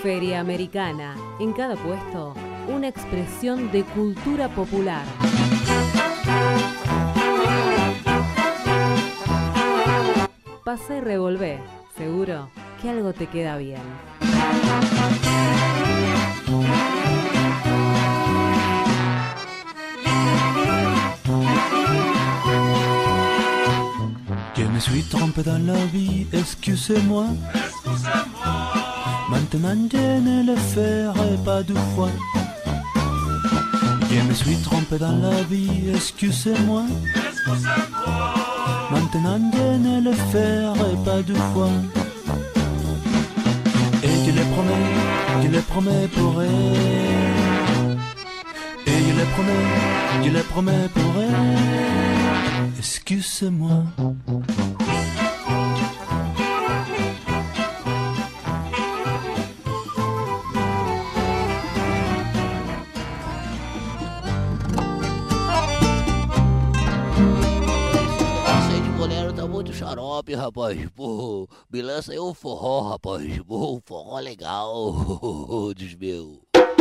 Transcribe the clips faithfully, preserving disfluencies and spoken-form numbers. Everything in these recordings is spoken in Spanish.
Feria Americana. En cada puesto, una expresión de cultura popular. Pasa y revolvé. Seguro que algo te queda bien. Je me suis trompé dans la vie, excusez-moi. Excusez-moi. Maintenant je ne le ferai pas deux fois. Je me suis trompé dans la vie, excusez-moi. Excusez-moi. Maintenant je ne le ferai pas deux fois. Et je le promets, je le promets pour elle. Et je le promets, je le promets pour elle. Excusez-moi. Muito xarope, rapaz. Pô, me lança aí um forró, rapaz. Pô, um forró legal. Diz meu.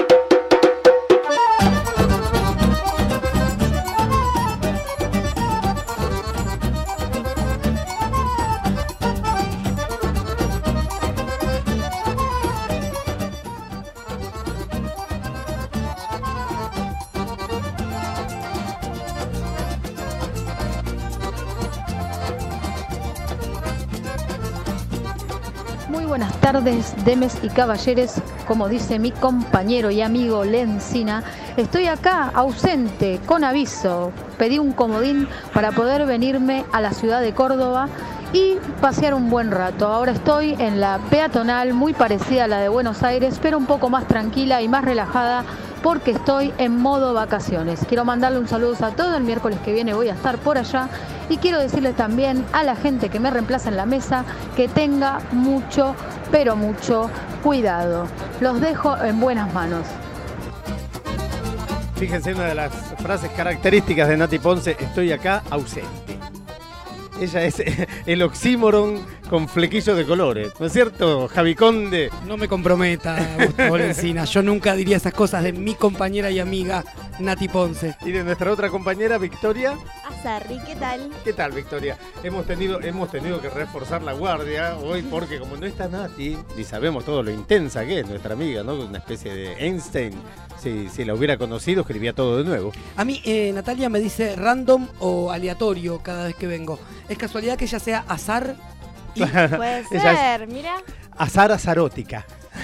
Buenas tardes, dames y caballeros, como dice mi compañero y amigo Lencina. Estoy acá ausente, con aviso. Pedí un comodín para poder venirme a la ciudad de Córdoba y pasear un buen rato. Ahora estoy en la peatonal, muy parecida a la de Buenos Aires, pero un poco más tranquila y más relajada, porque estoy en modo vacaciones. Quiero mandarle un saludo a todo. El miércoles que viene voy a estar por allá. Y quiero decirles también a la gente que me reemplaza en la mesa que tenga mucho, pero mucho cuidado. Los dejo en buenas manos. Fíjense, una de las frases características de Nati Ponce: estoy acá ausente. Ella es el oxímoron con flequillos de colores, ¿no es cierto, Javi Conde? No me comprometa, Gustavo Lencina. Yo nunca diría esas cosas de mi compañera y amiga Nati Ponce. Y de nuestra otra compañera, Victoria. Azarri, ¿qué tal? ¿Qué tal, Victoria? Hemos tenido, hemos tenido que reforzar la guardia hoy porque como no está Nati, y sabemos todo lo intensa que es nuestra amiga, ¿no? Una especie de Einstein. Si, si la hubiera conocido, escribía todo de nuevo. A mí, eh, Natalia me dice random o aleatorio cada vez que vengo. ¿Es casualidad que ella sea azar? Y... Puede ser, mira. Azar azarótica.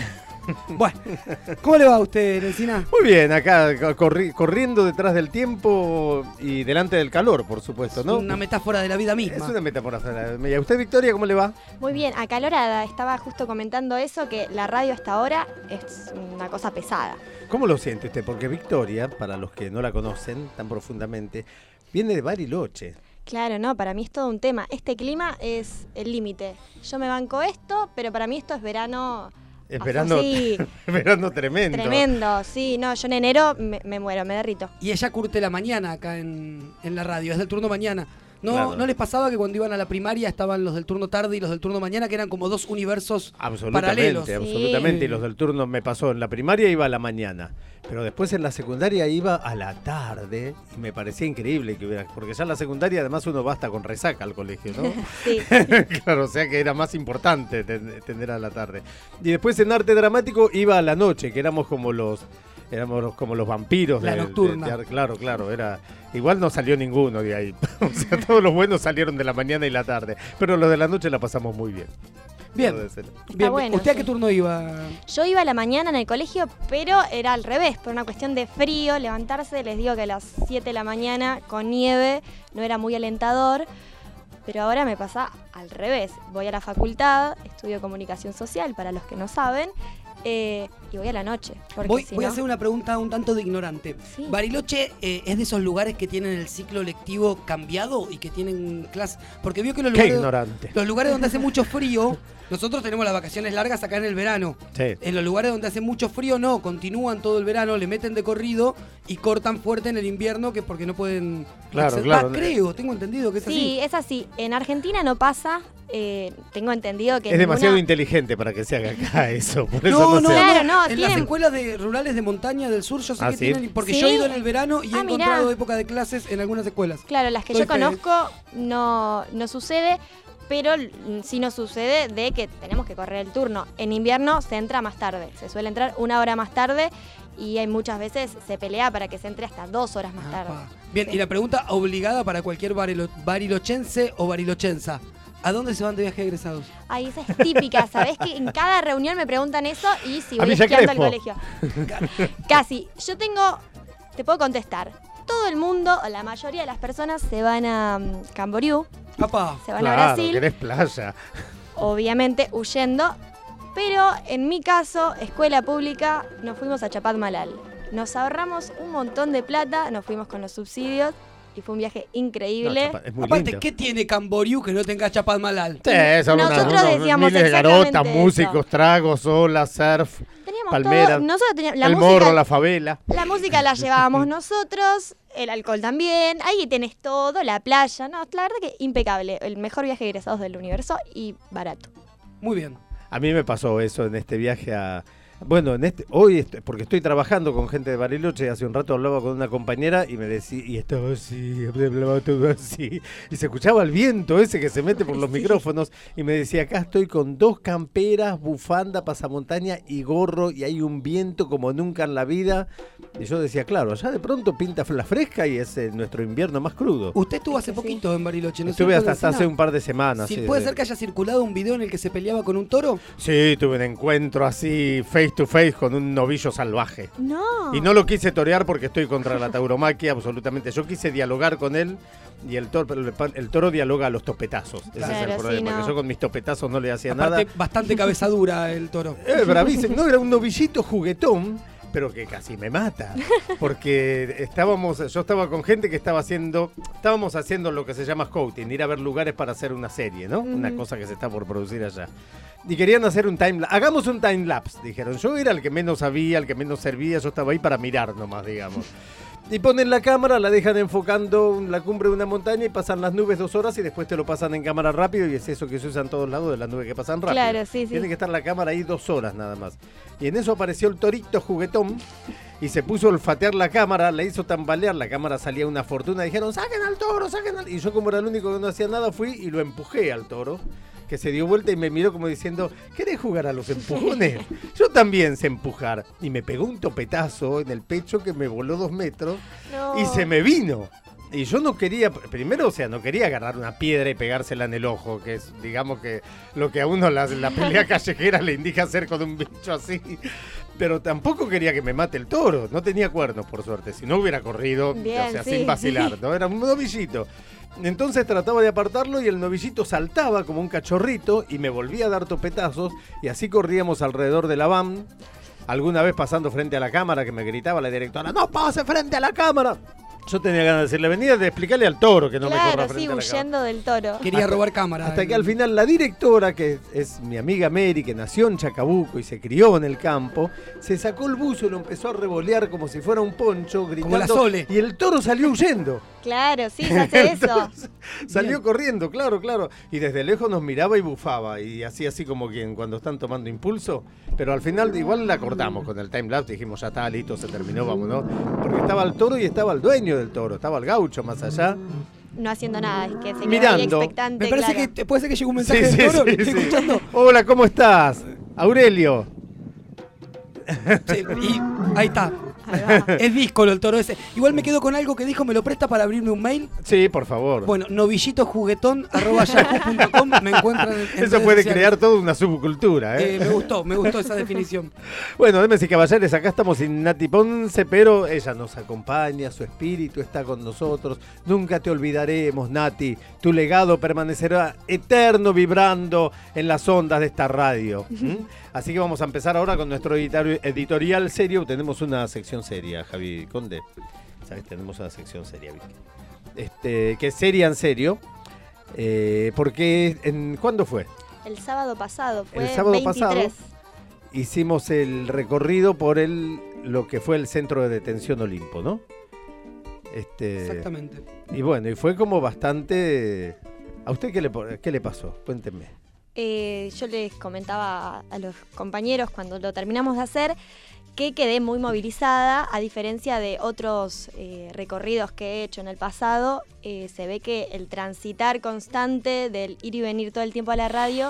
Bueno, ¿cómo le va a usted, Lencina? Muy bien, acá corri- corriendo detrás del tiempo y delante del calor, por supuesto, ¿no? Es una metáfora de la vida misma. Es una metáfora de la vida. ¿Y a usted, Victoria, cómo le va? Muy bien, acalorada. Estaba justo comentando eso, que la radio hasta ahora es una cosa pesada. ¿Cómo lo siente usted? Porque Victoria, para los que no la conocen tan profundamente, viene de Bariloche. Claro, no, para mí es todo un tema. Este clima es el límite. Yo me banco esto, pero para mí esto es verano... Es verano, sí, verano tremendo. Tremendo, sí, no, yo en enero me, me muero, me derrito. Y ella curte la mañana acá en, en la radio, es del turno mañana. ¿No, claro. ¿No les pasaba que cuando iban a la primaria estaban los del turno tarde y los del turno mañana, que eran como dos universos absolutamente, paralelos? Absolutamente, sí. Y los del turno me pasó, en la primaria iba a la mañana, pero después en la secundaria iba a la tarde y me parecía increíble que hubiera, porque ya en la secundaria además uno va hasta con resaca al colegio, ¿no? Sí. Claro, o sea que era más importante tender a la tarde. Y después en arte dramático iba a la noche, que éramos como los... Éramos como los vampiros. La de, nocturna. De, de, claro, claro. Era, igual no salió ninguno de ahí. O sea, todos los buenos salieron de la mañana y la tarde. Pero los de la noche la pasamos muy bien. Bien. bien. Bueno, ¿Usted sí. a qué turno iba? Yo iba a la mañana en el colegio, pero era al revés. Por una cuestión de frío, levantarse, les digo que a las siete de la mañana con nieve no era muy alentador. Pero ahora me pasa al revés. Voy a la facultad, estudio comunicación social, para los que no saben. Eh, y voy a la noche. Voy, si voy no... a hacer una pregunta un tanto de ignorante. Sí. ¿Bariloche eh, es de esos lugares que tienen el ciclo lectivo cambiado y que tienen clases? Porque vio que los Qué lugares, ignorante. los lugares donde hace mucho frío, nosotros tenemos las vacaciones largas acá en el verano. Sí. En los lugares donde hace mucho frío, no, continúan todo el verano, le meten de corrido y cortan fuerte en el invierno, que porque no pueden... Claro, acceder. claro. Ah, creo, tengo entendido que es sí, así. Sí, es así. En Argentina no pasa, eh, tengo entendido que Es demasiado ninguna- inteligente para que se haga acá eso. Por eso No, no, no, se hace. Claro, no, en las tienen- escuelas de rurales de montaña del sur yo sé ¿Ah, que sí? tienen, porque Sí. yo he ido en el verano y he Ah, mirá. encontrado época de clases en algunas escuelas. Claro, las que Doy yo fe. conozco no, no sucede, pero mm, sí nos sucede de que tenemos que correr el turno. En invierno se entra más tarde, se suele entrar una hora más tarde y hay muchas veces se pelea para que se entre hasta dos horas más tarde. Apa. Bien, Sí. y la pregunta obligada para cualquier barilo- barilochense o barilochensa. ¿A dónde se van de viaje egresados? Ay, esa es típica, ¿sabés? Que en cada reunión me preguntan eso y si A voy Villa esquiando al Crespo. colegio. Casi. Yo tengo, te puedo contestar. Todo el mundo, o la mayoría de las personas, se van a um, Camboriú, Papá. se van Claro, a Brasil, querés playa. obviamente huyendo. Pero en mi caso, escuela pública, nos fuimos a Chapadmalal. Nos ahorramos un montón de plata, nos fuimos con los subsidios y fue un viaje increíble. No, Chapa- es muy Aparte, lindo. ¿qué tiene Camboriú que no tenga Chapadmalal? Sí, son una- Nosotros unos decíamos miles de exactamente garotas, eso. músicos, tragos, olas, surf, Teníamos palmeras, todo, nosotros teníamos la el música, morro, la favela. la música la llevábamos nosotros, el alcohol también, ahí tenés todo, la playa, no, la verdad que impecable, el mejor viaje de egresados del universo y barato. Muy bien. A mí me pasó eso en este viaje a... Bueno, en este hoy, est- porque estoy trabajando con gente de Bariloche, hace un rato hablaba con una compañera y me decía, y estaba así, hablaba todo así, y se escuchaba el viento ese que se mete por los micrófonos, y me decía, acá estoy con dos camperas, bufanda, pasamontaña y gorro, y hay un viento como nunca en la vida, y yo decía, claro, allá de pronto pinta la fresca y es eh, nuestro invierno más crudo. Usted estuvo Es hace que sí. poquito en Bariloche, ¿no es Estuve cierto, hasta, hasta Lencina? hace un par de semanas. Sí, sí, ¿puede de- ser que haya circulado un video en el que se peleaba con un toro? Sí, tuve un encuentro así face to face con un novillo salvaje. No. Y no lo quise torear porque estoy contra la tauromaquia, absolutamente. Yo quise dialogar con él y el toro, el, el toro dialoga a los topetazos. Ese es Claro, el sí, problema, no. que yo con mis topetazos no le hacía Aparte, nada. bastante cabezadura el toro. Eh, bravísimo. No, era un novillito juguetón, pero que casi me mata. Porque estábamos, yo estaba con gente que estaba haciendo, estábamos haciendo lo que se llama scouting, ir a ver lugares para hacer una serie, ¿no? Una Ujú. cosa que se está por producir allá. Y querían hacer un time lapse. Hagamos un time lapse, dijeron. Yo era el que menos sabía, el que menos servía, yo estaba ahí para mirar nomás, digamos. Y ponen la cámara, la dejan enfocando en la cumbre de una montaña y pasan las nubes dos horas y después te lo pasan en cámara rápido y es eso que se usa en todos lados de las nubes que pasan rápido. Claro, sí, sí. Tiene que estar la cámara ahí dos horas nada más. Y en eso apareció el torito juguetón y se puso a olfatear la cámara, la hizo tambalear, la cámara salía una fortuna, dijeron, saquen al toro, saquen al... Y yo como era el único que no hacía nada fui y lo empujé al toro, que se dio vuelta y me miró como diciendo, ¿querés jugar a los empujones? Yo también sé empujar. Y me pegó un topetazo en el pecho que me voló dos metros No. y se me vino. Y yo no quería, primero, o sea, no quería agarrar una piedra y pegársela en el ojo, que es, digamos, que lo que a uno la, la pelea callejera le indica hacer con un bicho así. Pero tampoco quería que me mate el toro. No tenía cuernos, por suerte. Si no hubiera corrido, Bien, o sea, sí, sin vacilar, sí. ¿no? Era un novillito. Entonces trataba de apartarlo y el novillito saltaba como un cachorrito y me volvía a dar topetazos y así corríamos alrededor de la van. Alguna vez pasando frente a la cámara que me gritaba la directora, ¡no pase frente a la cámara! Yo tenía ganas de decirle, venía de explicarle al toro que no me corra Claro, frente sí, a la cámara. huyendo del toro. Quería Hasta- robar cámara. Hasta que al final la directora, que es mi amiga Mary, que nació en Chacabuco y se crió en el campo, se sacó el buzo y lo empezó a revolear como si fuera un poncho, gritando. la Sole. Y el toro salió huyendo. Claro, sí, se hace eso. Entonces, salió corriendo, claro, claro. Y desde lejos nos miraba y bufaba. Y hacía así como quien cuando están tomando impulso. Pero al final igual la cortamos con el timelapse. Dijimos, ya está, listo, se terminó, vámonos. Porque estaba el toro y estaba el dueño del toro. Estaba el gaucho más allá. No haciendo nada, es que se quedó ahí Mirando. expectante. Me parece claro. que puede ser que llegue un mensaje Sí, del sí, toro. sí, ¿Estoy sí. escuchando? Hola, ¿cómo estás? Aurelio. Sí, y ahí está. Ahí va. Es díscolo el toro ese. Igual me quedo con algo que dijo, ¿me lo presta para abrirme un mail? Sí, por favor. Bueno, novillitojuguetón arroba yahoo punto com, me encuentran en, en Eso redes puede sociales. crear toda una subcultura, ¿eh? Eh, me gustó, me gustó esa definición. Bueno, damas y caballeros, acá estamos sin Nati Ponce, pero ella nos acompaña, su espíritu está con nosotros. Nunca te olvidaremos, Nati. Tu legado permanecerá eterno vibrando en las ondas de esta radio. ¿Mm? Así que vamos a empezar ahora con nuestro editor- editorial serio. Tenemos una sección seria, Javi Conde. ¿Sabes? Tenemos una sección seria, Vicky. Este, que es seria en serio. Eh, porque, en, ¿cuándo fue? El sábado pasado, fue El sábado veintitrés. pasado. Hicimos el recorrido por el lo que fue el centro de detención Olimpo, ¿no? Este, Exactamente. y bueno, y fue como bastante ¿A usted qué le, qué le pasó? Cuéntenme. Eh, yo les comentaba a los compañeros cuando lo terminamos de hacer que quedé muy movilizada, a diferencia de otros eh, recorridos que he hecho en el pasado. Eh, se ve que el transitar constante del ir y venir todo el tiempo a la radio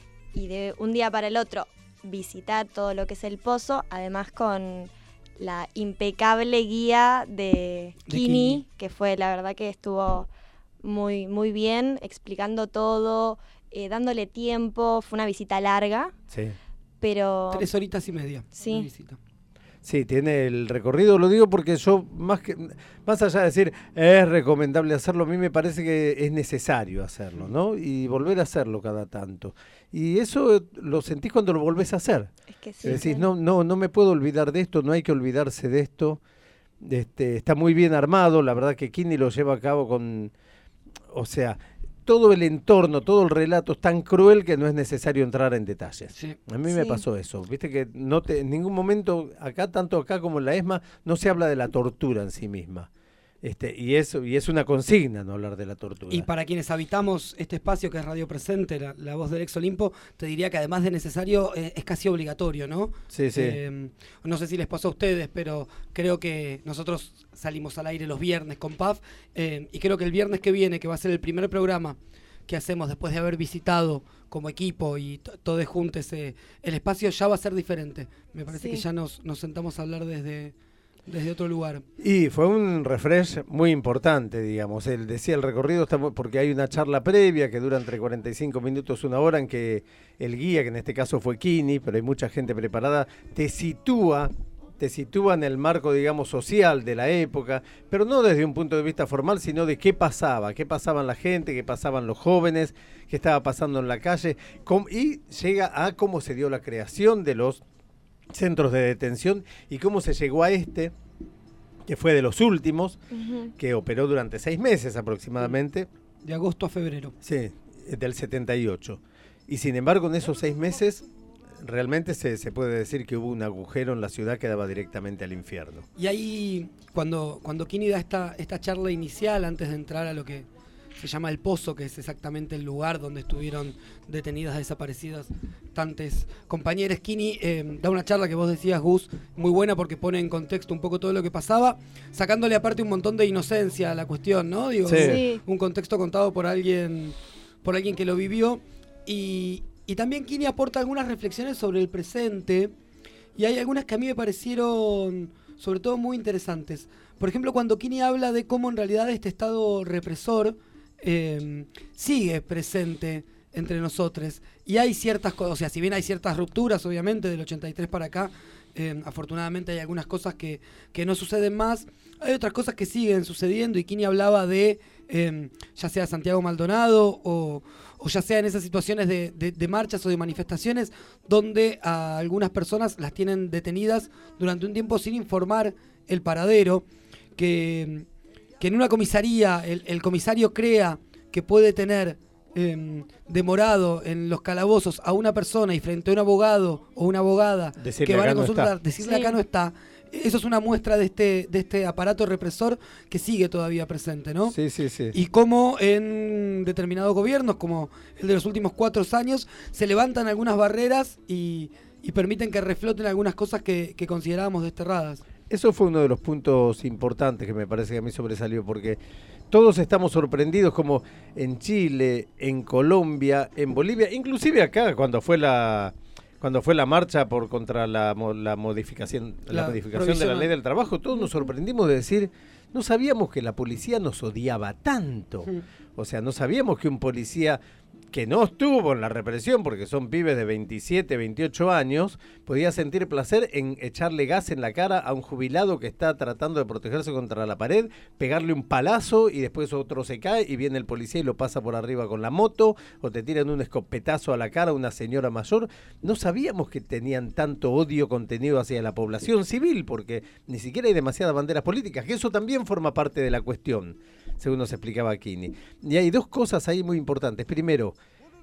y de un día para el otro visitar todo lo que es el pozo, además con la impecable guía de, de Kini, Kini, que fue la verdad que estuvo muy, muy bien, explicando todo, eh, dándole tiempo. Fue una visita larga, sí. pero... Tres horitas y media. Sí. Visita. Sí, tiene el recorrido, lo digo porque yo, más que más allá de decir es recomendable hacerlo, a mí me parece que es necesario hacerlo, ¿no? Y volver a hacerlo cada tanto. Y eso lo sentís cuando lo volvés a hacer. Es que sí. Decís, no, no, no me puedo olvidar de esto, no hay que olvidarse de esto. Este, está muy bien armado, la verdad que Kini lo lleva a cabo con, o sea, todo el entorno, todo el relato es tan cruel que no es necesario entrar en detalles. Sí. A mí sí. me pasó eso, viste que no te, en ningún momento, acá, tanto acá como en la ESMA, no se habla de la tortura en sí misma. Este, y, eso, y es una consigna no hablar de la tortura. Y para quienes habitamos este espacio que es Radio Presente, la, la voz del Ex Olimpo, te diría que además de necesario, eh, es casi obligatorio, ¿no? Sí, sí. Eh, no sé si les pasó a ustedes, pero creo que nosotros salimos al aire los viernes con P A F, eh, y creo que el viernes que viene, que va a ser el primer programa que hacemos después de haber visitado como equipo y todos juntos eh, el espacio, ya va a ser diferente. Me parece sí. que ya nos, nos sentamos a hablar desde... desde otro lugar. Y fue un refresh muy importante, digamos. Él decía el recorrido, está muy, porque hay una charla previa que dura entre cuarenta y cinco minutos, una hora, en que el guía, que en este caso fue Kini, pero hay mucha gente preparada, te sitúa, te sitúa en el marco, digamos, social de la época, pero no desde un punto de vista formal, sino de qué pasaba, qué pasaban la gente, qué pasaban los jóvenes, qué estaba pasando en la calle, cómo, y llega a cómo se dio la creación de los centros de detención y cómo se llegó a este, que fue de los últimos, uh-huh. que operó durante seis meses aproximadamente. De agosto a febrero. Sí, del setenta y ocho. Y sin embargo, en esos seis meses, realmente se, se puede decir que hubo un agujero en la ciudad que daba directamente al infierno. Y ahí, cuando, cuando Kini da esta, esta charla inicial, antes de entrar a lo que se llama El Pozo, que es exactamente el lugar donde estuvieron detenidas, desaparecidas tantas compañeras, Kini eh, da una charla que vos decías, Gus, muy buena porque pone en contexto un poco todo lo que pasaba, sacándole aparte un montón de inocencia a la cuestión, ¿no? Digo, sí. Sí. Un contexto contado por alguien, por alguien que lo vivió. Y, y también Kini aporta algunas reflexiones sobre el presente, y hay algunas que a mí me parecieron sobre todo muy interesantes. Por ejemplo, cuando Kini habla de cómo en realidad este estado represor Eh, sigue presente entre nosotros y hay ciertas cosas, o sea, si bien hay ciertas rupturas obviamente del ochenta y tres para acá, eh, afortunadamente hay algunas cosas que, que no suceden más, hay otras cosas que siguen sucediendo, y Kini hablaba de eh, ya sea Santiago Maldonado o, o ya sea en esas situaciones de, de, de marchas o de manifestaciones donde a algunas personas las tienen detenidas durante un tiempo sin informar el paradero, que que en una comisaría el, el comisario crea que puede tener eh, demorado en los calabozos a una persona y frente a un abogado o una abogada decirle que van a no consultar, está. decirle Sí. acá no está. Eso es una muestra de este, de este aparato represor que sigue todavía presente, ¿no? Sí, sí, sí. Y cómo en determinados gobiernos, como el de los últimos cuatro años, se levantan algunas barreras y, y permiten que refloten algunas cosas que, que considerábamos desterradas. Eso fue uno de los puntos importantes que me parece que a mí sobresalió, porque todos estamos sorprendidos como en Chile, en Colombia, en Bolivia, inclusive acá cuando fue la cuando fue la marcha por contra la, la modificación la, la modificación de la ley del trabajo, todos nos sorprendimos de decir, no sabíamos que la policía nos odiaba tanto. O sea, no sabíamos que un policía que no estuvo en la represión, porque son pibes de veintisiete, veintiocho años, podía sentir placer en echarle gas en la cara a un jubilado que está tratando de protegerse contra la pared, pegarle un palazo y después otro se cae y viene el policía y lo pasa por arriba con la moto, o te tiran un escopetazo a la cara a una señora mayor. No sabíamos que tenían tanto odio contenido hacia la población civil, porque ni siquiera hay demasiadas banderas políticas, que eso también forma parte de la cuestión, según nos explicaba Kini. Y hay dos cosas ahí muy importantes. Primero,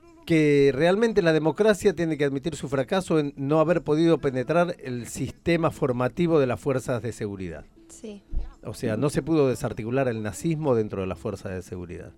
que realmente la democracia tiene que admitir su fracaso en no haber podido penetrar el sistema formativo de las fuerzas de seguridad. Sí. O sea, no se pudo desarticular el nazismo dentro de las fuerzas de seguridad.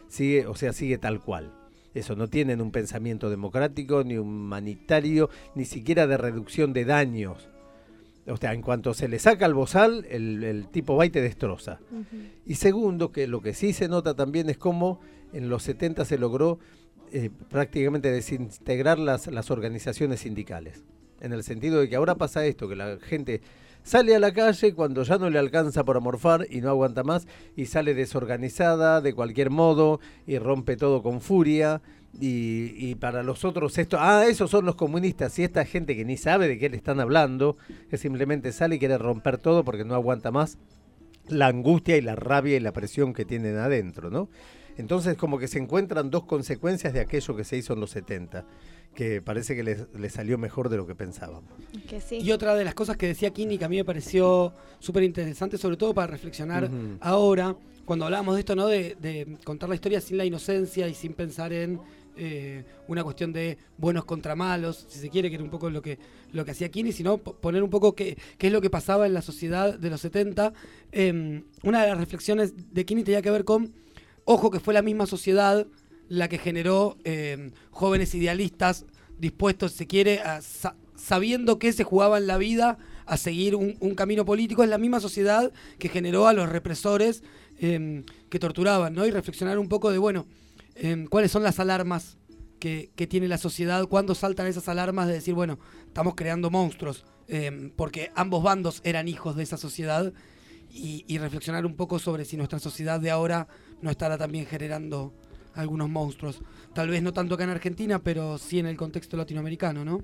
sigue, o sea, sigue tal cual. Eso, no tienen un pensamiento democrático, ni humanitario, ni siquiera de reducción de daños. O sea, en cuanto se le saca el bozal, el, el tipo va y te destroza. Uh-huh. Y segundo, que lo que sí se nota también es cómo en los setenta se logró eh, prácticamente desintegrar las, las organizaciones sindicales. En el sentido de que ahora pasa esto, que la gente sale a la calle cuando ya no le alcanza por morfar y no aguanta más, y sale desorganizada de cualquier modo y rompe todo con furia. Y, y para los otros esto, ah, esos son los comunistas, y esta gente que ni sabe de qué le están hablando, que simplemente sale y quiere romper todo porque no aguanta más la angustia y la rabia y la presión que tienen adentro, ¿no? Entonces como que se encuentran dos consecuencias de aquello que se hizo en los setenta, que parece que les, les salió mejor de lo que pensábamos. Que sí. Y otra de las cosas que decía Kini, que a mí me pareció súper interesante, sobre todo para reflexionar uh-huh. ahora, cuando hablábamos de esto, ¿no? De, de contar la historia sin la inocencia y sin pensar en eh, una cuestión de buenos contra malos, si se quiere, que era un poco lo que lo que hacía Kini, sino poner un poco qué, qué es lo que pasaba en la sociedad de los setenta. Eh, una de las reflexiones de Kini tenía que ver con, ojo, que fue la misma sociedad la que generó eh, jóvenes idealistas dispuestos, si se quiere, a, sa- sabiendo que se jugaban la vida a seguir un, un camino político. Es la misma sociedad que generó a los represores eh, que torturaban, ¿no? Y reflexionar un poco de, bueno, eh, cuáles son las alarmas que, que tiene la sociedad, cuándo saltan esas alarmas de decir, bueno, estamos creando monstruos, eh, porque ambos bandos eran hijos de esa sociedad, y, y reflexionar un poco sobre si nuestra sociedad de ahora no estará también generando algunos monstruos. Tal vez no tanto acá en Argentina, pero sí en el contexto latinoamericano, ¿no?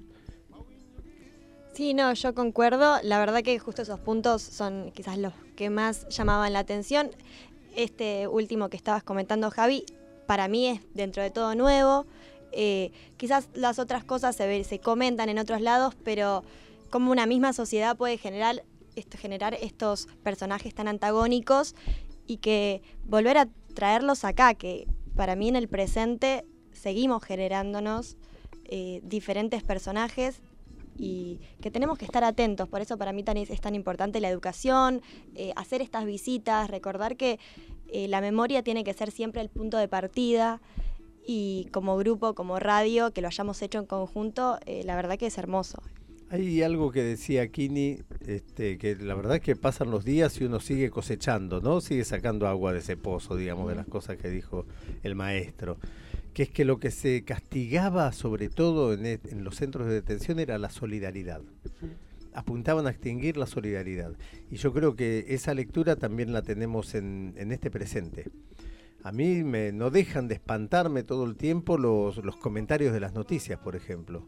Sí, no, yo concuerdo. La verdad que justo esos puntos son quizás los que más llamaban la atención. Este último que estabas comentando, Javi, para mí es dentro de todo nuevo. Eh, quizás las otras cosas se, ve, se comentan en otros lados, pero como una misma sociedad puede generar, esto, generar estos personajes tan antagónicos, y que volver a traerlos acá, que para mí en el presente seguimos generándonos eh, diferentes personajes, y que tenemos que estar atentos. Por eso para mí tan, es tan importante la educación, eh, hacer estas visitas, recordar que eh, la memoria tiene que ser siempre el punto de partida, y como grupo, como radio, que lo hayamos hecho en conjunto, eh, la verdad que es hermoso. Hay algo que decía Kini, este, que la verdad es que pasan los días y uno sigue cosechando, ¿no? Sigue sacando agua de ese pozo, digamos, de las cosas que dijo el maestro. Que es que lo que se castigaba, sobre todo en, en los centros de detención, era la solidaridad. Apuntaban a extinguir la solidaridad. Y yo creo que esa lectura también la tenemos en, en este presente. A mí me, no dejan de espantarme todo el tiempo los, los comentarios de las noticias, por ejemplo.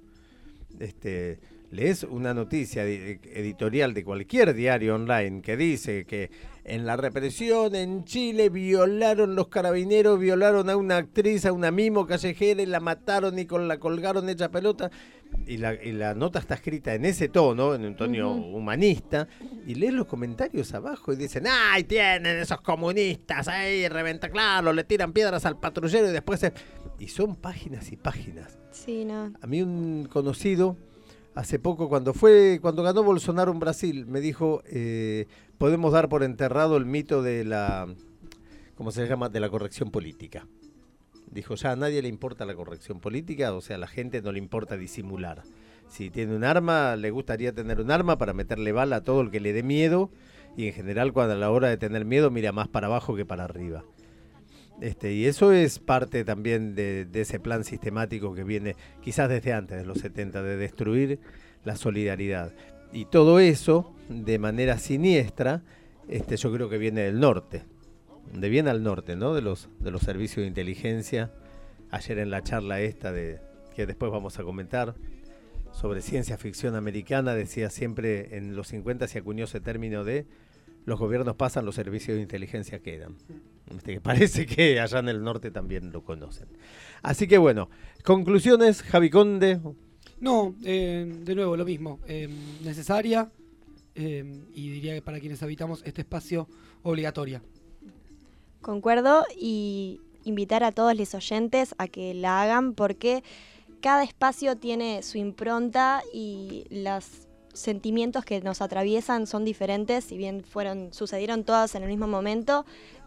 Este, lees una noticia editorial de cualquier diario online que dice que en la represión en Chile violaron los carabineros, violaron a una actriz, a una mimo callejera, y la mataron y con la colgaron hecha pelota, y la, y la nota está escrita en ese tono, en un tono uh-huh. humanista, y lees los comentarios abajo y dicen, ¡ay, tienen esos comunistas ahí, reventa claro, le tiran piedras al patrullero! Y después se... y son páginas y páginas. Sí, no. A mí un conocido hace poco, cuando fue cuando ganó Bolsonaro en Brasil, me dijo, eh, podemos dar por enterrado el mito de la, ¿cómo se llama?, de la corrección política. Dijo, ya a nadie le importa la corrección política, o sea, a la gente no le importa disimular. Si tiene un arma, le gustaría tener un arma para meterle bala a todo el que le dé miedo, y en general cuando a la hora de tener miedo mira más para abajo que para arriba. Este, y eso es parte también de, de ese plan sistemático que viene quizás desde antes de los setenta, de destruir la solidaridad. Y todo eso, de manera siniestra, este, yo creo que viene del norte, de bien al norte, ¿no? De los, de los servicios de inteligencia. Ayer en la charla esta, de que después vamos a comentar, sobre ciencia ficción americana, decía siempre, en los cincuenta se acuñó ese término de los gobiernos pasan, los servicios de inteligencia quedan. Este, parece que allá en el norte también lo conocen. Así que bueno, conclusiones, Javi Conde. No, eh, de nuevo lo mismo, eh, necesaria, eh, y diría que para quienes habitamos este espacio, obligatoria. Concuerdo, y invitar a todos los oyentes a que la hagan, porque cada espacio tiene su impronta y los sentimientos que nos atraviesan son diferentes, si bien fueron sucedieron todas en el mismo momento.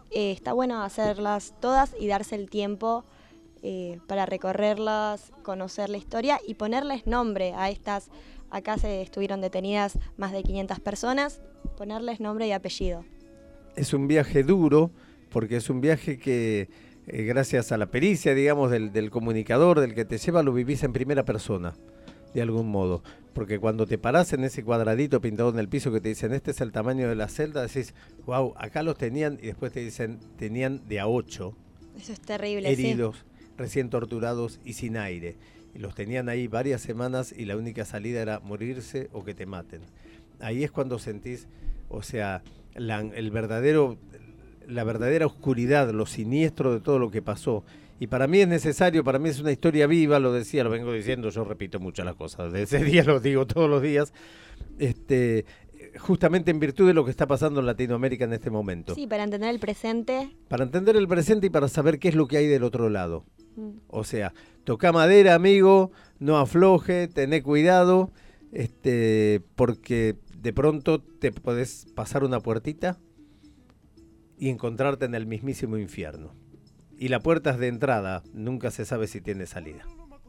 eh, está bueno hacerlas todas y darse el tiempo eh, para recorrerlas, conocer la historia y ponerles nombre a estas. Acá se estuvieron detenidas más de quinientas personas, ponerles nombre y apellido. Es un viaje duro, porque es un viaje que eh, gracias a la pericia, digamos, del, del comunicador, del que te lleva, lo vivís en primera persona, de algún modo. Porque cuando te parás en ese cuadradito pintado en el piso que te dicen, este es el tamaño de la celda, decís, wow, acá los tenían, y después te dicen, tenían de a ocho. Eso es terrible, heridos, sí. Recién torturados y sin aire. Y los tenían ahí varias semanas y la única salida era morirse o que te maten. Ahí es cuando sentís, o sea, la, el verdadero, la verdadera oscuridad, lo siniestro de todo lo que pasó. Y para mí es necesario, para mí es una historia viva, lo decía, lo vengo diciendo, yo repito mucho las cosas, de ese día lo digo todos los días, este, justamente en virtud de lo que está pasando en Latinoamérica en este momento. Sí, para entender el presente. Para entender el presente y para saber qué es lo que hay del otro lado. O sea, toca madera, amigo, no afloje, tené cuidado, este, porque de pronto te podés pasar una puertita y encontrarte en el mismísimo infierno. Y la puerta es de entrada, nunca se sabe si tiene salida.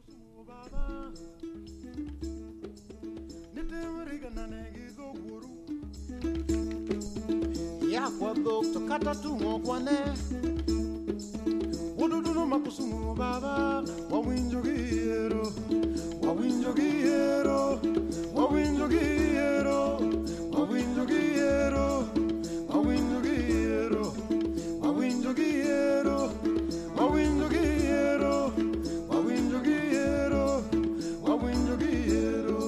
Woduduno makusumu baba, wawinjogiero, wawinjogiero, wawinjogiero, wawinjogiero, wawinjogiero, wawinjogiero, wawinjogiero, wawinjogiero, wawinjogiero.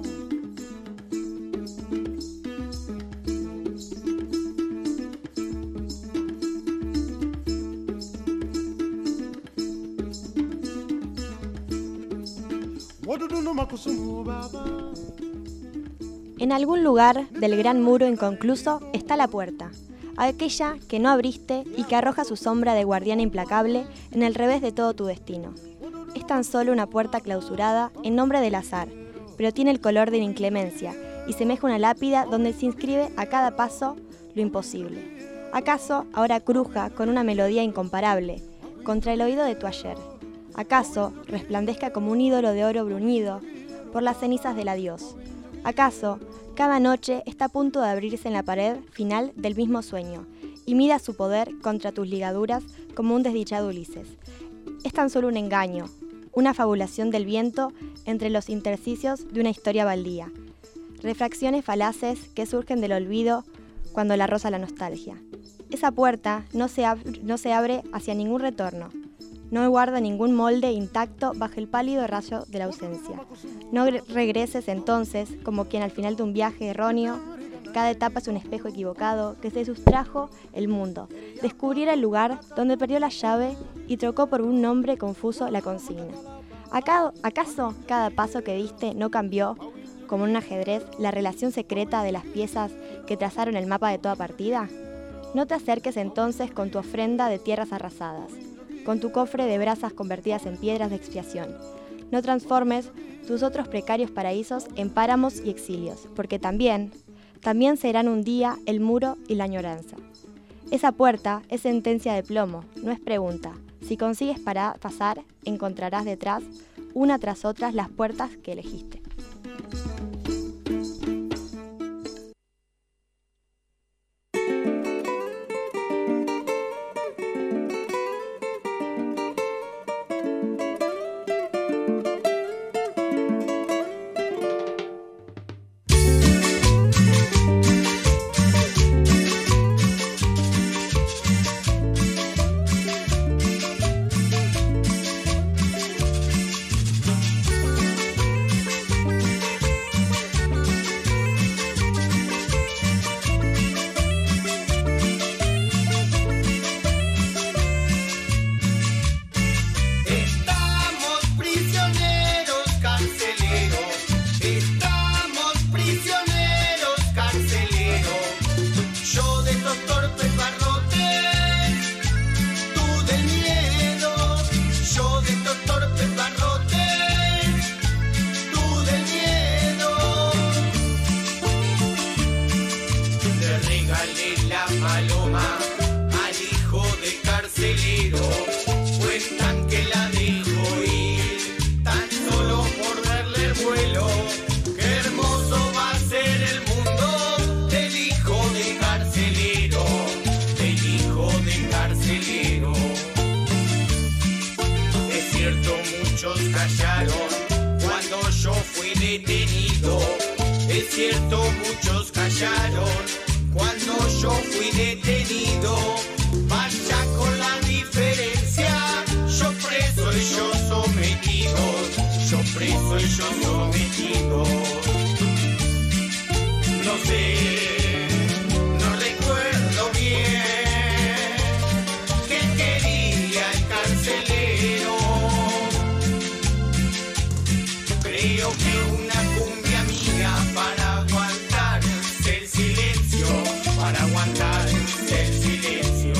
En algún lugar del gran muro inconcluso está la puerta, aquella que no abriste y que arroja su sombra de guardiana implacable en el revés de todo tu destino. Es tan solo una puerta clausurada en nombre del azar, pero tiene el color de la inclemencia y semeja una lápida donde se inscribe a cada paso lo imposible. ¿Acaso ahora cruja con una melodía incomparable contra el oído de tu ayer? ¿Acaso resplandezca como un ídolo de oro bruñido por las cenizas del adiós? ¿Acaso cada noche está a punto de abrirse en la pared final del mismo sueño y mida su poder contra tus ligaduras como un desdichado Ulises? Es tan solo un engaño, una fabulación del viento entre los intersticios de una historia baldía. Refracciones falaces que surgen del olvido cuando la roza la nostalgia. Esa puerta no se, ab- no se abre hacia ningún retorno. No guarda ningún molde intacto bajo el pálido rayo de la ausencia. No regreses entonces como quien al final de un viaje erróneo, cada etapa es un espejo equivocado que se sustrajo el mundo, descubriera el lugar donde perdió la llave y trocó por un nombre confuso la consigna. ¿Acaso cada paso que diste no cambió, como en un ajedrez, la relación secreta de las piezas que trazaron el mapa de toda partida? No te acerques entonces con tu ofrenda de tierras arrasadas, con tu cofre de brasas convertidas en piedras de expiación. No transformes tus otros precarios paraísos en páramos y exilios, porque también, también serán un día el muro y la añoranza. Esa puerta es sentencia de plomo, no es pregunta. Si consigues para pasar, encontrarás detrás, una tras otra, las puertas que elegiste. detenido. Es cierto, muchos callaron cuando yo fui detenido. Vaya con la diferencia, yo preso, ellos sometidos. Yo preso, ellos sometidos. No sé, no recuerdo bien qué quería el carcelero. Creo que una cumbia mía para aguantarse el silencio, para aguantarse el silencio.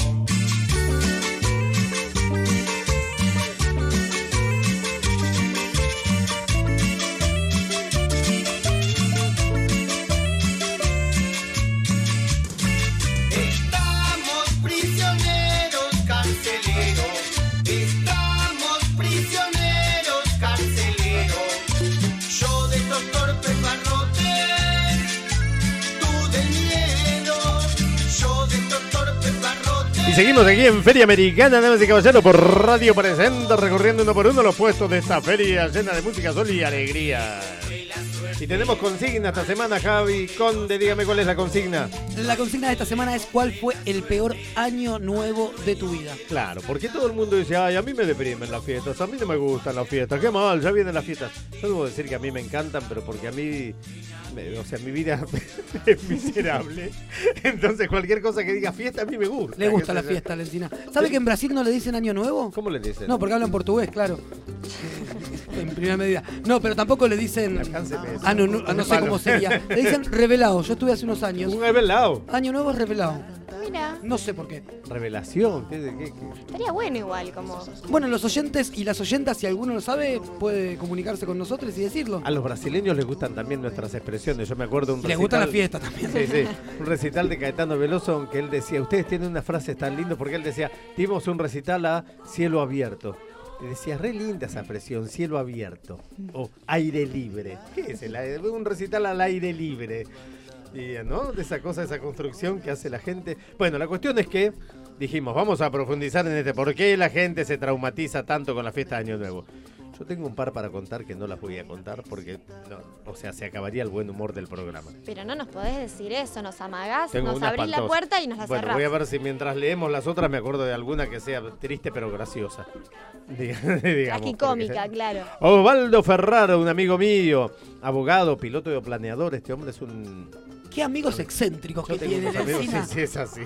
Estamos prisioneros carceleros, estamos prisioneros carceleros. Yo de estos torpes barrotes, tú del miedo. Yo de estos torpes barrotes. Y seguimos aquí en Feria Americana, damas y caballeros, por Radio Presente, recorriendo uno por uno los puestos de esta feria llena de música, sol y alegría. Y tenemos consigna esta semana, Javi Conde, dígame cuál es la consigna. La consigna de esta semana es ¿cuál fue el peor año nuevo de tu vida? Claro, porque todo el mundo dice, ay, a mí me deprimen las fiestas, a mí no me gustan las fiestas, qué mal, ya vienen las fiestas. Yo debo decir que a mí me encantan, pero porque a mí, me- o sea, mi vida es miserable. Entonces cualquier cosa que diga fiesta a mí me gusta. Le gusta qué la sé yo. fiesta, Lencina. ¿Sabe que en Brasil no le dicen año nuevo? ¿Cómo le dicen? No, porque hablan portugués, claro. En primera medida. No, pero tampoco le dicen. Alcánceme eso. Ah, no, no, no sé cómo sería. Le dicen revelado. Yo estuve hace unos años. Un revelado. Año nuevo es revelado. Mira, No sé por qué. Revelación. ¿Qué, qué, qué? estaría bueno igual, como... Bueno, los oyentes y las oyentas, si alguno lo sabe, puede comunicarse con nosotros y decirlo. A los brasileños les gustan también nuestras expresiones. Yo me acuerdo un Les recital. gusta la fiesta también. Sí, sí. Un recital de Caetano Veloso en que él decía, ustedes tienen unas frases tan lindas, porque él decía, dimos un recital a cielo abierto. Y decía, re linda esa expresión, cielo abierto. O aire libre. ¿Qué es el aire? Un recital al aire libre. Y, ¿no? De esa cosa, esa construcción que hace la gente. Bueno, la cuestión es que dijimos, vamos a profundizar en este. ¿Por qué la gente se traumatiza tanto con la fiesta de Año Nuevo? Yo tengo un par para contar que no las voy a contar porque, no, o sea, se acabaría el buen humor del programa. Pero no nos podés decir eso, nos amagás, Tengo nos una abrís la espantosa. puerta y nos la Bueno, cerrás. voy a ver si mientras leemos las otras me acuerdo de alguna que sea triste pero graciosa. Diga- digamos, Tragicómica, porque- claro. Osvaldo Ferraro, un amigo mío, abogado, piloto y planeador. Este hombre es un... Qué amigos excéntricos Yo que tengo tiene unos amigos, Lencina. sí, sí, es así.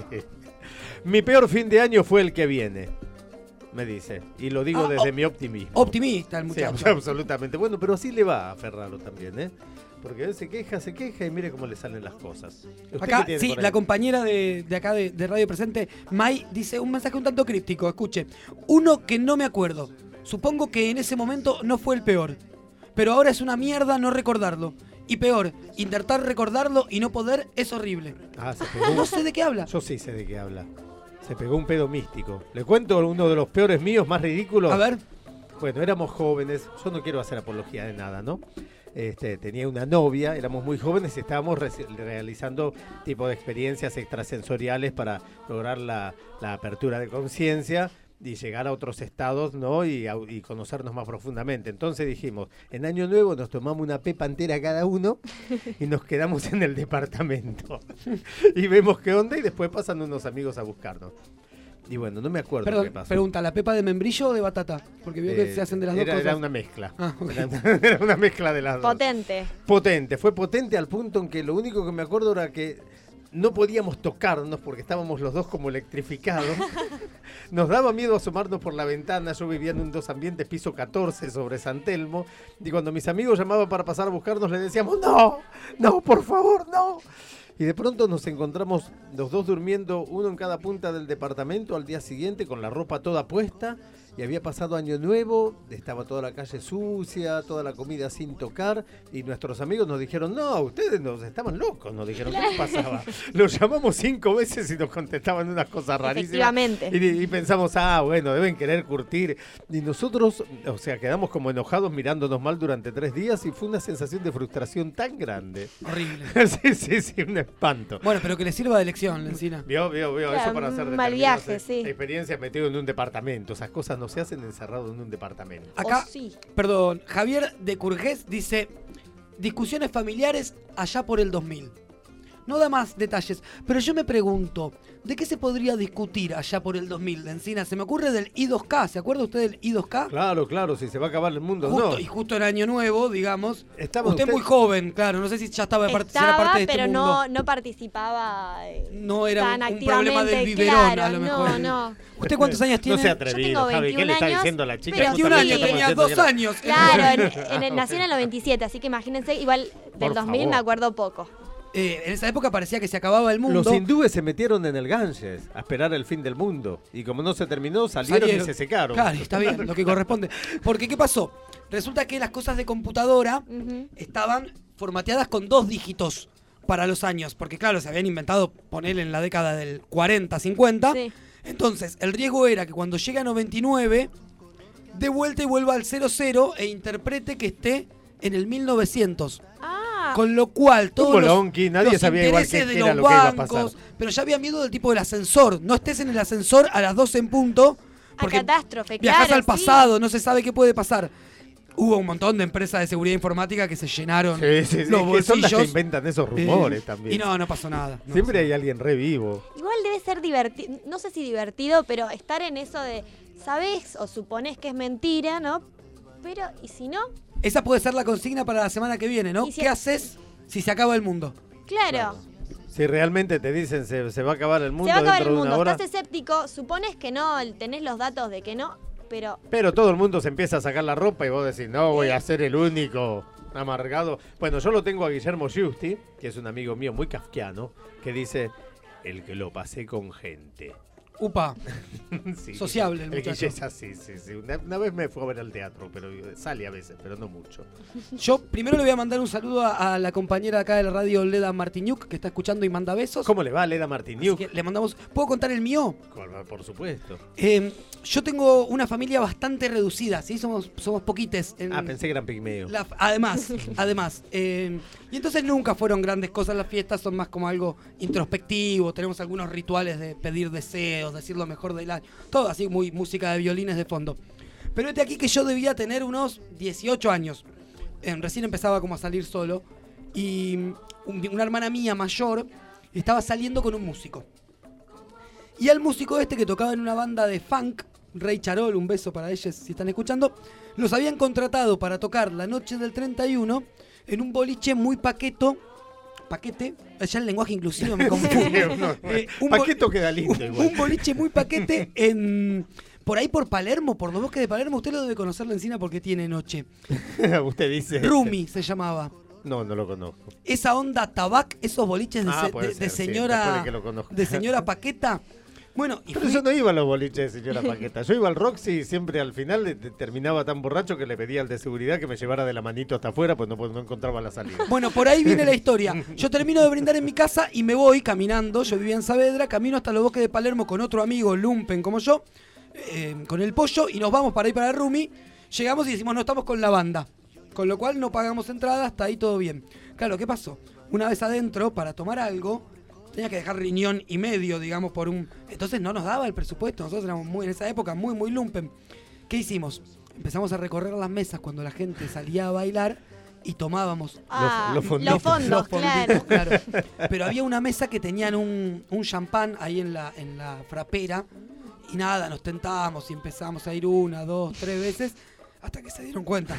Mi peor fin de año fue el que viene, me dice. Y lo digo Ah, desde o- mi optimismo. Optimista el Sí, muchacho. absolutamente. Bueno, pero así le va a Ferraro también, ¿eh? Porque él se queja, se queja y mire cómo le salen las cosas. ¿Usted Acá, qué tiene sí, por ahí? la compañera de, de acá de, de Radio Presente, Mai, dice un mensaje un tanto críptico. Escuche, uno que no me acuerdo. Supongo que en ese momento no fue el peor. Pero ahora es una mierda no recordarlo. Y peor, intentar recordarlo y no poder es horrible. Ah, se pegó. No sé de qué habla. Yo sí sé de qué habla. Se pegó un pedo místico. Le cuento uno de los peores míos, más ridículos. A ver. Bueno, éramos jóvenes. Yo no quiero hacer apología de nada, ¿no? Este, tenía una novia, éramos muy jóvenes y estábamos re- realizando tipo de experiencias extrasensoriales para lograr la, la apertura de conciencia y llegar a otros estados, ¿no? Y, a- y conocernos más profundamente. Entonces dijimos, en Año Nuevo nos tomamos una pepa entera cada uno y nos quedamos en el departamento. Y vemos qué onda y después pasan unos amigos a buscarnos. Y bueno, no me acuerdo qué Perdón, pasó. pregunta, ¿la pepa de membrillo o de batata? Porque veo que Eh, se hacen de las dos era, cosas. era una mezcla. Ah, ok. Era una- era una mezcla de las dos. Potente. Potente, fue potente al punto en que lo único que me acuerdo era que no podíamos tocarnos porque estábamos los dos como electrificados. Nos daba miedo asomarnos por la ventana. Yo vivía en un dos ambientes, piso catorce, sobre San Telmo. Y cuando mis amigos llamaban para pasar a buscarnos, les decíamos, no, no, por favor, no. Y de pronto nos encontramos los dos durmiendo, uno en cada punta del departamento al día siguiente con la ropa toda puesta. Y había pasado Año Nuevo, estaba toda la calle sucia, toda la comida sin tocar. Y nuestros amigos nos dijeron, no, ustedes nos estaban locos. Nos dijeron, ¿qué les pasaba? Los llamamos cinco veces y nos contestaban unas cosas rarísimas. Efectivamente. Y, y pensamos, ah, bueno, deben querer curtir. Y nosotros, o sea, quedamos como enojados mirándonos mal durante tres días y fue una sensación de frustración tan grande. Horrible. sí, sí, sí, un espanto. Bueno, pero que le sirva de lección, Lencina. Vio, vio, vio, Claro, eso para hacer un mal determinadas viaje, sí. experiencias metido en un departamento. Esas cosas no se hacen encerrado en un departamento. Acá, Oh, sí. perdón, Javier de Curgés dice, discusiones familiares allá por el dos mil. No da más detalles, pero yo me pregunto, ¿de qué se podría discutir allá por el dos mil de Encina? Se me ocurre del I dos K, ¿se acuerda usted del I dos K? Claro, claro, si se va a acabar el mundo, Justo, no. Y justo en Año Nuevo, digamos. Estaba usted, usted- muy joven, claro, no sé si ya estaba, de part- si era Estaba, parte de este pero mundo. no, no participaba eh, No era tan un- un activamente, problema del biberón, claro, a lo mejor. No, no. ¿Usted cuántos años tiene? No sea Yo tengo atrevido, Javi, ¿qué le veintiún está años, diciendo a la chica? pero veintiún Justamente años, estamos tenía diciendo dos que era- años. Claro, en, en el, nací en el noventa y siete, así que imagínense, igual del Por dos mil favor. me acuerdo poco. Eh, en esa época parecía que se acababa el mundo. Los hindúes se metieron en el Ganges a esperar el fin del mundo. Y como no se terminó, salieron, y se secaron. Claro, está bien, lo que corresponde. Porque, ¿qué pasó? Resulta que las cosas de computadora Ujú. estaban formateadas con dos dígitos para los años. Porque, claro, se habían inventado poner en la década del cuarenta, cincuenta. Sí. Entonces, el riesgo era que cuando llegue a noventa y nueve, dé vuelta y vuelva al cero cero e interprete que esté en el mil novecientos. Ah, Con lo cual, todos Un los, bolonqui, nadie los sabía igual intereses qué de era los lo que iba a bancos, pasar. pero ya había miedo del tipo del ascensor. No estés en el ascensor a las doce en punto, a porque catástrofe, viajás claro. al sí. pasado, no se sabe qué puede pasar. Hubo un montón de empresas de seguridad informática que se llenaron Sí, sí, sí, los que son las que bolsillos. inventan esos rumores Eh, también. Y no, no pasó nada. no Siempre pasó hay alguien re vivo. Igual debe ser divertido, no sé si divertido, pero estar en eso de, sabés o suponés que es mentira, ¿no? Pero, ¿y si no? nada. Esa puede ser la consigna para la semana que viene, ¿no? Y si- ¿Qué haces si se acaba el mundo? Claro, Si realmente te dicen se, se va a acabar el mundo se va a acabar dentro el de una mundo, hora. estás escéptico, supones que no, tenés los datos de que no, pero Pero todo el mundo se empieza a sacar la ropa y vos decís, no, voy a ser el único amargado. Bueno, yo lo tengo a Guillermo Giusti, que es un amigo mío muy kafkiano, que dice, el que lo pasé con gente. Upa, Sí, sociable el el muchacho. Guille es así, sí, sí. Una, una vez me fue a ver al teatro, pero sale a veces, pero no mucho. Yo primero le voy a mandar un saludo a, a la compañera acá de la radio, Leda Martiñuk, que está escuchando y manda besos. ¿Cómo le va, Leda Así Martiniuk? que le mandamos. ¿Puedo contar el mío? Por supuesto. Eh, yo tengo una familia bastante reducida, ¿sí? Somos, somos poquites. en Ah, pensé que eran pigmeos. la- además, además. eh, y entonces nunca fueron grandes cosas las fiestas, son más como algo introspectivo. Tenemos algunos rituales de pedir deseos, decir lo mejor del año. Todo así, muy música de violines de fondo. Pero este aquí que yo debía tener unos dieciocho años. Eh, recién empezaba como a salir solo. Y un- una hermana mía mayor estaba saliendo con un músico. Y al músico este que tocaba en una banda de funk, Rey Charol, un beso para ellos si están escuchando, los habían contratado para tocar la noche del treinta y uno en un boliche muy paqueto. Paquete, ya el lenguaje inclusivo me confunde. No, Eh, un bo- Paqueto queda lindo un, igual. un boliche muy paquete en por ahí por Palermo, por los bosques de Palermo. Usted lo debe conocer la encina porque tiene noche. Usted dice. Rumi se llamaba. No, no lo conozco. Esa onda tabac, esos boliches de, Ah, se- puede de- de ser, sí, señora después de que lo conozco. de señora Paqueta. Bueno, y Pero fui- yo no iba a los boliches de señora Paqueta. Yo iba al Roxy y siempre al final le- te- terminaba tan borracho que le pedía al de seguridad que me llevara de la manito hasta afuera, pues no, pues no encontraba la salida. Bueno, por ahí viene la historia. Yo termino de brindar en mi casa y me voy caminando. Yo vivía en Saavedra, camino hasta los bosques de Palermo con otro amigo, Lumpen, como yo, eh, con el pollo, y nos vamos para ir para Rumi. Llegamos y decimos, no estamos con la banda. Con lo cual no pagamos entrada, hasta ahí todo bien. Claro, ¿qué pasó? Una vez adentro, para tomar algo, tenía que dejar riñón y medio, digamos, por un... Entonces no nos daba el presupuesto. Nosotros éramos muy, en esa época muy, muy lumpen. ¿Qué hicimos? Empezamos a recorrer las mesas cuando la gente salía a bailar y tomábamos ah, los fonditos. los fondos, los fonditos, claro. claro. Pero había una mesa que tenían un, un champán ahí en la, en la frapera y nada, nos tentábamos y empezamos a ir una, dos, tres veces hasta que se dieron cuenta.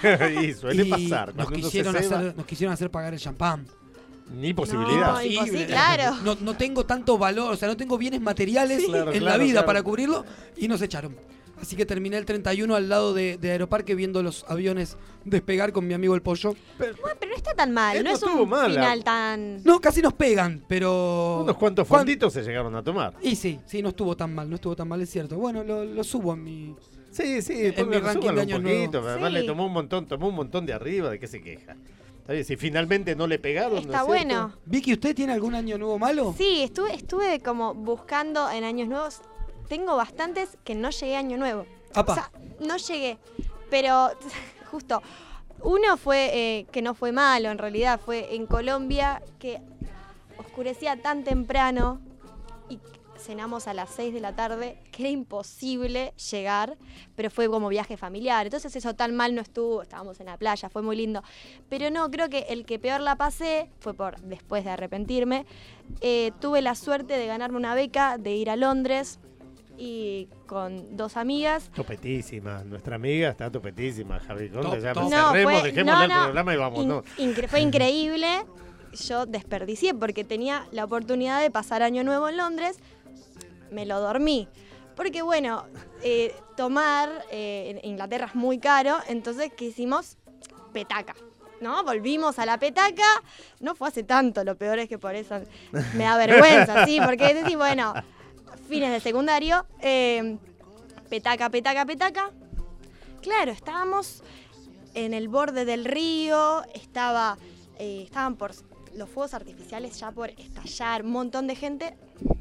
Y suele Y pasar. nos Cuando uno se quisieron, ceba, hacer, nos quisieron hacer pagar el champán. Ni posibilidad. No, imposible, claro. No, no tengo tanto valor, o sea, no tengo bienes materiales Claro, en la claro, vida claro. para cubrirlo y nos echaron. Así que terminé el treinta y uno al lado de, de Aeroparque viendo los aviones despegar con mi amigo el pollo. Bueno, pero no está tan mal, Él no no es estuvo un mal, final la- tan... No, casi nos pegan, pero... Unos cuantos Cuan- fonditos se llegaron a tomar. Y sí, sí, no estuvo tan mal, no estuvo tan mal, es cierto. Bueno, lo, lo subo en mi... Sí, sí, En póngale, mi ranking súbalo de un año poquito. nuevo. Además Sí. le tomó un montón, tomó un montón de arriba, ¿de qué se queja? Está bien, si finalmente no le pegaron, ¿no Está es bueno. cierto? Vicky, ¿usted tiene algún año nuevo malo? Sí, estuve, estuve como buscando en años nuevos. Tengo bastantes que no llegué a año nuevo. Apa. O sea, no llegué. Pero justo, uno fue eh, que no fue malo en realidad, fue en Colombia que oscurecía tan temprano y cenamos a las seis de la tarde, que era imposible llegar, pero fue como viaje familiar. Entonces eso tan mal no estuvo, estábamos en la playa, fue muy lindo. Pero no, creo que el que peor la pasé fue por después de arrepentirme. Eh, tuve la suerte de ganarme una beca, de ir a Londres y con dos amigas. Topetísima, nuestra amiga está topetísima, Javi. ¿Dónde? Ya No, cerremos, fue- dejémosle no, el no. programa y vamos, In- ¿no? incre- fue increíble. Yo desperdicié porque tenía la oportunidad de pasar Año Nuevo en Londres. Me lo dormí. Porque bueno, eh, tomar eh, en Inglaterra es muy caro, entonces ¿qué hicimos? Petaca. ¿No? Volvimos a la petaca. No fue hace tanto, lo peor es que por eso me da vergüenza, ¿sí? Porque decís, bueno, fines de secundario, eh, petaca, petaca, petaca. Claro, estábamos en el borde del río, estaba, eh, estaban por los fuegos artificiales ya por estallar, un montón de gente.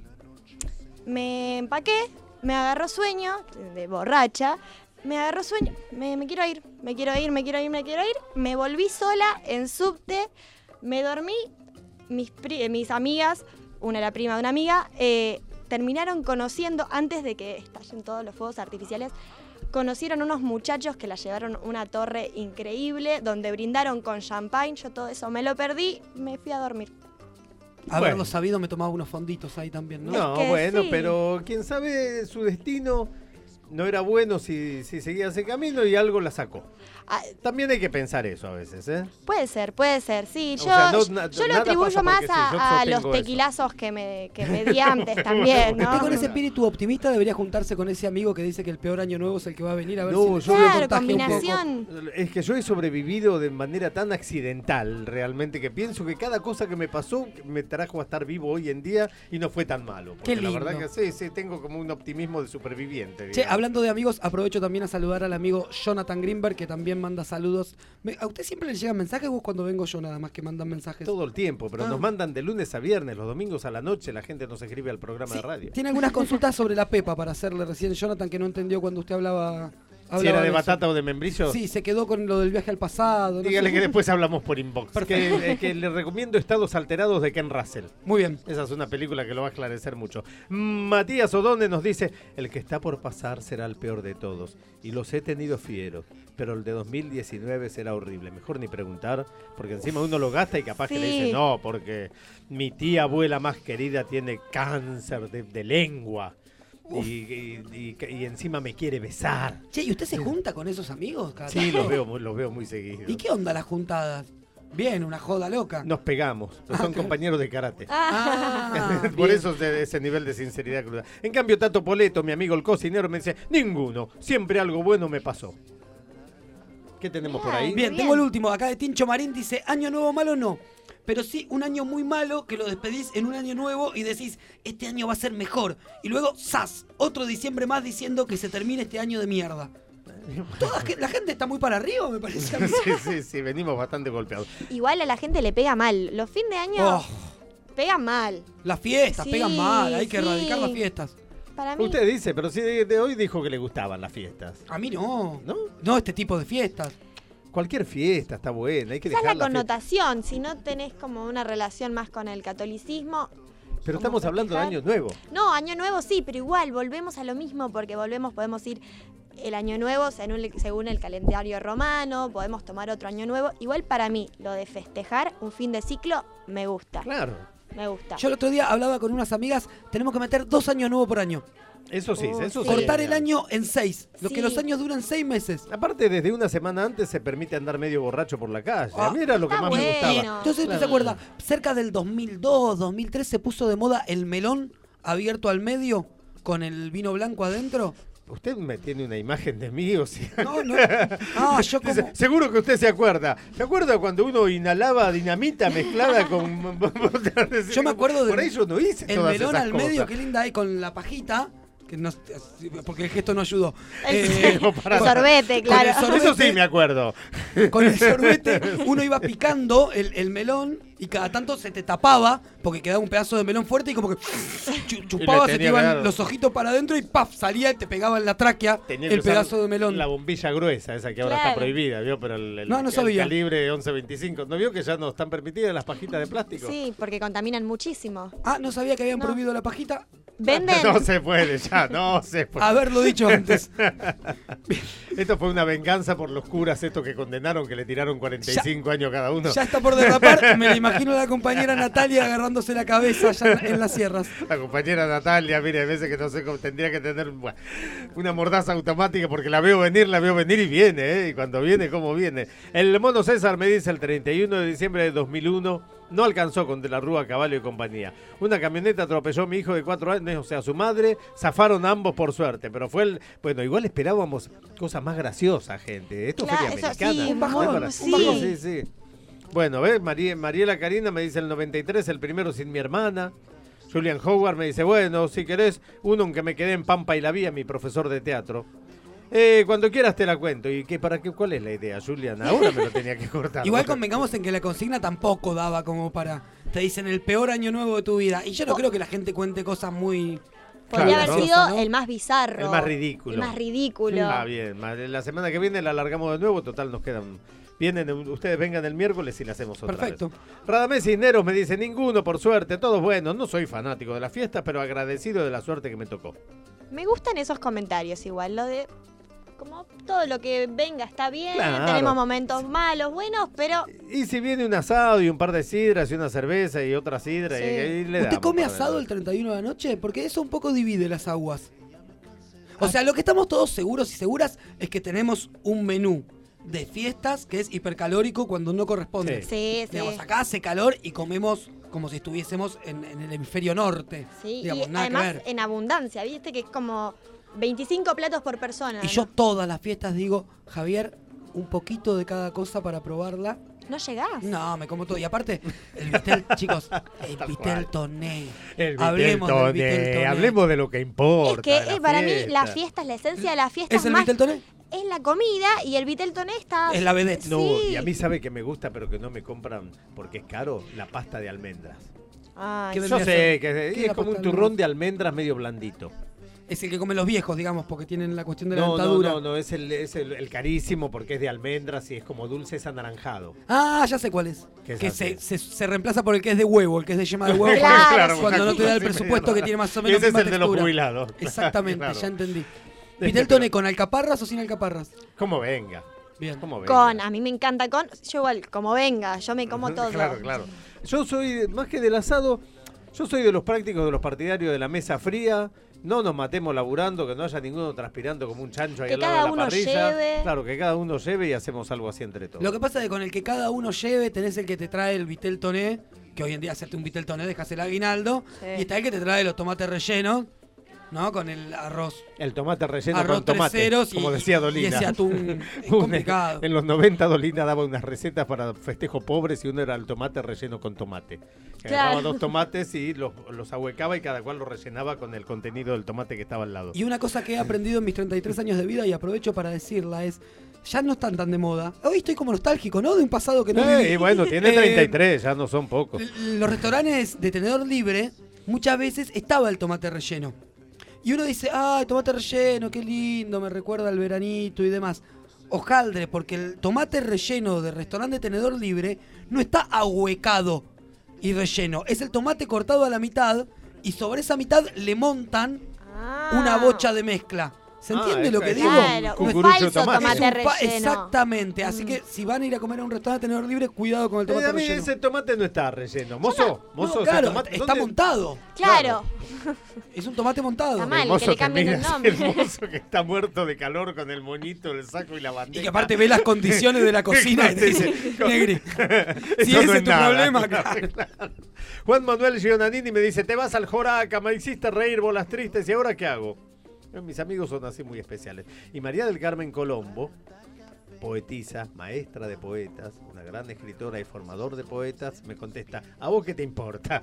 Me empaqué, me agarró sueño, de borracha, me agarró sueño, me, me quiero ir, me quiero ir, me quiero ir, me quiero ir. Me volví sola en subte, me dormí, mis, pri- mis amigas, una era prima de una amiga, eh, terminaron conociendo, antes de que estallen todos los fuegos artificiales, conocieron unos muchachos que la llevaron a una torre increíble, donde brindaron con champagne, yo todo eso me lo perdí, me fui a dormir. Haberlo Bueno. sabido, me tomaba unos fonditos ahí también, ¿no? No, que bueno, sí. pero quién sabe su destino no era bueno si, si seguía ese camino y algo la sacó. Ah, También hay que pensar eso a veces, ¿eh? puede ser, puede ser, sí. O Yo, sea, no, na- yo lo nada atribuyo pasa más porque sí, yo a, a los sostengo eso. tequilazos que me, que me di antes también, ¿no? Usted con ese espíritu optimista debería juntarse con ese amigo que dice que el peor año nuevo es el que va a venir a ver No, si yo le Claro, contagia un poco. combinación. Es que yo he sobrevivido de manera tan accidental realmente que pienso que cada cosa que me pasó me trajo a estar vivo hoy en día y no fue tan malo. Porque Qué la lindo. verdad que sí, sí, tengo como un optimismo de superviviente. Che, digamos. hablando de amigos, aprovecho también a saludar al amigo Jonathan Greenberg, que también manda saludos. Me- ¿A usted siempre le llegan mensajes o cuando vengo yo nada más que mandan mensajes? Todo el tiempo, pero Ah. nos mandan de lunes a viernes, los domingos a la noche, la gente nos escribe al programa Sí, de radio. tiene algunas consultas sobre la pepa para hacerle recién Jonathan, que no entendió cuando usted hablaba. hablaba Si era de eso. batata o de membrillo, Sí, se quedó con lo del viaje al pasado. no dígale sé. que después hablamos por inbox. Que, eh, que le recomiendo Estados Alterados de Ken Russell. Muy bien. Esa es una película que lo va a esclarecer mucho. Matías O'Donnell nos dice, el que está por pasar será el peor de todos. Y los he tenido fieros, pero el de dos mil diecinueve será horrible. Mejor ni preguntar, porque encima uno lo gasta y capaz que le Sí. dice, no, porque mi tía abuela más querida tiene cáncer de, de lengua. Y, y- y- y encima me quiere besar. Che, ¿y usted se junta con esos amigos? cada Sí, tanto? los veo, muy- los veo muy seguidos. ¿Y qué onda las juntadas? Bien, una joda loca. Nos pegamos, pero son claro. compañeros de karate. Ah, Por bien. eso ese, ese nivel de sinceridad cruda. En cambio, Tato Poleto, mi amigo el cocinero, me dice, ninguno, siempre algo bueno me pasó. ¿Qué tenemos por ahí? Bien, Bien. tengo el último. Acá de Tincho Marín dice, año nuevo malo no. Pero sí un año muy malo que lo despedís en un año nuevo y decís, este año va a ser mejor. Y luego, ¡zas! Otro diciembre más diciendo que se termine este año de mierda. Toda ge- la gente está muy para arriba, me parece a mí. Sí, sí, sí, venimos bastante golpeados. Igual a la gente le pega mal. Los fin de año Oh, pegan mal. las fiestas Sí, pegan mal, hay que sí. erradicar las fiestas. Para mí. Usted dice, pero sí de, de hoy dijo que le gustaban las fiestas. A mí no. ¿No? No, este tipo de fiestas. Cualquier fiesta está buena, hay que Esa es dejar la la fiesta. connotación. Si no tenés como una relación más con el catolicismo. Pero como estamos hablando de festejar. año nuevo. No, año nuevo sí, pero igual volvemos a lo mismo porque volvemos, podemos ir el año nuevo según el, según el calendario romano, podemos tomar otro año nuevo. Igual para mí, lo de festejar un fin de ciclo me gusta. Claro. Me gusta. Yo el otro día hablaba con unas amigas, tenemos que meter dos años nuevos por año. Eso sí, Oh, eso sí. sí. Cortar el año en seis. Lo que Sí. los años duran seis meses. Aparte, desde una semana antes se permite andar medio borracho por la calle. Ah, a mí era lo que está más me gustaba. bueno. Entonces, ¿usted Claro. se acuerda? Cerca del dos mil dos, dos mil tres se puso de moda el melón abierto al medio con el vino blanco adentro. Usted me tiene una imagen de mí, o sea. No, no. Ah, yo Dice, como... seguro que usted se acuerda. ¿Se acuerda cuando uno inhalaba dinamita mezclada con... Yo me acuerdo del- Por ahí yo no hice El todas melón esas al medio, cosas. qué linda ahí con la pajita. Que no, porque el gesto no ayudó. El, Eh, no, pará. el sorbete, con el claro. sorbete. Eso sí me acuerdo. Con el sorbete uno iba picando el, el melón y cada tanto se te tapaba porque quedaba un pedazo de melón fuerte y como que chu- chupaba, se te tenía iban que dar- los ojitos para adentro y ¡paf! Salía y te pegaba en la tráquea Tenía que el usar pedazo de melón. La bombilla gruesa, esa que ahora Claro. está prohibida, ¿vio? Pero el, el- No, no el sabía. calibre once veinticinco. ¿No vio que ya no están permitidas las pajitas de plástico? Sí, porque contaminan muchísimo. Ah, no sabía que habían No. prohibido la pajita. Venden. No se puede ya, no se puede. Haberlo dicho antes. Esto fue una venganza por los curas estos que condenaron, que le tiraron cuarenta y cinco ya, años cada uno. Ya está por derrapar, me la imagino a la compañera Natalia agarrándose la cabeza allá en las sierras. La compañera Natalia, mire, a veces que no sé cómo tendría que tener bueno, una mordaza automática porque la veo venir, la veo venir y viene, ¿eh? Y cuando viene, ¿cómo viene? El mono César me dice el treinta y uno de diciembre de dos mil uno, no alcanzó con De la Rúa, Caballo y compañía. Una camioneta atropelló a mi hijo de cuatro años, o sea, su madre, zafaron ambos por suerte, pero fue el... Bueno, igual esperábamos cosas más graciosas, gente. Esto Claro, fue eso americana. sí, Un bajón, Para- sí. un bajón, sí, sí. Bueno, ¿ves? María, Mariela Karina me dice el noventa y tres, el primero sin mi hermana. Julian Howard me dice, bueno, si querés, uno aunque me quedé en Pampa y la Vía, mi profesor de teatro. Eh, cuando quieras te la cuento. ¿Y qué, para qué, cuál es la idea, Julian? Ahora me lo tenía que cortar. Igual convengamos en que la consigna tampoco daba como para... Te dicen el peor año nuevo de tu vida. Y yo no Oh. creo que la gente cuente cosas muy... Podría Claro, haber ¿no? sido ¿no? el más bizarro. El más ridículo. El más ridículo. Ah, bien. ma- La semana que viene la alargamos de nuevo. Total, nos quedan... Vienen, ustedes vengan el miércoles y la hacemos otra Perfecto. vez. Radamés Cisneros me dice, ninguno, por suerte, todos buenos. No soy fanático de la fiesta, pero agradecido de la suerte que me tocó. Me gustan esos comentarios igual, lo de como todo lo que venga está bien, Claro. tenemos momentos malos, buenos, pero Y si viene un asado y un par de sidras y una cerveza y otra sidra, Sí. y, y le ¿Usted damos come para asado ver. el treinta y uno de la noche? Porque eso un poco divide las aguas. O sea, lo que estamos todos seguros y seguras es que tenemos un menú de fiestas que es hipercalórico cuando no corresponde. Sí. sí, sí. Digamos, acá hace calor y comemos como si estuviésemos en, en el hemisferio norte. Sí, Digamos, y nada además que ver. en abundancia, viste que es como veinticinco platos por persona. Y ¿no? yo todas las fiestas digo, Javier, un poquito de cada cosa para probarla. ¿No llegás? No, me como todo. Y aparte, el vitel, chicos, el Tal vitel cual. toné. El Hablemos del Vitel vitel Toné, toné. hablemos de lo que Es importa. que de eh, para mí la fiesta. fiesta es la esencia de la fiesta. ¿Es el más, vitel toné? es la comida y el vitel toné está... Es la vedette. No, Sí. y a mí sabe que me gusta, pero que no me compran porque es caro, la pasta de almendras. Ay, ¿Qué sí. Yo vendría a sé ser? que ¿Qué es, es es la como un pasta de turrón almendras? de almendras medio blandito. Es el que comen los viejos, digamos, porque tienen la cuestión de la No, no, dentadura. no, no, es, el, es el, el carísimo porque es de almendras y es como dulce, es anaranjado. Ah, ya sé cuál es. ¿Qué es Que así? se, se, se reemplaza por el que es de huevo, el que es de yema de huevo. Claro, cuando no te da el sí, presupuesto medio que tiene raro. más o menos Ese es misma el de los textura. jubilados. Exactamente, Claro. ya entendí. Este, ¿Vitel toné pero- con alcaparras o sin alcaparras? Como venga. Bien. Como venga. Con, a mí me encanta con, yo igual, como venga, yo me como todo. Claro, claro. Yo soy, más que del asado, yo soy de los prácticos, de los partidarios de la mesa fría. No nos matemos laburando, que no haya ninguno transpirando como un chancho ahí Que al lado cada de la uno parrilla. lleve. Claro, que cada uno lleve y hacemos algo así entre todos. Lo que pasa es que con el que cada uno lleve, tenés el que te trae el vitel toné, que hoy en día hacerte un vitel toné, dejas el aguinaldo, Sí. y está el que te trae los tomates rellenos, ¿no? Con el arroz. El tomate relleno Arroz con tomate, tres ceros y- como decía Dolina. y ese atún es Un- complicado. En los noventa Dolina daba unas recetas para festejos pobres y uno era el tomate relleno con tomate. Que Claro. agarraba dos tomates y los, los ahuecaba y cada cual los rellenaba con el contenido del tomate que estaba al lado. Y una cosa que he aprendido en mis treinta y tres años de vida y aprovecho para decirla es, ya no están tan de moda. Hoy estoy como nostálgico, ¿no? De un pasado que no Eh, viví. y bueno, tiene Eh, treinta y tres, ya no son pocos. L- Los restaurantes de tenedor libre, muchas veces estaba el tomate relleno. Y uno dice, ay, tomate relleno, qué lindo, me recuerda al veranito y demás. Hojaldre, porque el tomate relleno de restaurante de tenedor libre no está ahuecado y relleno. Es el tomate cortado a la mitad y sobre esa mitad le montan Ah. una bocha de mezcla. ¿Se Ah, entiende es- lo que es digo? Claro, un un cucurucho de falso tomate. tomate, Es un pa- relleno. Exactamente, así que si van a ir a comer a un restaurante de tenedor libre, cuidado con el Eh, tomate a mí relleno. ese tomate no está relleno. Mozo, mozo, No, ese claro, tomate- está ¿dónde- montado. Claro. Es un tomate montado. Está mal. El mozo que le cambien el mira, nombre. el mozo que está muerto de calor con el moñito, el saco y la bandeja. Y que aparte ve las condiciones de la cocina y te dice, Negri, si Eso ese no es es tu nada, problema, claro, claro. claro. Juan Manuel Gionanini me dice, te vas al Joraca, me hiciste reír, bolas tristes, ¿y ahora qué hago? Eh, Mis amigos son así muy especiales. Y María del Carmen Colombo, poetisa, maestra de poetas, una gran escritora y formador de poetas, me contesta, ¿a vos qué te importa?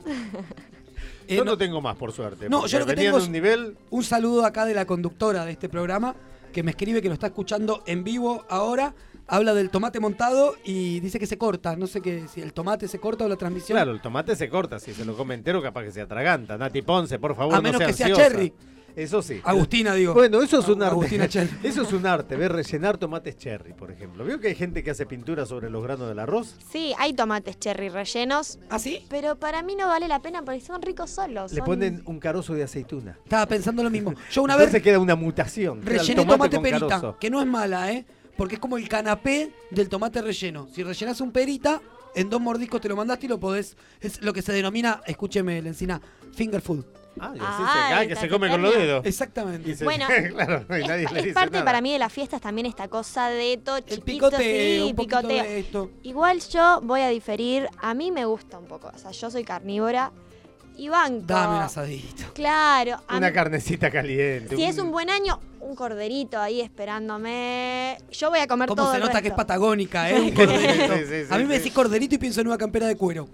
Eh, Yo no- no tengo más, por suerte. No, porque yo lo que venía tengo de es- un nivel... Un saludo acá de la conductora de este programa, que me escribe que lo está escuchando en vivo ahora. Habla del tomate montado y dice que se corta. No sé qué, si el tomate se corta o la transmisión. Claro, el tomate se corta, si se lo come entero capaz que se atraganta. Nati Ponce, por favor, a no menos sea que sea ansiosa. cherry. Eso sí. Agustina, digo. Bueno, eso es un arte. Agustina Cherry. Eso es un arte, ver rellenar tomates cherry, por ejemplo. ¿Vio que hay gente que hace pintura sobre los granos del arroz? Sí, hay tomates cherry rellenos. ¿Ah, sí? Pero para mí no vale la pena porque son ricos solos. Le son- ponen un carozo de aceituna. Estaba pensando lo mismo. Yo una vez Entonces queda una mutación. queda el rellené tomate, con perita, carozo. que no es mala, ¿eh? Porque es como el canapé del tomate relleno. Si rellenás un perita, en dos mordiscos te lo mandaste y lo podés... Es lo que se denomina, escúcheme, Lencina, finger food. Ah, y así Ah, se cae, el que se come con los taquiternia. dedos. Exactamente. Y se- Bueno, claro, y nadie le Es dice parte nada. para mí de las fiestas también esta cosa de todo El chiquito, picoteo, sí, un poquito picoteo. de esto. Igual yo voy a diferir, a mí me gusta un poco, o sea, yo soy carnívora y banco. Dame un asadito. Claro, a Una mí- carnecita caliente. si es un buen año, un corderito ahí esperándome. Yo voy a comer Cómo todo se el nota que es resto. patagónica, ¿eh? Un corderito. Sí, sí, sí, a mí me sí. decís corderito y pienso en una campera de cuero.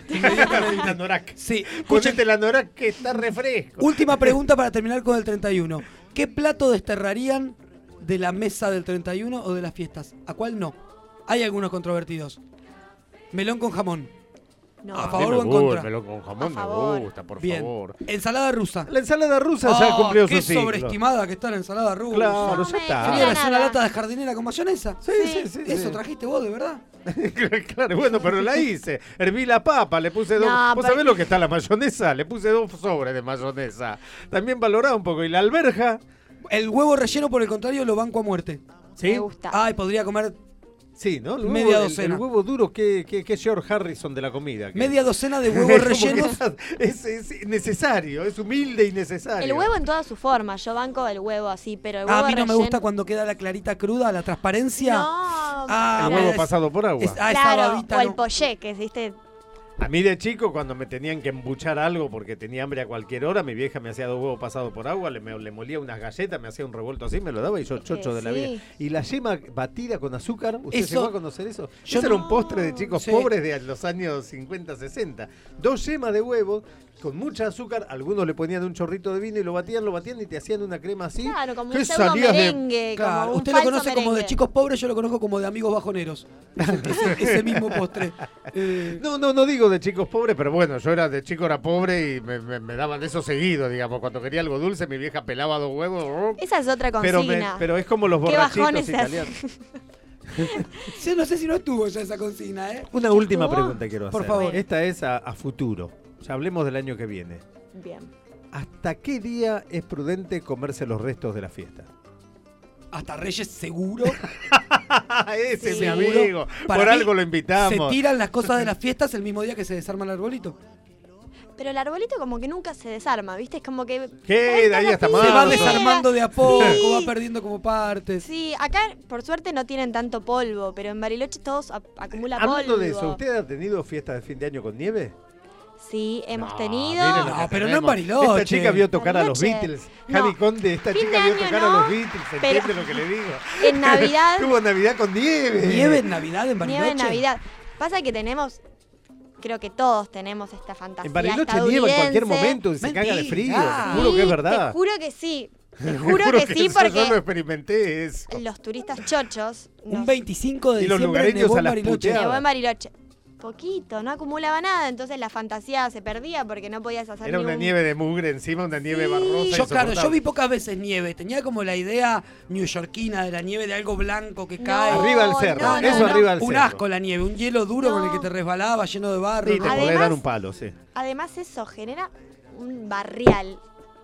La Norak. Sí. Ponete la Norak que está refresco. Última pregunta para terminar con el treinta y uno. ¿Qué plato desterrarían de la mesa del treinta y uno o de las fiestas? ¿A cuál no? Hay algunos controvertidos. Melón con jamón. No. A A mí favor me o en gusta, contra. el melón con jamón A favor. me gusta, por Bien. favor. Ensalada rusa. La ensalada rusa ya Oh, cumplió qué su ciclo. sobreestimada que está la ensalada rusa. Claro, No ya me- está. Fría ¿Querías nada. una lata de jardinera con mayonesa? Sí, sí, sí. sí. ¿Eso trajiste vos, de verdad? Claro, bueno, pero la hice. Herví la papa, le puse dos. No, ¿Vos pero- sabés lo que está la mayonesa? Le puse dos sobres de mayonesa. También valoraba un poco. Y la alberja. El huevo relleno, por el contrario, lo banco a muerte. Me gusta. Ay, podría comer Sí, ¿no? El Media huevo, el- docena. El, huevo duro que, que, que es George Harrison de la comida. que- media docena de huevos Como que rellenos. está- es, es necesario, es humilde y necesario. El huevo en toda su forma, yo banco el huevo así, pero el Ah, huevo a mí no me relleno- gusta cuando queda la clarita cruda, la transparencia. No, Ah, El huevo es- pasado por agua. es- ah, esa claro, babita o el no. poché, que existe. A mí de chico, cuando me tenían que embuchar algo porque tenía hambre a cualquier hora, mi vieja me hacía dos huevos pasados por agua, le, me- le molía unas galletas, me hacía un revuelto así, me lo daba y yo Es que chocho de la sí. vida. Y la yema batida con azúcar, ¿usted Eso- llegó a conocer eso? Yo Eso era no. un postre de chicos Sí. pobres de los años cincuenta, sesenta. Dos yemas de huevo con mucha azúcar, algunos le ponían un chorrito de vino y lo batían, lo batían y te hacían una crema así. Claro, como que un pseudo salías de- merengue. Claro, como un usted lo falso conoce como de merengue. chicos pobres, yo lo conozco como de amigos bajoneros. Ese, ese- ese mismo postre. Eh, No, no, no digo de chicos pobres, pero bueno, yo era de chico era pobre y me, me- me daban eso seguido, digamos. Cuando quería algo dulce, mi vieja pelaba dos huevos. oh, Esa es otra Pero, consigna. me- pero es como los Qué borrachitos bajones se italianos. yo no sé si no estuvo ya esa consigna, ¿eh? Una última estuvo? pregunta quiero hacer. Por favor. Esta es a, a futuro. Ya hablemos del año que viene. Bien. ¿Hasta qué día es prudente comerse los restos de la fiesta? Hasta Reyes seguro. Ese Sí. es mi amigo. Para Por mí, algo lo Se invitamos. tiran las cosas de las fiestas el mismo día que se desarma el arbolito. Pero el arbolito como que nunca se desarma, ¿viste? Es como que... Queda ahí hasta Sí, Se marzo. va Ah, desarmando de a poco, Sí. va perdiendo como partes. Sí, acá por suerte no tienen tanto polvo, pero en Bariloche todos ap- acumula Hablando polvo. de eso, ¿usted ha tenido fiesta de fin de año con nieve? Sí, hemos No, tenido... miren lo No, que pero no en tenemos. Bariloche. Esta chica vio tocar a los Bariloche. Beatles. No. Javi Conde, esta Fin chica de vio año tocar no, a los Beatles. pero- ¿Entiende lo que le digo? En Navidad... Tuvo Navidad con nieve. Nieve en Navidad en Bariloche. Nieve en Navidad. Pasa que tenemos, creo que todos tenemos esta fantasía En Bariloche nieva en cualquier estadounidense. momento y se caga de frío. Mentira. Te juro que es Sí, verdad. Te juro que sí. Te juro que sí, eso, Yo lo porque experimenté eso. los turistas chochos Un nos veinticinco de Y los diciembre lugareños nevó a en las Bariloche. puteadas. llevó en Bariloche. Poquito, no acumulaba nada, entonces la fantasía se perdía porque no podías hacer Era ni una un- nieve de mugre encima, una nieve Sí. barrosa. Yo, claro, insoportable. yo vi pocas veces nieve. Tenía como la idea neoyorquina de la nieve de algo blanco que No, cae. Arriba del cerro, no, no, eso no. arriba del Un cerro. asco la nieve, un hielo duro No. con el que te resbalaba, lleno de barro. Sí, te ¿no? podés Además- dar un palo, sí. Además eso genera un barrial.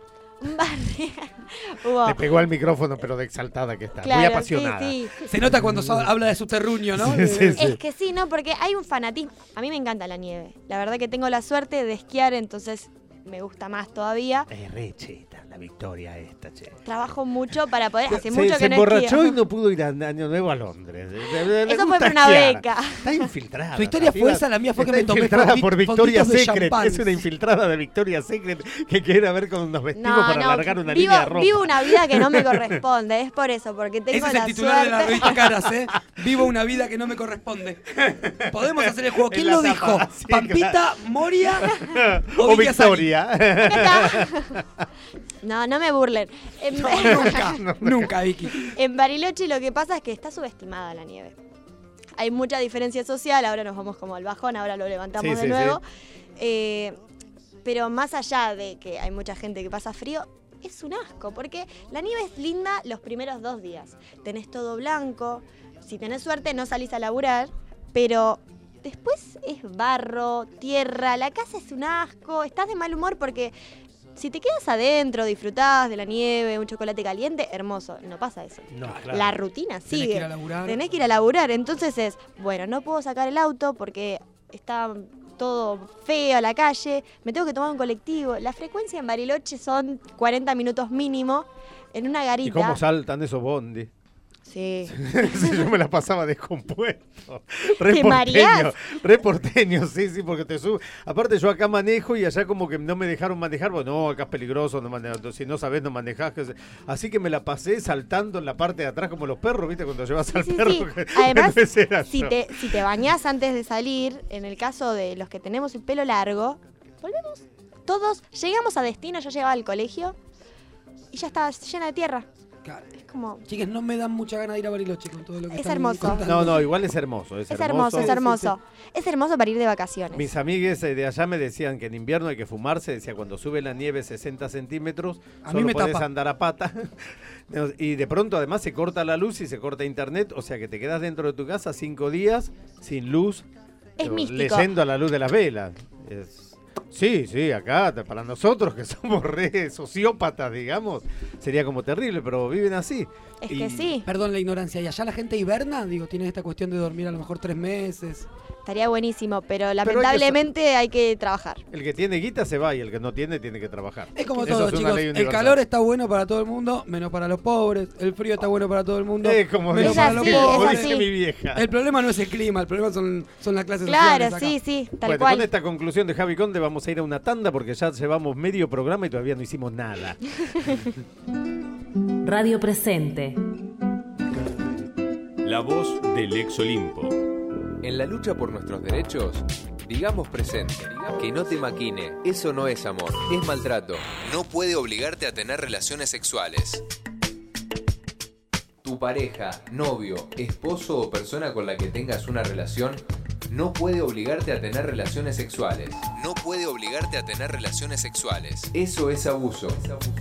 Un barrial. Hubo- Le pegó al micrófono, pero de exaltada que está. Claro, Muy apasionada. Sí, sí. Se nota cuando so- habla de su terruño, ¿no? Sí, sí, sí. Es que sí, no, porque hay un fanatismo. A mí me encanta la nieve. La verdad que tengo la suerte de esquiar, entonces me gusta más todavía. Es re cheta la victoria esta, che. Trabajo mucho para poder. Hace se mucho se que no emborrachó esquío. y no pudo ir a Año Nuevo a Londres. Le- le- le Eso gusta fue por una esquiar. beca. Está infiltrada. Tu historia esa fue piba. esa, la mía fue que Está me tomé infiltrada fondi- por Victoria's fonditos de Secret. champán. Es una infiltrada de Victoria's Secret que quiere ver con unos vestidos No, para no, alargar una vivo, línea de ropa. vivo una vida que no me corresponde, es por eso, porque tengo Ese es la el titular de la suerte. revista Caras, ¿eh? Vivo una vida que no me corresponde. Podemos hacer el juego. En ¿Quién la lo tapa, dijo? sí, ¿Pampita, Moria o, o Vicky Asari? Victoria. Acá está. No, no me burlen. En, Nunca, nunca, Vicky. en Bariloche lo que pasa es que está subestimada la nieve. Hay mucha diferencia social, ahora nos vamos como al bajón, ahora lo levantamos Sí, de sí, nuevo. Eh, pero más allá de que hay mucha gente que pasa frío, es un asco, porque la nieve es linda los primeros dos días. Tenés todo blanco, si tenés suerte no salís a laburar, pero después es barro, tierra, la casa es un asco, estás de mal humor porque si te quedas adentro, disfrutás de la nieve, un chocolate caliente, hermoso, no pasa eso. No, claro. La rutina sigue. Tenés que ir a laburar. Tenés que ir a laburar, entonces es, bueno, no puedo sacar el auto porque está todo feo a la calle, me tengo que tomar un colectivo. La frecuencia en Bariloche son cuarenta minutos mínimo en una garita. ¿Y cómo saltan esos bondis? Sí. Sí, yo me la pasaba descompuesto. Re ¿Te porteño, mareás? re porteño, sí, sí, porque te subo. Aparte yo acá manejo y allá como que no me dejaron manejar, porque no, acá es peligroso, no manejo, si no sabes no manejás. Que... Así que me la pasé saltando en la parte de atrás como los perros, ¿viste? Cuando llevas al Sí, sí, perro. sí. Que, Además, que ese era si yo. te, si te bañás antes de salir, en el caso de los que tenemos el pelo largo, volvemos todos, llegamos a destino, yo llegaba al colegio y ya estaba llena de tierra. Claro. Es como... Chicas, no me dan mucha ganas de ir a Bariloche con todo lo que Es están hermoso. contando. No, no, igual es hermoso. Es, Es hermoso, es Sí, sí, hermoso. Es hermoso para ir de vacaciones. Mis amigues eh, de allá me decían que en invierno hay que fumarse, decía cuando sube la nieve sesenta centímetros, A solo mí me podés tapa. andar a pata. Y de pronto además se corta la luz y se corta internet, o sea que te quedas dentro de tu casa cinco días sin luz, Es eh, místico. leyendo a la luz de las velas. Es- Sí, sí, acá para nosotros que somos re sociópatas, digamos, sería como terrible, pero viven así. Es Y- que sí, Perdón la ignorancia. ¿Y allá la gente hiberna? Digo, tiene esta cuestión de dormir a lo mejor tres meses. estaría buenísimo, pero hay que lamentablemente hay que trabajar. El que tiene guita se va y el que no tiene tiene que trabajar. Es como Eso todo, es una chicos. ley El universal. calor está bueno para todo el mundo, menos para los pobres. El frío está bueno para todo el mundo, Eh, como menos dice, para los así, como pobres. es dice así. mi vieja. El problema no es el clima, el problema son, son las clases Claro, sociales acá. sí, sí, tal Bueno, cual. con esta conclusión de Javi Conde vamos a ir a una tanda porque ya llevamos medio programa y todavía no hicimos nada. Radio Presente. La voz del ex Olimpo. En la lucha por nuestros derechos, digamos presente, que no te maquine, eso no es amor, es maltrato. No puede obligarte a tener relaciones sexuales. Tu pareja, novio, esposo o persona con la que tengas una relación no puede obligarte a tener relaciones sexuales. No puede obligarte a tener relaciones sexuales. Eso es abuso.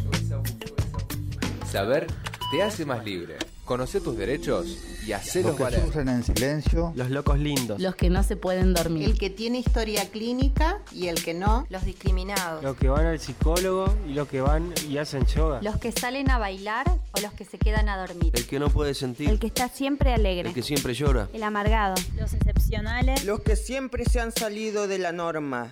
Saber te hace más libre. Conoce tus derechos y hacelos Los que valer. sufren en silencio. Los locos lindos. Los que no se pueden dormir. El que tiene historia clínica y el que no. Los discriminados. Los que van al psicólogo y los que van y hacen yoga. Los que salen a bailar o los que se quedan a dormir. El que no puede sentir. El que está siempre alegre. El que siempre llora. El amargado. Los excepcionales. Los que siempre se han salido de la norma.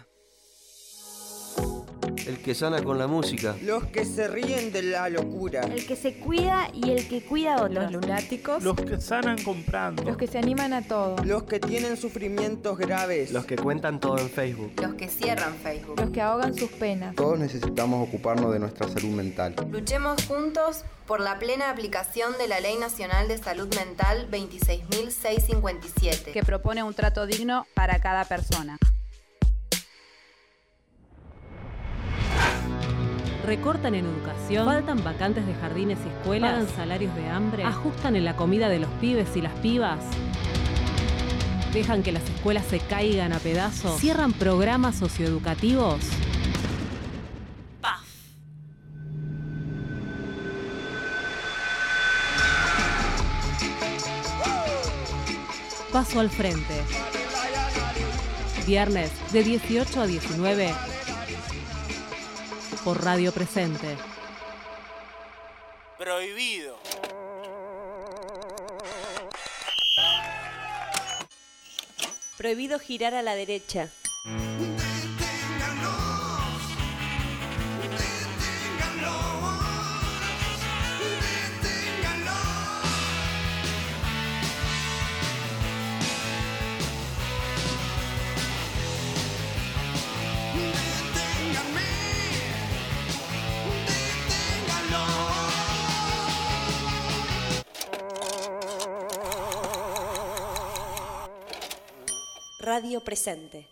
El que sana con la música. Los que se ríen de la locura. El que se cuida y el que cuida a otros. Los lunáticos. Los que sanan comprando. Los que se animan a todo. Los que tienen sufrimientos graves. Los que cuentan todo en Facebook. Los que cierran Facebook. Los que ahogan sus penas. Todos necesitamos ocuparnos de nuestra salud mental. Luchemos juntos por la plena aplicación de la Ley Nacional de Salud Mental veintiséis mil seiscientos cincuenta y siete. Que propone un trato digno para cada persona. Recortan en educación, faltan vacantes de jardines y escuelas, pagan salarios de hambre, ajustan en la comida de los pibes y las pibas, dejan que las escuelas se caigan a pedazos, cierran programas socioeducativos. ¡Paf! Paso al frente. Viernes de dieciocho a diecinueve. Por Radio Presente. Prohibido. Prohibido girar a la derecha. Radio Presente.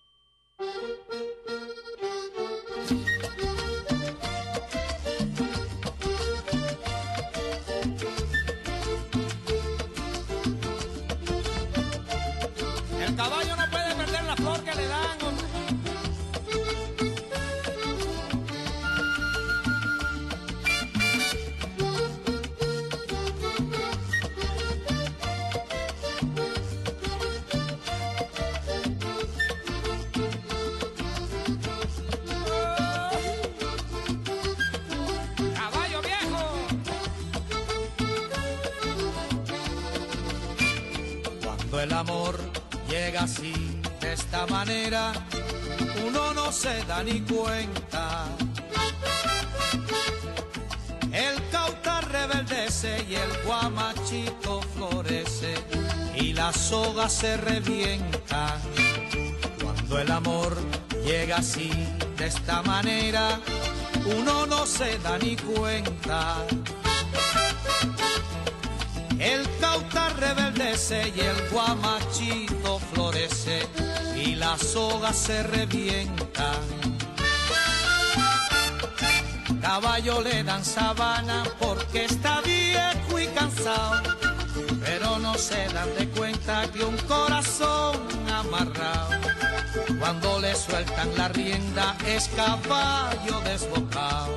El caballo no puede perder la flor que le dan, hombre. el amor llega así, de esta manera, uno no se da ni cuenta. El cauta rebeldece y el guamachito florece y la soga se revienta. Cuando el amor llega así, de esta manera, uno no se da ni cuenta. El cauta rebeldece y el guamachito florece y la soga se revienta. Caballo le dan sabana porque está viejo y cansado, pero no se dan de cuenta que un corazón amarrado, cuando le sueltan la rienda, es caballo desbocado.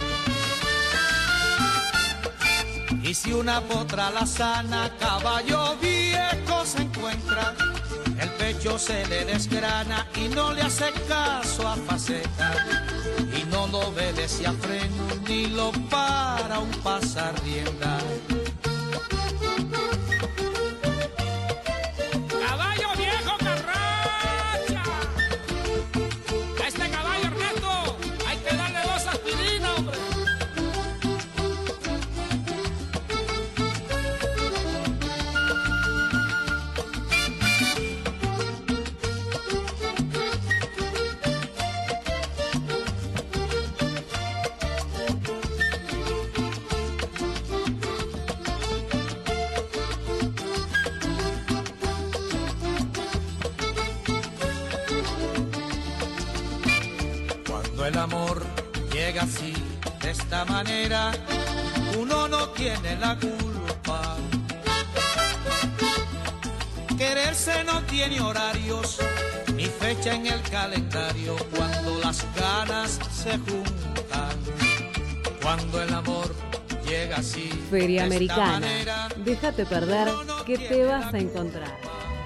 Y si una potra la sana, caballo viejo se encuentra, el pecho se le desgrana y no le hace caso a faceta, y no lo obedece a freno ni lo para un pasarrienda. ¡Caballo viejo carracha! A este caballo, Ernesto, hay que darle dos aspirinas, hombre. El amor llega así, de esta manera, uno no tiene la culpa. Quererse no tiene horarios, ni fecha en el calendario, cuando las ganas se juntan. Cuando el amor llega así, Feria de esta Americana. manera, Déjate perder, que te vas a encontrar.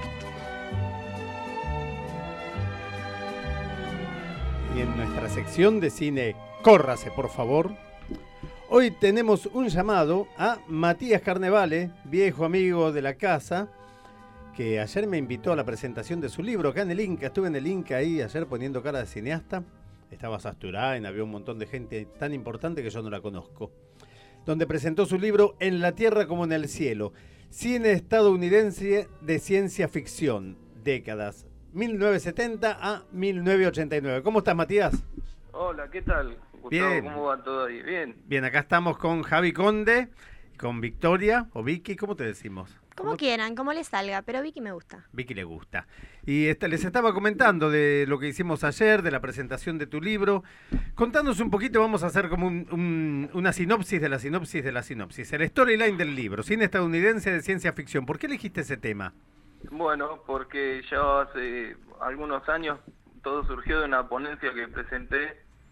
Y en nuestra sección de cine, córrase por favor, hoy tenemos un llamado a Matías Carnevale, viejo amigo de la casa, que ayer me invitó a la presentación de su libro acá en el Inca. Estuve en el Inca ahí ayer poniendo cara de cineasta. Estaba Sasturain, había un montón de gente tan importante que yo no la conozco. Donde presentó su libro En la tierra como en el cielo, cine estadounidense de ciencia ficción, décadas mil novecientos setenta a mil novecientos ochenta y nueve. ¿Cómo estás, Matías? Hola, ¿qué tal, Gustavo? Bien. ¿Cómo va todo ahí? Bien. Bien, acá estamos con Javi Conde, con Victoria, o Vicky, ¿cómo te decimos? Como quieran, como les salga, pero Vicky me gusta. Vicky le gusta. Y este, les estaba comentando de lo que hicimos ayer, de la presentación de tu libro. Contándonos un poquito, vamos a hacer como un, un, una sinopsis de la sinopsis de la sinopsis. El storyline del libro, cine estadounidense de ciencia ficción. ¿Por qué elegiste ese tema? Bueno, porque ya hace algunos años todo surgió de una ponencia que presenté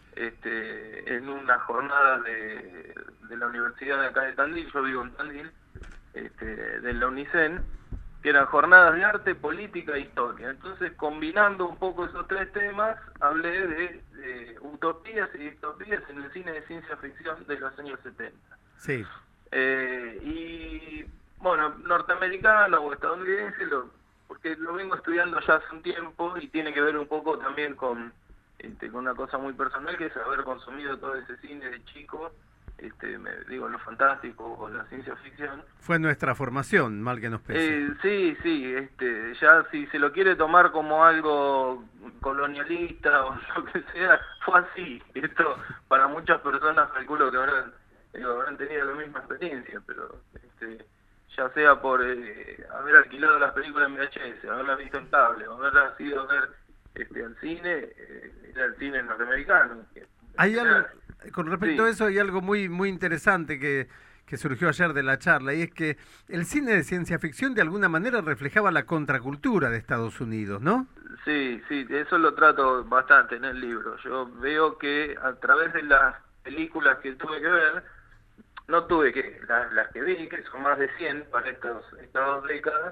este, en una jornada de, de la universidad de acá de Tandil. Yo vivo en Tandil. Este, de la UNICEN, que eran jornadas de arte, política e historia. Entonces, combinando un poco esos tres temas, hablé de, de utopías y distopías en el cine de ciencia ficción de los años setenta. Sí. Eh, y, bueno, norteamericano o estadounidense, lo, porque lo vengo estudiando ya hace un tiempo y tiene que ver un poco también con, este, con una cosa muy personal, que es haber consumido todo ese cine de chico. Este, me, digo, lo fantástico o la ciencia ficción. Fue nuestra formación, mal que nos pese. Eh, sí, sí, este, ya si se lo quiere tomar como algo colonialista o lo que sea, fue así. Esto para muchas personas calculo que habrán, digo, habrán tenido la misma experiencia, pero este, ya sea por eh, haber alquilado las películas en V H S, haberlas visto en cable, o haberlas ido a ver este, al cine, eh, era el cine norteamericano. Hay algo, con respecto Sí. a eso hay algo muy muy interesante que, que surgió ayer de la charla, y es que el cine de ciencia ficción de alguna manera reflejaba la contracultura de Estados Unidos, ¿no? Sí, sí, eso lo trato bastante en el libro. Yo veo que a través de las películas que tuve que ver, no tuve que, las, las que vi, que son más de cien para estos, estas dos décadas,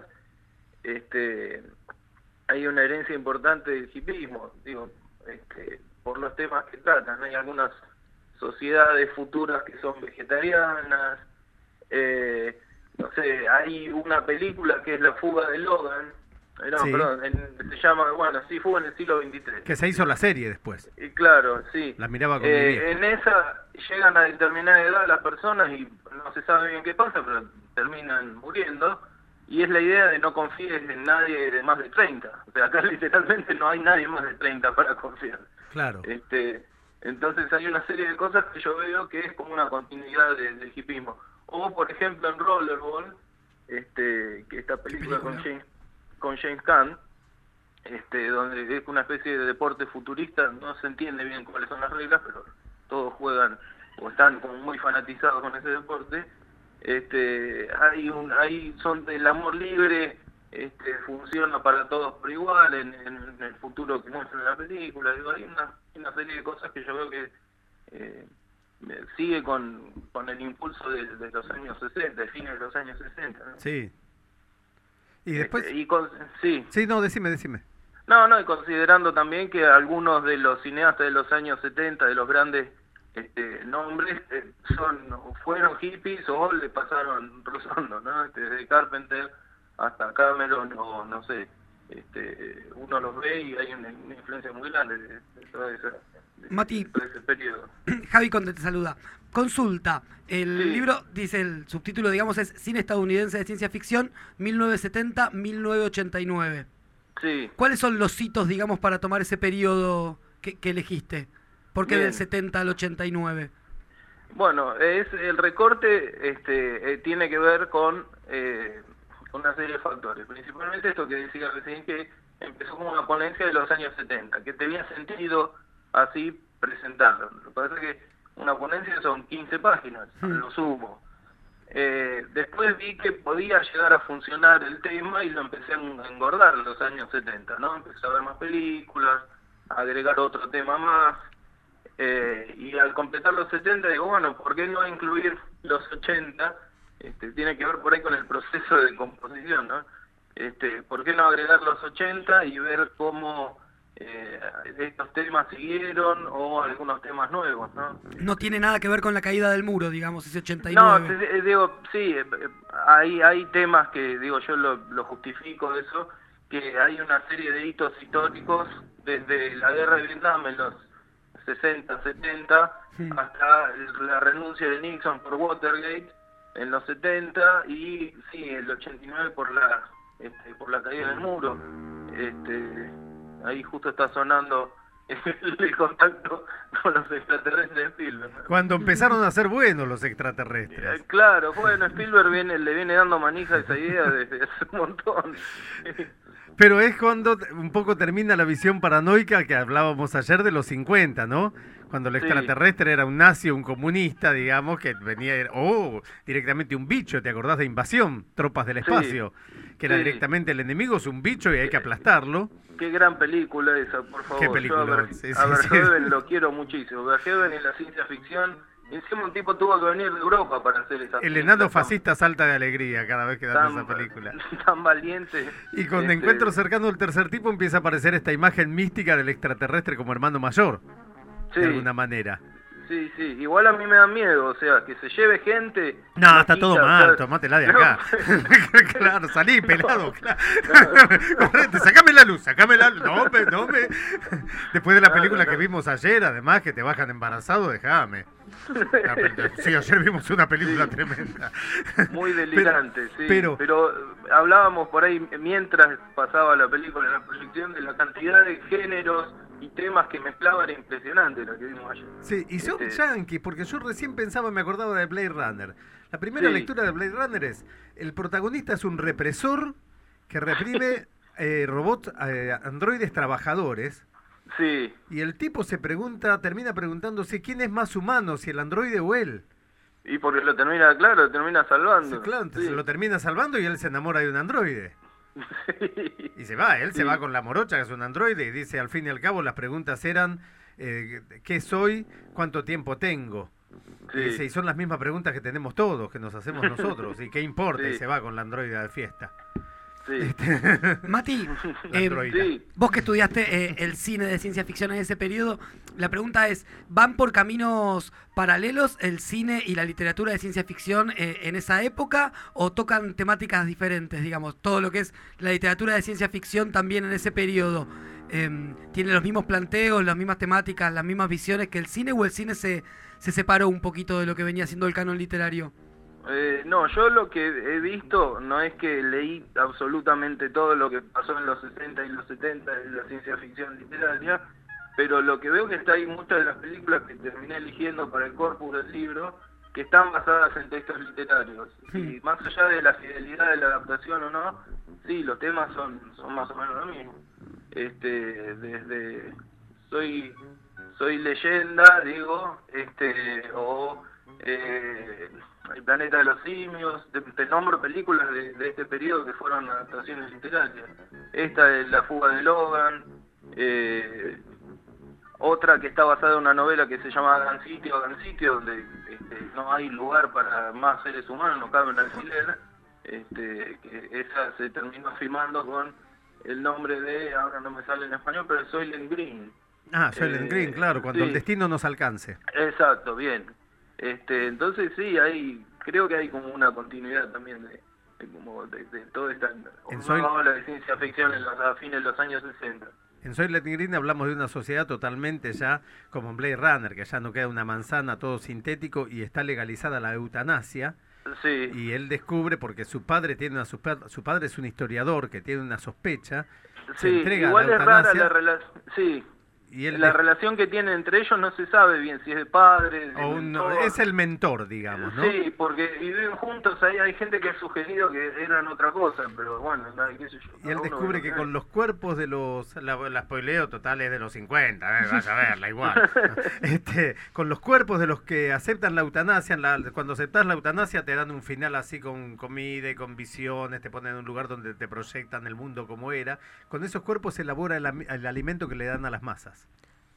este, hay una herencia importante del hipismo, digo, este, por los temas que tratan. Hay algunas sociedades futuras que son vegetarianas, eh, no sé, hay una película que es La fuga de Logan, eh, no, Sí. perdón, en- se llama, bueno, sí, Fuga en el siglo veintitrés. Que se hizo la serie después. Y claro, sí. La miraba con mi Eh, viejo. en esa llegan a determinada edad las personas y no se sabe bien qué pasa, pero terminan muriendo. Y es la idea de no confíes en nadie de más de treinta. O sea, acá literalmente no hay nadie más de treinta para confiar. Claro. Este, entonces hay una serie de cosas que yo veo que es como una continuidad de- del hipismo. O por ejemplo en Rollerball, este, que esta película, con James, con James Caan, este, donde es una especie de deporte futurista, no se entiende bien cuáles son las reglas, pero todos juegan o están como muy fanatizados con ese deporte. Este, hay un, hay son del amor libre, este, funciona para todos por igual en, en, en el futuro que muestra en la película. Digo, hay una, una serie de cosas que yo veo que eh, sigue con, con el impulso de, de los años sesenta, de fines de los años sesenta, ¿no? Sí. Y después... Este, y con, sí. Sí, no, decime, decime. No, no, y considerando también que algunos de los cineastas de los años setenta, de los grandes este, nombres, eh, son fueron hippies o le pasaron rozando, ¿no? Este, desde Carpenter hasta Cameron, o no sé, este, uno los ve y hay una, una influencia muy grande de, de todo ese, de, Mati. de todo ese periodo. Javi Conde te saluda. Consulta. El Sí. libro, dice el subtítulo, digamos, es Cine estadounidense de ciencia ficción, mil novecientos setenta a mil novecientos ochenta y nueve. Sí. ¿Cuáles son los hitos, digamos, para tomar ese periodo que, que elegiste? ¿Por qué Bien. del setenta al ochenta y nueve? Bueno, es el recorte este, eh, tiene que ver con eh, una serie de factores. Principalmente esto que decía recién, que empezó como una ponencia de los años setenta, que tenía sentido así presentarlo. Lo que pasa es que una ponencia son quince páginas, lo sumo. Eh, después vi que podía llegar a funcionar el tema y lo empecé a engordar en los años setenta, ¿no? Empecé a ver más películas, a agregar otro tema más. Eh, y al completar los setenta digo, bueno, ¿por qué no incluir los ochenta? Este, tiene que ver por ahí con el proceso de composición, ¿no? Este, ¿por qué no agregar los ochenta y ver cómo eh, estos temas siguieron o algunos temas nuevos, ¿no? No tiene nada que ver con la caída del muro, digamos, ese ochenta y No, nueve. te- digo, sí, eh, eh, hay, hay temas que, digo, yo lo, lo justifico eso, que hay una serie de hitos históricos desde la guerra de Vietnam en los sesenta, setenta, hasta el- la renuncia de Nixon por Watergate en los setenta y sí, el ochenta y nueve por la este, por la caída del muro. Este, ahí justo está sonando el, el contacto con los extraterrestres de Spielberg, ¿no? Cuando empezaron a ser buenos los extraterrestres. Eh, Claro, bueno, Spielberg viene, le viene dando manija a esa idea desde hace un montón. Pero es cuando un poco termina la visión paranoica que hablábamos ayer de los cincuenta, ¿no? Cuando el Sí. extraterrestre era un nazi o un comunista, digamos, que venía, o directamente un bicho, ¿te acordás de Invasión? Tropas del Sí. espacio, que era Sí. directamente el enemigo, es un bicho y hay que aplastarlo. Qué gran película esa, por favor. Qué Yo película, a, Ver- sí, a sí, sí. Verhoeven lo quiero muchísimo. Verhoeven en la ciencia ficción, encima un tipo tuvo que venir de Europa para hacer esa El película enano tan- fascista salta de alegría cada vez que dan tan, esa película. tan valiente. Y con Este, encuentro cercano del tercer tipo empieza a aparecer esta imagen mística del extraterrestre como hermano mayor, Sí. de alguna manera. Sí, sí, igual a mí me da miedo, o sea, que se lleve gente... No, está todo loquita, mal, o sea, tomátela de no, acá. Claro, salí, pelado, claro. Correte, sacame la luz, sacame la luz. No, me, no me. Después de la película que vimos ayer, además, que te bajan embarazado, déjame. La pel- Sí, ayer vimos una película tremenda. Muy delirante, sí. pero- Pero, eh, hablábamos por ahí, mientras pasaba la película, la proyección, de la cantidad de géneros y temas que mezclaba, era impresionante lo que vimos ayer. Sí, y son Este, yankees, porque yo recién pensaba, me acordaba de Blade Runner. La primera Sí. lectura de Blade Runner es, el protagonista es un represor que reprime eh, robots, eh, androides trabajadores. Sí. Y el tipo se pregunta, termina preguntándose quién es más humano, si el androide o él. Y porque lo termina, claro, lo termina salvando. Sí, claro, entonces Sí. lo termina salvando y él se enamora de un androide. Y se va, él se Sí. va con la morocha, que es un androide, y dice, al fin y al cabo, las preguntas eran, eh, ¿qué soy? ¿Cuánto tiempo tengo? Sí. Y dice, y son las mismas preguntas que tenemos todos, que nos hacemos nosotros, y qué importa, y Sí. se va con la androide de fiesta. Sí. Mati, eh, Sí. vos que estudiaste eh, el cine de ciencia ficción en ese periodo, la pregunta es, ¿van por caminos paralelos el cine y la literatura de ciencia ficción eh, en esa época o tocan temáticas diferentes, digamos? Todo lo que es la literatura de ciencia ficción también en ese periodo, eh, ¿tiene los mismos planteos, las mismas temáticas, las mismas visiones que el cine o el cine se, se separó un poquito de lo que venía siendo el canon literario? Eh, no, yo lo que he visto no es que leí absolutamente todo lo que pasó en los sesenta y los setenta en la ciencia ficción literaria, pero lo que veo que está ahí muchas de las películas que terminé eligiendo para el corpus del libro, que están basadas en textos literarios. Y más allá de la fidelidad de la adaptación o no, sí, los temas son, son más o menos lo mismo. Este, desde soy soy leyenda, digo, este, o eh, El planeta de los simios, te, te nombro películas de, de este periodo que fueron adaptaciones literarias. Esta es La fuga de Logan, eh, otra que está basada en una novela que se llama Gran Sitio, Gran Sitio, donde este, no hay lugar para más seres humanos, no cabe un alfiler. Este, que esa se terminó filmando con el nombre de, ahora no me sale en español, pero Soylent Green. Ah, Soylent Eh, Green, claro, cuando sí. el destino nos alcance. Exacto, bien. Este, entonces sí, hay, creo que hay como una continuidad también de, de como de, de toda esta En nueva Soy- ola de ciencia ficción en los, a fines de los años sesenta. En Soylent Green hablamos de una sociedad totalmente ya como en Blade Runner, que ya no queda una manzana, todo sintético, y está legalizada la eutanasia. Sí. Y él descubre, porque su padre tiene una suspe- su padre es un historiador que tiene una sospecha, se Sí, entrega igual a la es rara eutanasia. la relación. Sí. Y él la de- relación que tienen entre ellos no se sabe bien si es de padre, de o un- mentor. es el mentor, digamos, ¿no? Sí, porque viven juntos, ahí hay gente que ha sugerido que eran otra cosa, pero bueno, nada, qué sé yo. Y cada él uno descubre ve que lo con los cuerpos de los... La, la spoileo total es de los cincuenta, eh, vas a verla igual. este, con los cuerpos de los que aceptan la eutanasia, la- cuando aceptas la eutanasia te dan un final así con comida y con visiones, te ponen en un lugar donde te proyectan el mundo como era. Con esos cuerpos se elabora el, ami- el alimento que le dan a las masas.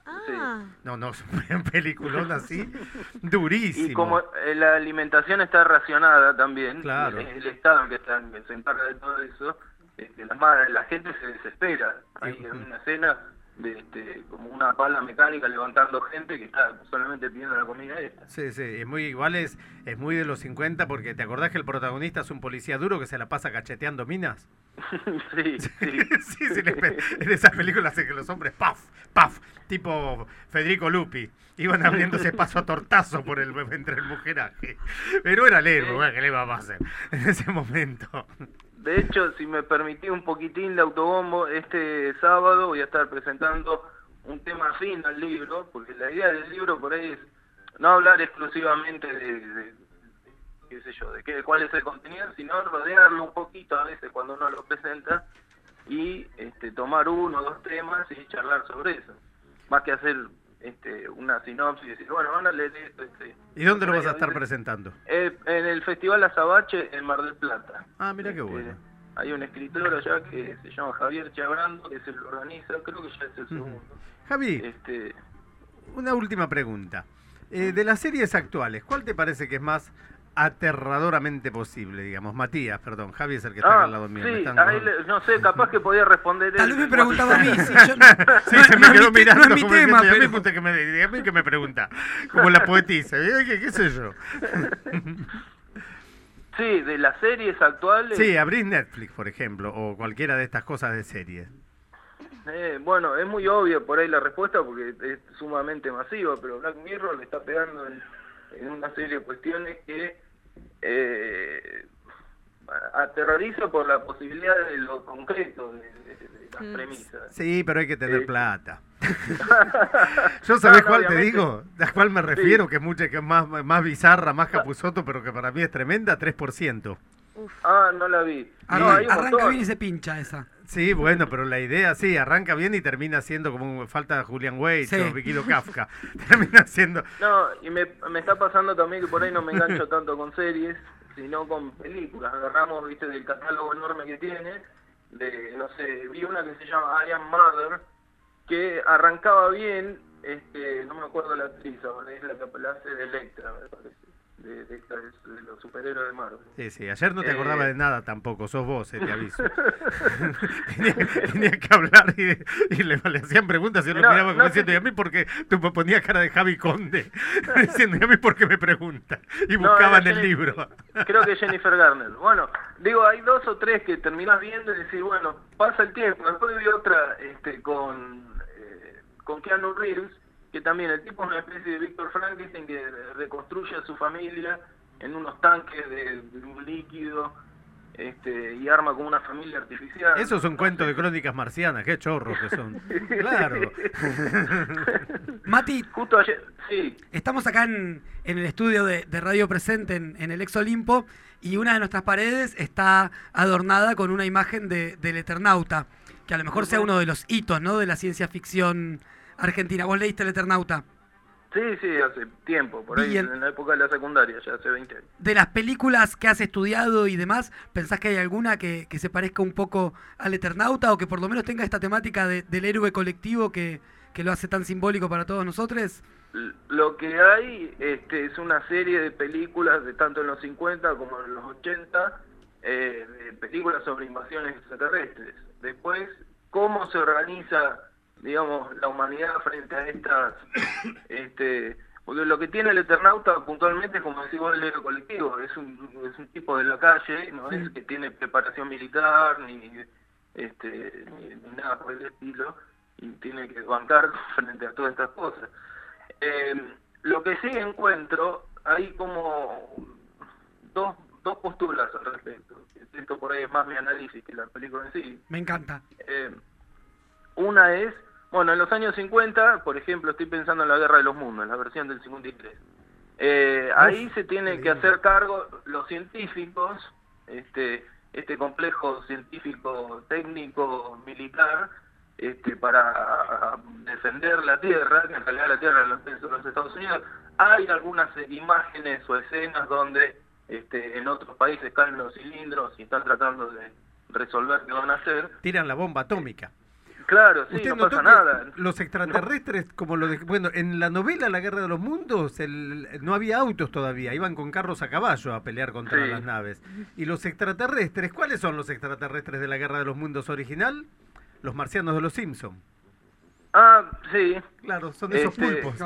Ah, No, no, es un peliculón así, durísimo. Y como eh, la alimentación está racionada también, Claro. es el Estado el que, está, que se encarga de todo eso, este, la, madre- la gente se desespera. Hay una escena de este, como una pala mecánica levantando gente que está solamente pidiendo la comida esta. Sí, sí, es muy igual, es, es muy de los cincuenta, porque ¿te acordás que el protagonista es un policía duro que se la pasa cacheteando minas? Sí, sí. sí, sí, le pe- en esas películas en que los hombres, paf, paf, tipo Federico Lupi, iban abriéndose paso a tortazo por el, entre el mujeraje. Pero era el héroe, bueno, ¿qué le va a hacer en ese momento? De hecho, si me permití un poquitín de autobombo, este sábado voy a estar presentando un tema afín al libro, porque la idea del libro por ahí es no hablar exclusivamente de, de qué sé yo, de qué, cuál es el contenido, sino rodearlo un poquito a veces cuando uno lo presenta y este, tomar uno o dos temas y charlar sobre eso. Más que hacer este, una sinopsis y decir, bueno, van a leer esto. Este, ¿Y dónde lo vas a estar ¿viste? presentando? Eh, en el Festival Azabache en Mar del Plata. Ah, mira qué Este, bueno. Hay un escritor allá que se llama Javier Chabrando, que se lo organiza, creo que ya es el segundo. Javi, Este, una última pregunta. Eh, de las series actuales, ¿cuál te parece que es más aterradoramente posible, digamos? Matías, perdón, Javi es el que está acá ah, al lado mío. me sí, están- ahí le- no sé, capaz que podía responder Tal él. vez me preguntaba a mí, si yo no, Sí, no- se no me es quedó mi te- mirando no es mi como tema, diciendo, "Y a mí pero... me gusta que me, y a mí que me pregunta", como la poetisa, ¿eh? ¿Qué, qué sé yo? Sí, de las series actuales. Sí, abrís Netflix, por ejemplo, o cualquiera de estas cosas de series. Eh, bueno, es muy obvio por ahí la respuesta porque es sumamente masiva, pero Black Mirror le está pegando en, en una serie de cuestiones que eh, aterroriza por la posibilidad de lo concreto de, de- de las premisas. Sí, pero hay que tener Eh, plata. ¿Yo sabés No, no, cuál te obviamente. digo? ¿A cuál me refiero? Que es mucha, que es más, más bizarra, más capuzoto, pero que para mí es tremenda, tres por ciento. Ah, no la vi. Arran- No, hay un arranca montón. bien y se pincha esa. Sí, bueno, pero la idea, sí, arranca bien y termina siendo como un- falta Julian Wade Sí. o Vikido Kafka. Termina siendo... No, y me, me está pasando también que por ahí no me engancho tanto con series, sino con películas. Agarramos, viste, del catálogo enorme que tiene, de, no sé, vi una que se llama I Am Mother, que arrancaba bien, este, no me acuerdo la actriz, ahora es la que la hace de Electra, me parece. de, de, de los superhéroes de Marvel. Sí, sí, ayer no te Eh, acordabas de nada tampoco, sos vos, eh, te aviso. tenía, tenía que hablar y, y le, le hacían preguntas y yo lo No, miraba como no diciendo, sé ¿y a mí por qué? Tú ponías cara de Javi Conde, diciendo, ¿y a mí por qué me pregunta? Y No, buscaban era el Jenny- libro. Creo que Jennifer Garner. Bueno, digo, hay dos o tres que terminás viendo y decís, bueno, pasa el tiempo. Después vi otra este, con, eh, con Keanu Reeves, que también el tipo es una especie de Víctor Frankenstein que reconstruye a su familia en unos tanques de, de un líquido este, y arma como una familia artificial. Esos son cuentos de crónicas marcianas, qué chorros que son. Claro. Mati, Justo ayer, sí, estamos acá en, en el estudio de, de Radio Presente, en, en el Ex Olimpo, y una de nuestras paredes está adornada con una imagen de, del Eternauta, que a lo mejor sea uno de los hitos, ¿no?, de la ciencia ficción argentina. ¿Vos leíste el Eternauta? sí, sí, hace tiempo, por ahí, Bien. en la época de la secundaria, ya hace veinte años. De las películas que has estudiado y demás, ¿pensás que hay alguna que, que se parezca un poco al Eternauta o que por lo menos tenga esta temática de- del héroe colectivo que, que lo hace tan simbólico para todos nosotros? L- Lo que hay este, es una serie de películas, de tanto en los cincuenta como en los ochenta, eh, de películas sobre invasiones extraterrestres. Después, cómo se organiza, digamos, la humanidad frente a estas... este porque lo que tiene el Eternauta puntualmente es, como decís vos, el héroe colectivo. Es un, es un tipo de la calle, no es que tiene preparación militar ni, este, ni, ni nada por el estilo, y tiene que bancar frente a todas estas cosas. Eh, lo que sí encuentro, hay como dos, dos posturas al respecto. Esto por ahí es más mi análisis que la película en sí. Me encanta. Eh, una es, bueno, en los años cincuenta, por ejemplo, estoy pensando en la Guerra de los Mundos, en la versión del cincuenta y tres. Eh, ahí se tiene que hacer cargo los científicos, este, este complejo científico, técnico, militar, este, para defender la Tierra, que en realidad la Tierra es los, los Estados Unidos. Hay algunas imágenes o escenas donde este, en otros países caen los cilindros y están tratando de resolver qué van a hacer. Tiran la bomba atómica. Claro, sí, ¿Usted no notó pasa que nada. los extraterrestres, como lo de, bueno, en la novela La Guerra de los Mundos el- no había autos todavía, iban con carros a caballo a pelear contra Sí. las naves. Y los extraterrestres, ¿cuáles son los extraterrestres de La Guerra de los Mundos original? Los marcianos de los Simpson. Ah, sí. Claro, son esos Este, pulpos.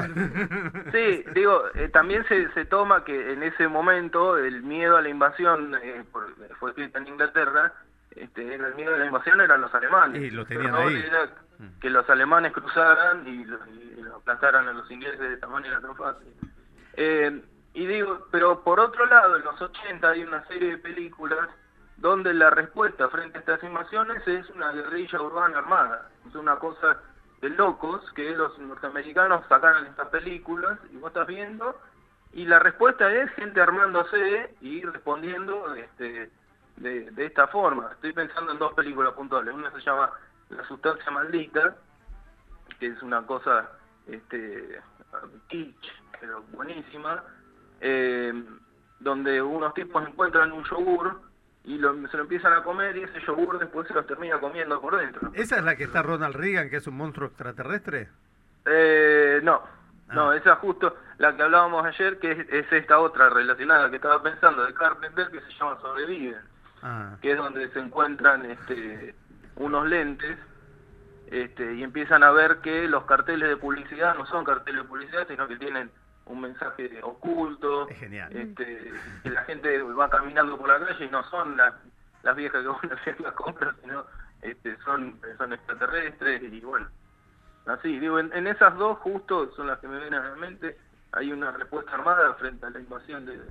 Sí, digo, eh, también se, se toma que en ese momento el miedo a la invasión, eh, por- fue escrita en Inglaterra, este, era el miedo a la invasión eran los alemanes. Y lo tenían Pero no ahí. era que los alemanes cruzaran y, lo- y lo aplastaran a los ingleses de esta manera tan fácil. Eh, y digo, pero por otro lado, en los ochenta hay una serie de películas donde la respuesta frente a estas invasiones es una guerrilla urbana armada. Es una cosa de locos que los norteamericanos sacaron estas películas y vos estás viendo, y la respuesta es gente armándose y respondiendo este, de, de esta forma. Estoy pensando en dos películas puntuales. Una se llama La Sustancia Maldita, que es una cosa este, kitsch, pero buenísima, eh, donde unos tipos encuentran un yogur y lo, se lo empiezan a comer y ese yogur después se los termina comiendo por dentro. ¿Esa es la que está Ronald Reagan, que es un monstruo extraterrestre? Eh, no, no, esa justo la que hablábamos ayer, que es, es esta otra relacionada que estaba pensando de Carpenter, que se llama Sobreviven, Ah. que es donde se encuentran este, unos lentes este, y empiezan a ver que los carteles de publicidad no son carteles de publicidad, sino que tienen un mensaje oculto. Es genial. Este, que la gente va caminando por la calle y no son las, las viejas que van a hacer las compras, sino este, son, son extraterrestres y bueno, así, digo, en, en esas dos justo son las que me vienen a la mente. Hay una respuesta armada frente a la invasión de, de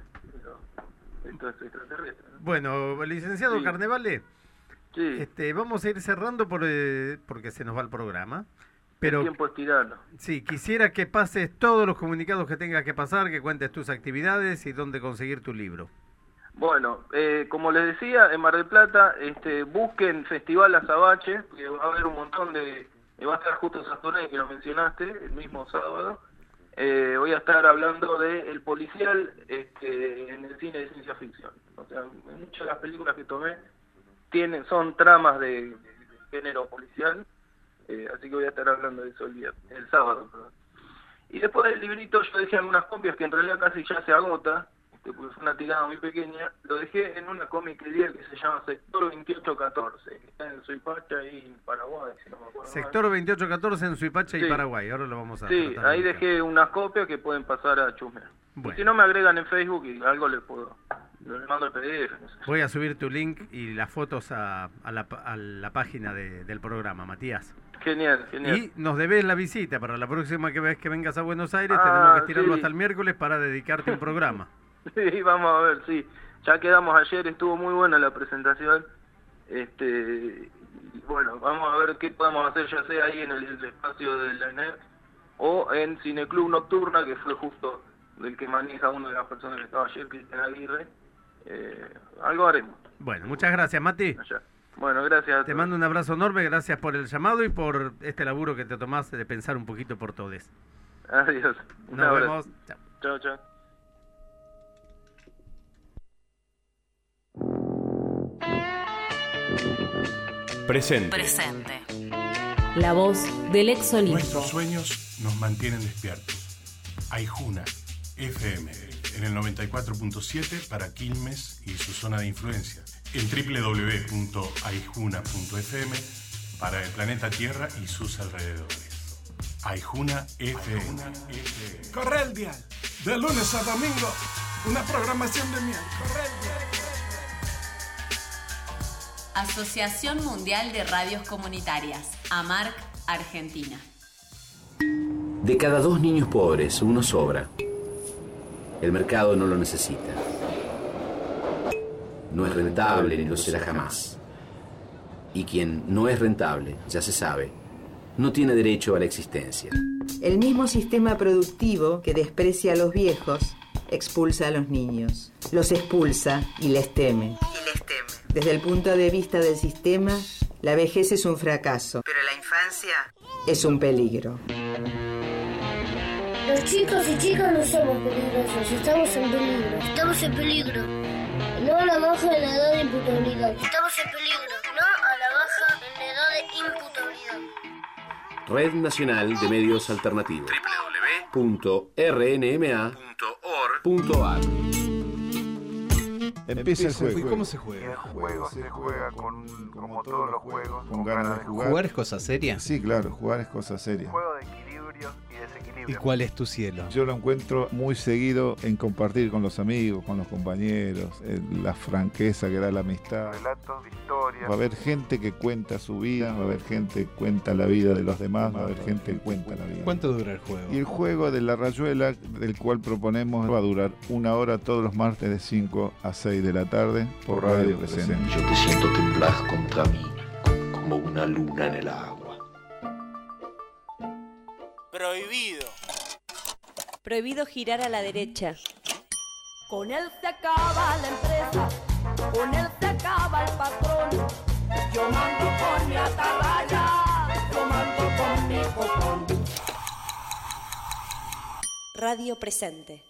los de estos extraterrestres, ¿no? Bueno, licenciado Sí. Carnevale, Sí. este, vamos a ir cerrando por, eh, porque se nos va el programa. Pero El tiempo es tirano. sí, quisiera que pases todos los comunicados que tengas que pasar, que cuentes tus actividades y dónde conseguir tu libro. Bueno, eh, como les decía, en Mar del Plata, este, busquen Festival Azabache, que va a haber un montón de... eh, va a estar justo Sastoré, que lo mencionaste, el mismo sábado. Eh, voy a estar hablando de El Policial este, en el cine de ciencia ficción. O sea, muchas de las películas que tomé tienen son tramas de, de- de género policial, eh, así que voy a estar hablando de eso el, día, el sábado. Perdón. Y después del librito yo dejé algunas copias que en realidad casi ya se agota, este, porque fue una tirada muy pequeña, lo dejé en una comiquería que se llama Sector veintiocho catorce, que está en Suipacha y en Paraguay, si no me acuerdo Sector mal. veintiocho catorce en Suipacha Sí. y Paraguay, ahora lo vamos a Sí, tratar de ahí buscar. dejé unas copias que pueden pasar a chusmear. Bueno. Y si no me agregan en Facebook y algo les puedo, les mando el P D F, no sé. Voy a subir tu link y las fotos a, a, la, a la página de- del programa, Matías. Genial, genial. Y nos debes la visita para la próxima que vez que vengas a Buenos Aires. Ah, tenemos que estirarlo sí. hasta el miércoles para dedicarte un programa. Sí, vamos a ver, sí. Ya quedamos ayer, estuvo muy buena la presentación. Este, y bueno, vamos a ver qué podemos hacer, ya sea ahí en el, el espacio de la E N E P o en Cineclub Nocturna, que fue justo del que maneja una de las personas que estaba ayer, Cristian Aguirre. Eh, algo haremos. Bueno, muchas gracias, Mati. Allá. Bueno, gracias a Te todos. mando un abrazo enorme, gracias por el llamado y por este laburo que te tomaste de pensar un poquito por todos. Adiós. Un Nos abrazo. vemos. Chao. Chao, chao. Presente. Presente. La voz del ex Olimpo. Nuestros sueños nos mantienen despiertos. Aijuna, F M, en el noventa y cuatro punto siete para Quilmes y su zona de influencia. En doble u doble u doble u punto aijuna punto f m para el planeta Tierra y sus alrededores. Aijuna F M. Corre el dial. De lunes a domingo, una programación de miel. Corre el dial. Asociación Mundial de Radios Comunitarias, AMARC, Argentina. De cada dos niños pobres, uno sobra. El mercado no lo necesita. No es rentable ni lo será jamás. Y quien no es rentable, ya se sabe, no tiene derecho a la existencia. El mismo sistema productivo que desprecia a los viejos, expulsa a los niños. Los expulsa y les teme. Y les teme. Desde el punto de vista del sistema, la vejez es un fracaso. Pero la infancia es un peligro. Los chicos y chicas no somos peligrosos, estamos en peligro. Estamos en peligro. No a la baja en la edad de imputabilidad. Estamos en peligro. No a la baja en la edad de imputabilidad. Red Nacional de Medios Alternativos. doble u doble u doble u punto r n m a punto org punto a r. Empieza el juego. ¿Y cómo se juega? El juego se juega con, como todos los juegos, con ganas de jugar. ¿Jugar es cosa seria? Sí, claro, jugar es cosa seria. Juego de equilibrios y desequilibrios. ¿Y cuál es tu cielo? Yo lo encuentro muy seguido en compartir con los amigos, con los compañeros, en la franqueza que da la amistad. Relatos de historia. Va a haber gente que cuenta su vida, va a haber gente que cuenta la vida de los demás, va a haber gente que cuenta la vida. ¿Cuánto dura el juego? Y el juego de la rayuela, del cual proponemos, va a durar una hora todos los martes de cinco a seis de la tarde por Radio Presente. Yo te siento temblar contra mí, como una luna en el agua. Prohibido. Prohibido girar a la derecha. Con él se acaba la empresa, con él se acaba el patrón. Yo mando con mi atarraya, yo mando con mi copón. Radio Presente.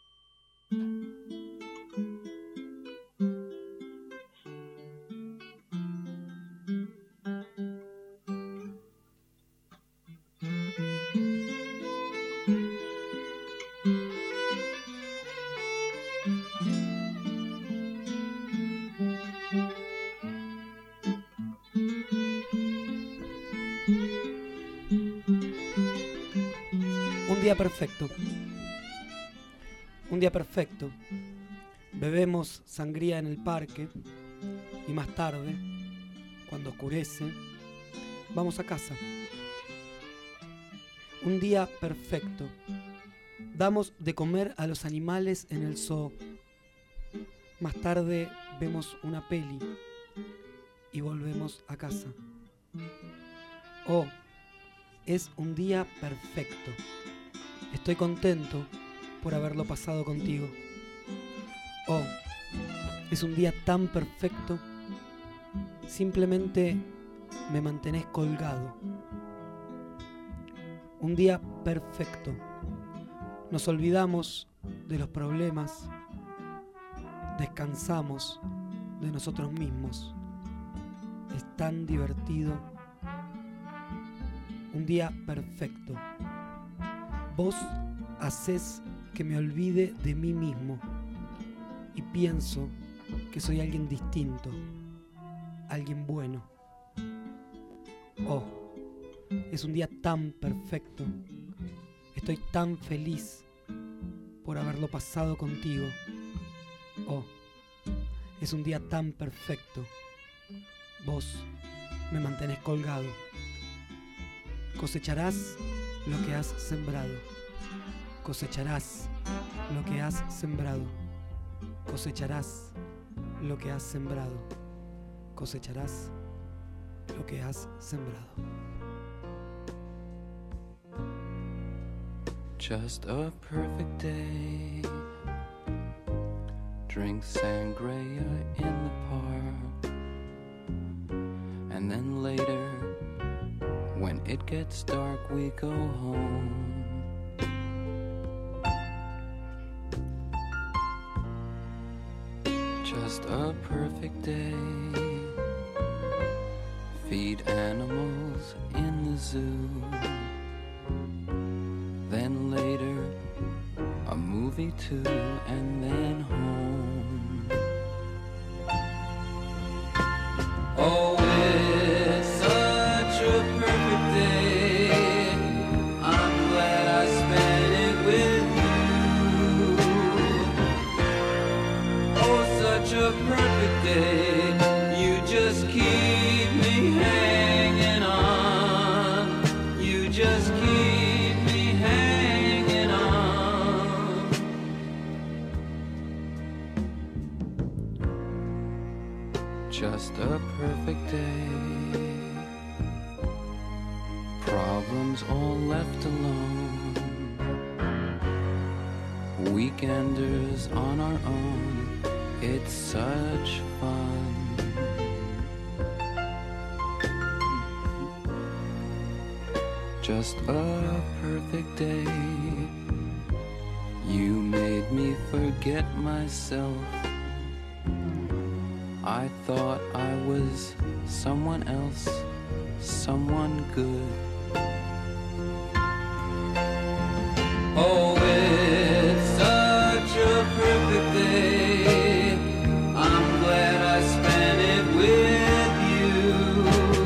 Un día perfecto. Un día perfecto. Bebemos sangría en el parque y más tarde, cuando oscurece, vamos a casa. Un día perfecto. Damos de comer a los animales en el zoo. Más tarde vemos una peli y volvemos a casa. Oh, es un día perfecto. Estoy contento por haberlo pasado contigo. Oh, es un día tan perfecto. Simplemente me mantenés colgado. Un día perfecto. Nos olvidamos de los problemas. Descansamos de nosotros mismos. Es tan divertido. Un día perfecto. Vos hacés que me olvide de mí mismo. y pienso que soy alguien distinto, alguien bueno. Oh, es un día tan perfecto. Estoy tan feliz por haberlo pasado contigo. Oh, es un día tan perfecto. Vos me mantenés colgado. Cosecharás lo que has sembrado. Cosecharás lo que has sembrado. Cosecharás lo que has sembrado. Cosecharás lo que has sembrado. Just a perfect day. Drink sangria in the park. And then later, when it gets dark, we go home. Just a perfect day. Feed animals in the zoo. Then later, a movie too, and then home. Oh, it's such a perfect day. I'm glad I spent it with you. Oh, such a perfect day. You just keep me hanging on. You just keep me hanging on. Just a perfect day. Problems all left alone. Weekenders on our own. It's such fun. Just a perfect day. You made me forget myself. I thought I was someone else, someone good. Oh, it's such a perfect day. I'm glad I spent it with you.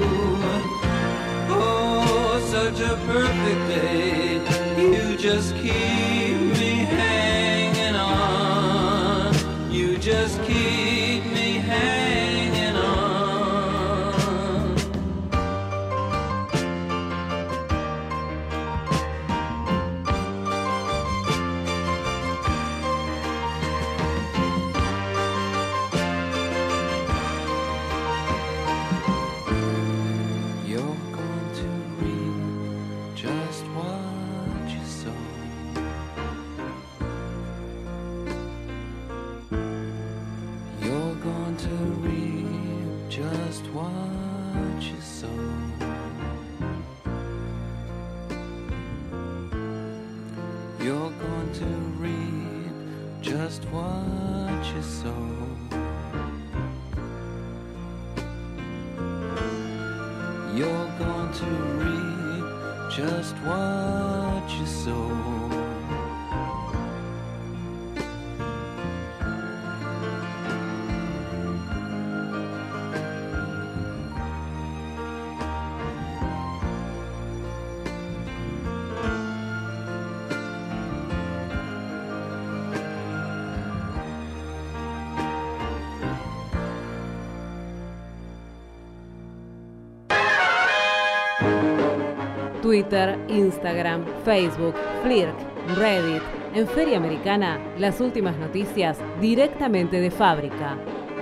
Oh, such a perfect day. You just keep me hanging on. You just keep me hanging on. You're going to reap just what you sow. You're going to reap just what you sow. You're going to reap just what you sow. You're going to reap just what you sow. Twitter, Instagram, Facebook, Flirk, Reddit. En Feria Americana, las últimas noticias directamente de fábrica.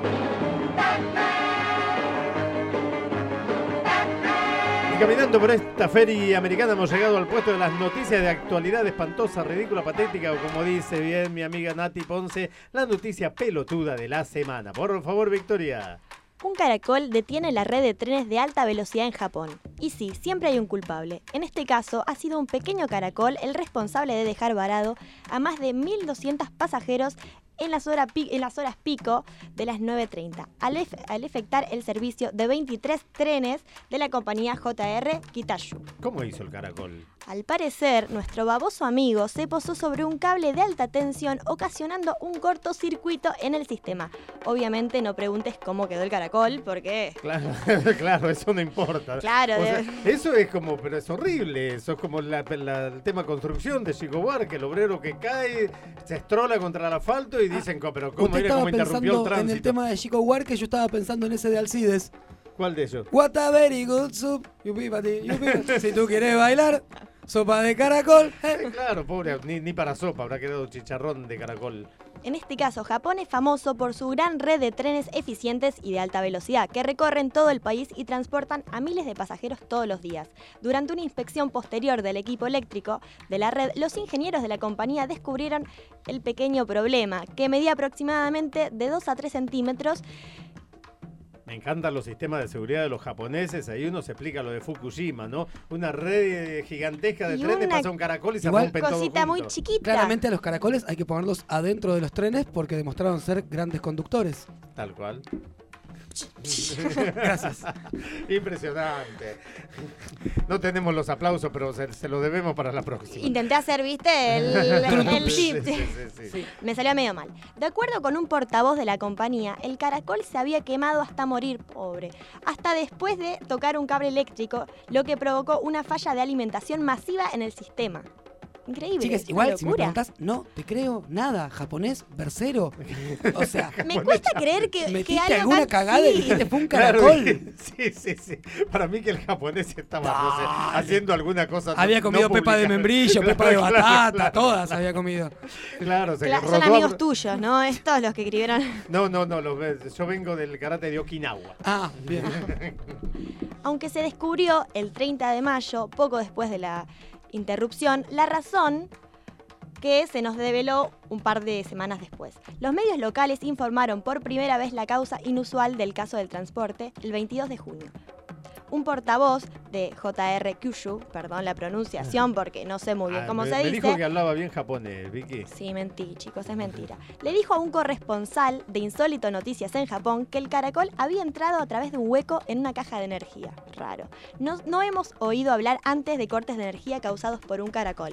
Y caminando por esta Feria Americana hemos llegado al puesto de las noticias de actualidad espantosa, ridícula, patética o como dice bien mi amiga Nati Ponce, la noticia pelotuda de la semana. Por favor, Victoria. Un caracol detiene la red de trenes de alta velocidad en Japón. Y sí, siempre hay un culpable. En este caso, ha sido un pequeño caracol el responsable de dejar varado a más de mil doscientos pasajeros en las, hora pi- en las horas pico de las nueve treinta, al, ef- al efectuar el servicio de veintitrés trenes de la compañía J R Kitashu. ¿Cómo hizo el caracol? Al parecer, nuestro baboso amigo se posó sobre un cable de alta tensión, ocasionando un cortocircuito en el sistema. Obviamente no preguntes cómo quedó el caracol, porque... Claro, claro, eso no importa. Claro, o sea, de... eso es como, pero es horrible. Eso es como la, la, el tema construcción de Chico Buarque, el obrero que cae, se estrola contra el asfalto y dicen, pero ¿cómo, mira cómo interrumpió el tránsito? En el tema de Chico Buarque, yo estaba pensando en ese de Alcides. ¿Cuál de ellos? What a very good soup. Yupi, pati, yupi. Si tú quieres bailar, sopa de caracol. Eh, claro, pobre, ni, ni para sopa habrá quedado chicharrón de caracol. En este caso, Japón es famoso por su gran red de trenes eficientes y de alta velocidad que recorren todo el país y transportan a miles de pasajeros todos los días. Durante una inspección posterior del equipo eléctrico de la red, los ingenieros de la compañía descubrieron el pequeño problema, que medía aproximadamente de dos a tres centímetros. Me encantan los sistemas de seguridad de los japoneses. Ahí uno se explica lo de Fukushima, ¿no? Una red gigantesca de Y trenes, una pasa un caracol y se igual rompen todo cosita muy junto. chiquita. Claramente a los caracoles hay que ponerlos adentro de los trenes porque demostraron ser grandes conductores. Tal cual. Gracias. Impresionante. No tenemos los aplausos, pero se, se los debemos para la próxima. Intenté hacer, viste, el, el Sí, chip. sí, sí, sí. Me salió medio mal. De acuerdo con un portavoz de la compañía, el caracol se había quemado hasta morir, pobre. Hasta después de tocar un cable eléctrico, lo que provocó una falla de alimentación masiva en el sistema. Increíble. Chicas, es una igual, si me locura. preguntás, no te creo nada. Japonés, versero. O sea, Me cuesta creer que, que metiste algo alguna tan- cagada y sí. dijiste fue un Claro, caracol. sí, sí, sí. Para mí que el japonés estaba no sé, haciendo alguna cosa. Había no- comido no pepa de pública. membrillo, Claro, pepa de claro, batata, claro. todas había comido. Claro, se Cla- rodó son a- amigos tuyos, ¿no? Estos los que escribieron. No, no, no, los ves. Yo vengo del karate de Okinawa. Ah, bien. Aunque se descubrió el treinta de mayo, poco después de la interrupción, la razón que se nos develó un par de semanas después. Los medios locales informaron por primera vez la causa inusual del caso del transporte el veintidós de junio. Un portavoz de J R Kyushu, perdón la pronunciación porque no sé muy bien Ah, cómo me, se me dice. dijo que hablaba bien japonés, Vicky. Sí, mentí, chicos, es mentira. Le dijo a un corresponsal de Insólito Noticias en Japón que el caracol había entrado a través de un hueco en una caja de energía. Raro. No, no hemos oído hablar antes de cortes de energía causados por un caracol,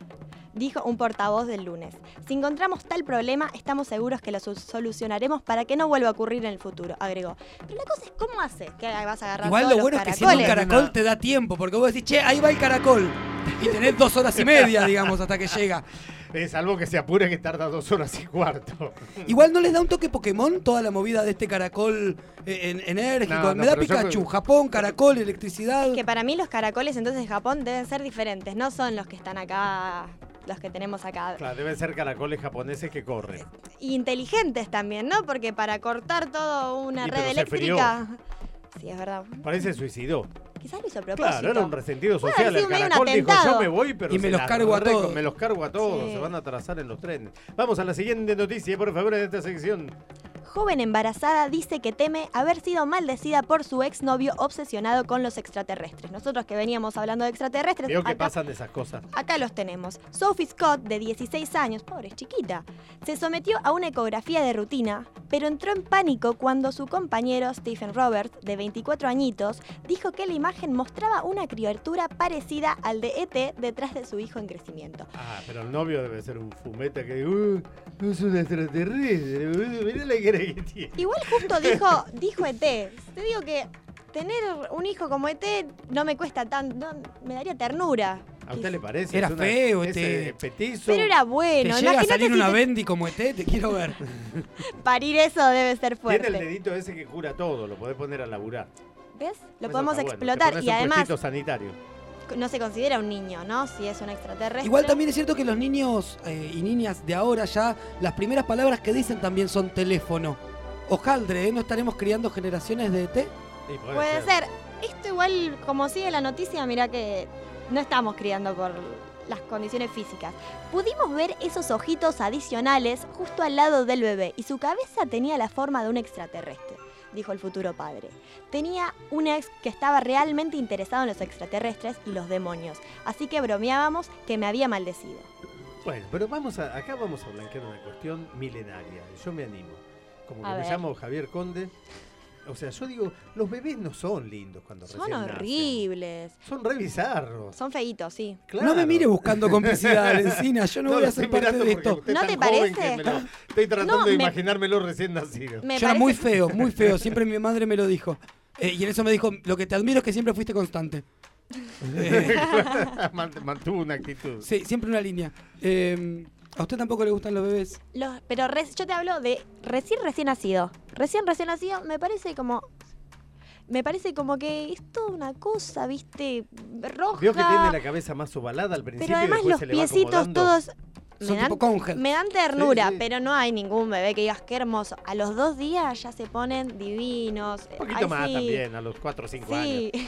dijo un portavoz del lunes. Si encontramos tal problema, estamos seguros que lo su- solucionaremos para que no vuelva a ocurrir en el futuro, agregó. Pero la cosa es, ¿cómo haces? ¿Que vas a agarrar Igual todos lo bueno los es que si es un caracoles? caracol te da tiempo, porque vos decís, che, ahí va el caracol. Y tenés dos horas y media, digamos, hasta que llega. Eh, salvo que se apure que tarda dos horas y cuarto. Igual no les da un toque Pokémon toda la movida de este caracol eh, en- enérgico. No, no, Me da pero yo Pikachu, creo- Japón, caracol, electricidad. Que para mí los caracoles entonces de Japón deben ser diferentes, no son los que están acá, los que tenemos acá. Claro, deben ser caracoles japoneses que corren. Y inteligentes también, ¿no? Porque para cortar toda una Y red pero se eléctrica... Sí, es verdad. Parece que suicidó. Quizás lo hizo a propósito. Claro, era un resentido Puede social. haber El sido medio un caracol dijo, atentado. yo me voy, pero Y me se los la cargo a reco- todos. Me los cargo a todos, Sí. se van a atrasar en los trenes. Vamos a la siguiente noticia, por favor, de esta sección. Joven embarazada dice que teme haber sido maldecida por su exnovio obsesionado con los extraterrestres. Nosotros que veníamos hablando de extraterrestres, Veo que acá, pasan esas cosas. acá los tenemos. Sophie Scott, de dieciséis años, pobre, es chiquita, se sometió a una ecografía de rutina, pero entró en pánico cuando su compañero Stephen Roberts, de veinticuatro añitos, dijo que la imagen mostraba una criatura parecida al de E T detrás de su hijo en crecimiento. Ah, pero el novio debe ser un fumeta que uh, es un extraterrestre. uh, Mirá la cara que tiene. Igual justo dijo, dijo E T. Te digo que tener un hijo como E T no me cuesta tanto, no, me daría ternura. ¿A usted le parece? Era Es una- feo, es, este. eh, petizo. Pero era Te bueno. llega a Imagínate salir si una te- Bendy como E T, te quiero ver. parir eso debe ser Tiene el fuerte. dedito ese que cura todo, lo podés poner a laburar. ¿Ves? Lo Eso podemos está bueno, te explotar pones y un además puestito sanitario. no se considera un niño, ¿no? Si es un extraterrestre. Igual también es cierto que los niños eh, y niñas de ahora ya, las primeras palabras que dicen también son teléfono. Ojaldre, ¿eh? ¿No estaremos criando generaciones de E T? Sí, puede Puede ser. Esto igual, como sigue la noticia, mirá que no estamos criando por las condiciones físicas. Pudimos ver esos ojitos adicionales justo al lado del bebé y su cabeza tenía la forma de un extraterrestre, dijo el futuro padre. Tenía un ex que estaba realmente interesado en los extraterrestres y los demonios, así que bromeábamos que me había maldecido. Bueno, pero vamos a, acá vamos a blanquear una cuestión milenaria. Yo me animo. Como A que me ver. llamo Javier Conde. O sea, yo digo, los bebés no son lindos cuando Son recién horribles. nacen. Son re bizarros. Son feitos, sí. Claro. No me mire buscando complicidad, Lencina. Yo no, No, voy lo a ser estoy parte mirando de porque esto. usted es ¿No tan te joven parece? que me lo- estoy tratando No, de me- imaginármelo recién nacido. Me Yo era parece- muy feo, muy feo. Siempre mi madre me lo dijo. Eh, y en eso me dijo, lo que te admiro es que siempre fuiste constante. Eh, Mant- Mantuvo una actitud. sí, siempre una línea. Eh, ¿A usted tampoco le gustan los bebés? Los- pero re- yo te hablo de recién, recién nacido. Recién, recién nacido, me parece como... Me parece como que es toda una cosa, ¿viste? Roja. Vio que tiene la cabeza más ovalada al principio Pero además y después los se le va piecitos acomodando. todos... Son Me dan, tipo congel. me dan ternura, Sí, sí. pero no hay ningún bebé que digas qué hermoso. A los dos días ya se ponen divinos. Un poquito Ay, más sí. también, a los cuatro o cinco Sí. años.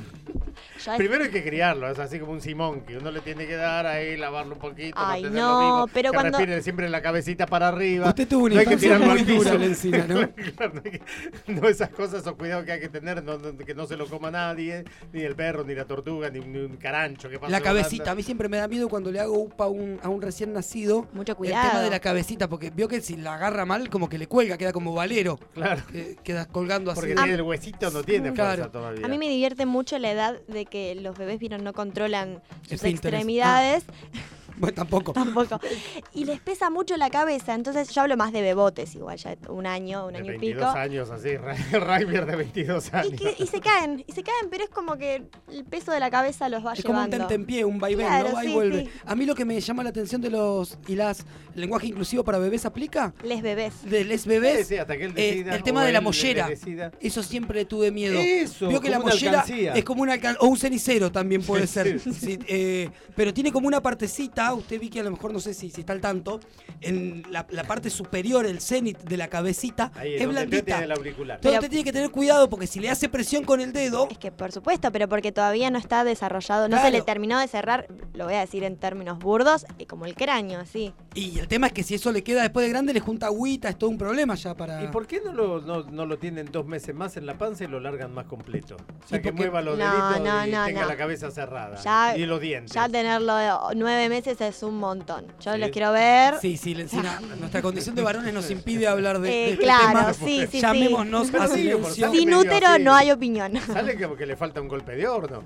Ya es- Primero hay que criarlo, es así como un simón, que uno le tiene que dar ahí, lavarlo un poquito, Ay, mantenerlo no, vivo, pero que cuando- respire siempre la cabecita para arriba. Usted tuvo una no hay que infancia tirarlo muy al piso. dura, Lencina, ¿no? Claro, no, hay que- no esas cosas, esos cuidados que hay que tener, no- no- que no se lo coma nadie, ni el perro, ni la tortuga, ni, ni un carancho que pasa La volando. cabecita. A mí siempre me da miedo cuando le hago upa a un, a un recién nacido. Mucho El cuidado. tema de la cabecita, porque vio que si la agarra mal, como que le cuelga, queda como valero. Claro. Que- queda colgando así. Porque tiene el huesito, no tiene Claro. fuerza todavía. A mí me divierte mucho la edad de que los bebés vieron no controlan sus Esfínteres. extremidades. Bueno, tampoco. Tampoco. Y les pesa mucho la cabeza. Entonces yo hablo más de bebotes, igual, ya un año, un De año y veintidós pico. años así, Ryder de veintidós años. Y, que- y se caen, y se caen, pero es como que el peso de la cabeza los va Es como un llevando. tentempié, un vaivén, Claro, ¿no? Va y sí, vuelve. sí. A mí lo que me llama la atención de los y las el lenguaje inclusivo para bebés aplica. Les bebés. De les bebés. Sí, sí, hasta que él eh, decida, el tema o de la él mollera. decida. Eso siempre le tuve miedo. Eso, Vio que la como una mollera alcancía. es como una alcan- o un cenicero también puede Sí, ser. sí. Sí, eh, pero tiene como una partecita, usted vi que a lo mejor no sé si, si está al tanto, en la, la parte superior, el cenit de la cabecita, Ahí, es donde usted blandita. tiene el auricular. Entonces Pero- usted tiene que tener cuidado porque si le hace presión con el dedo, Es que por supuesto, pero porque todavía no está desarrollado, no Claro. se le terminó de cerrar, lo voy a decir en términos burdos, eh, como el cráneo, así. y el tema es que si eso le queda después de grande, le junta agüita, es todo un problema ya para... ¿Y por qué no lo, no, no lo tienen dos meses más en la panza y lo largan más completo? O sea, Y que porque- mueva los No, deditos no, y no, tenga no. la cabeza cerrada. Ya- y los dientes. Ya tenerlo de nueve meses es un montón. Yo Sí. los quiero ver. Sí, sí, Lencina, nuestra condición de varones nos impide hablar de, Eh, de este claro, tema. sí, sí, sí. Llamémonos Pero a digo, por silencio. sale Sin medio útero así. no hay opinión. Sale como que le falta un golpe de horno.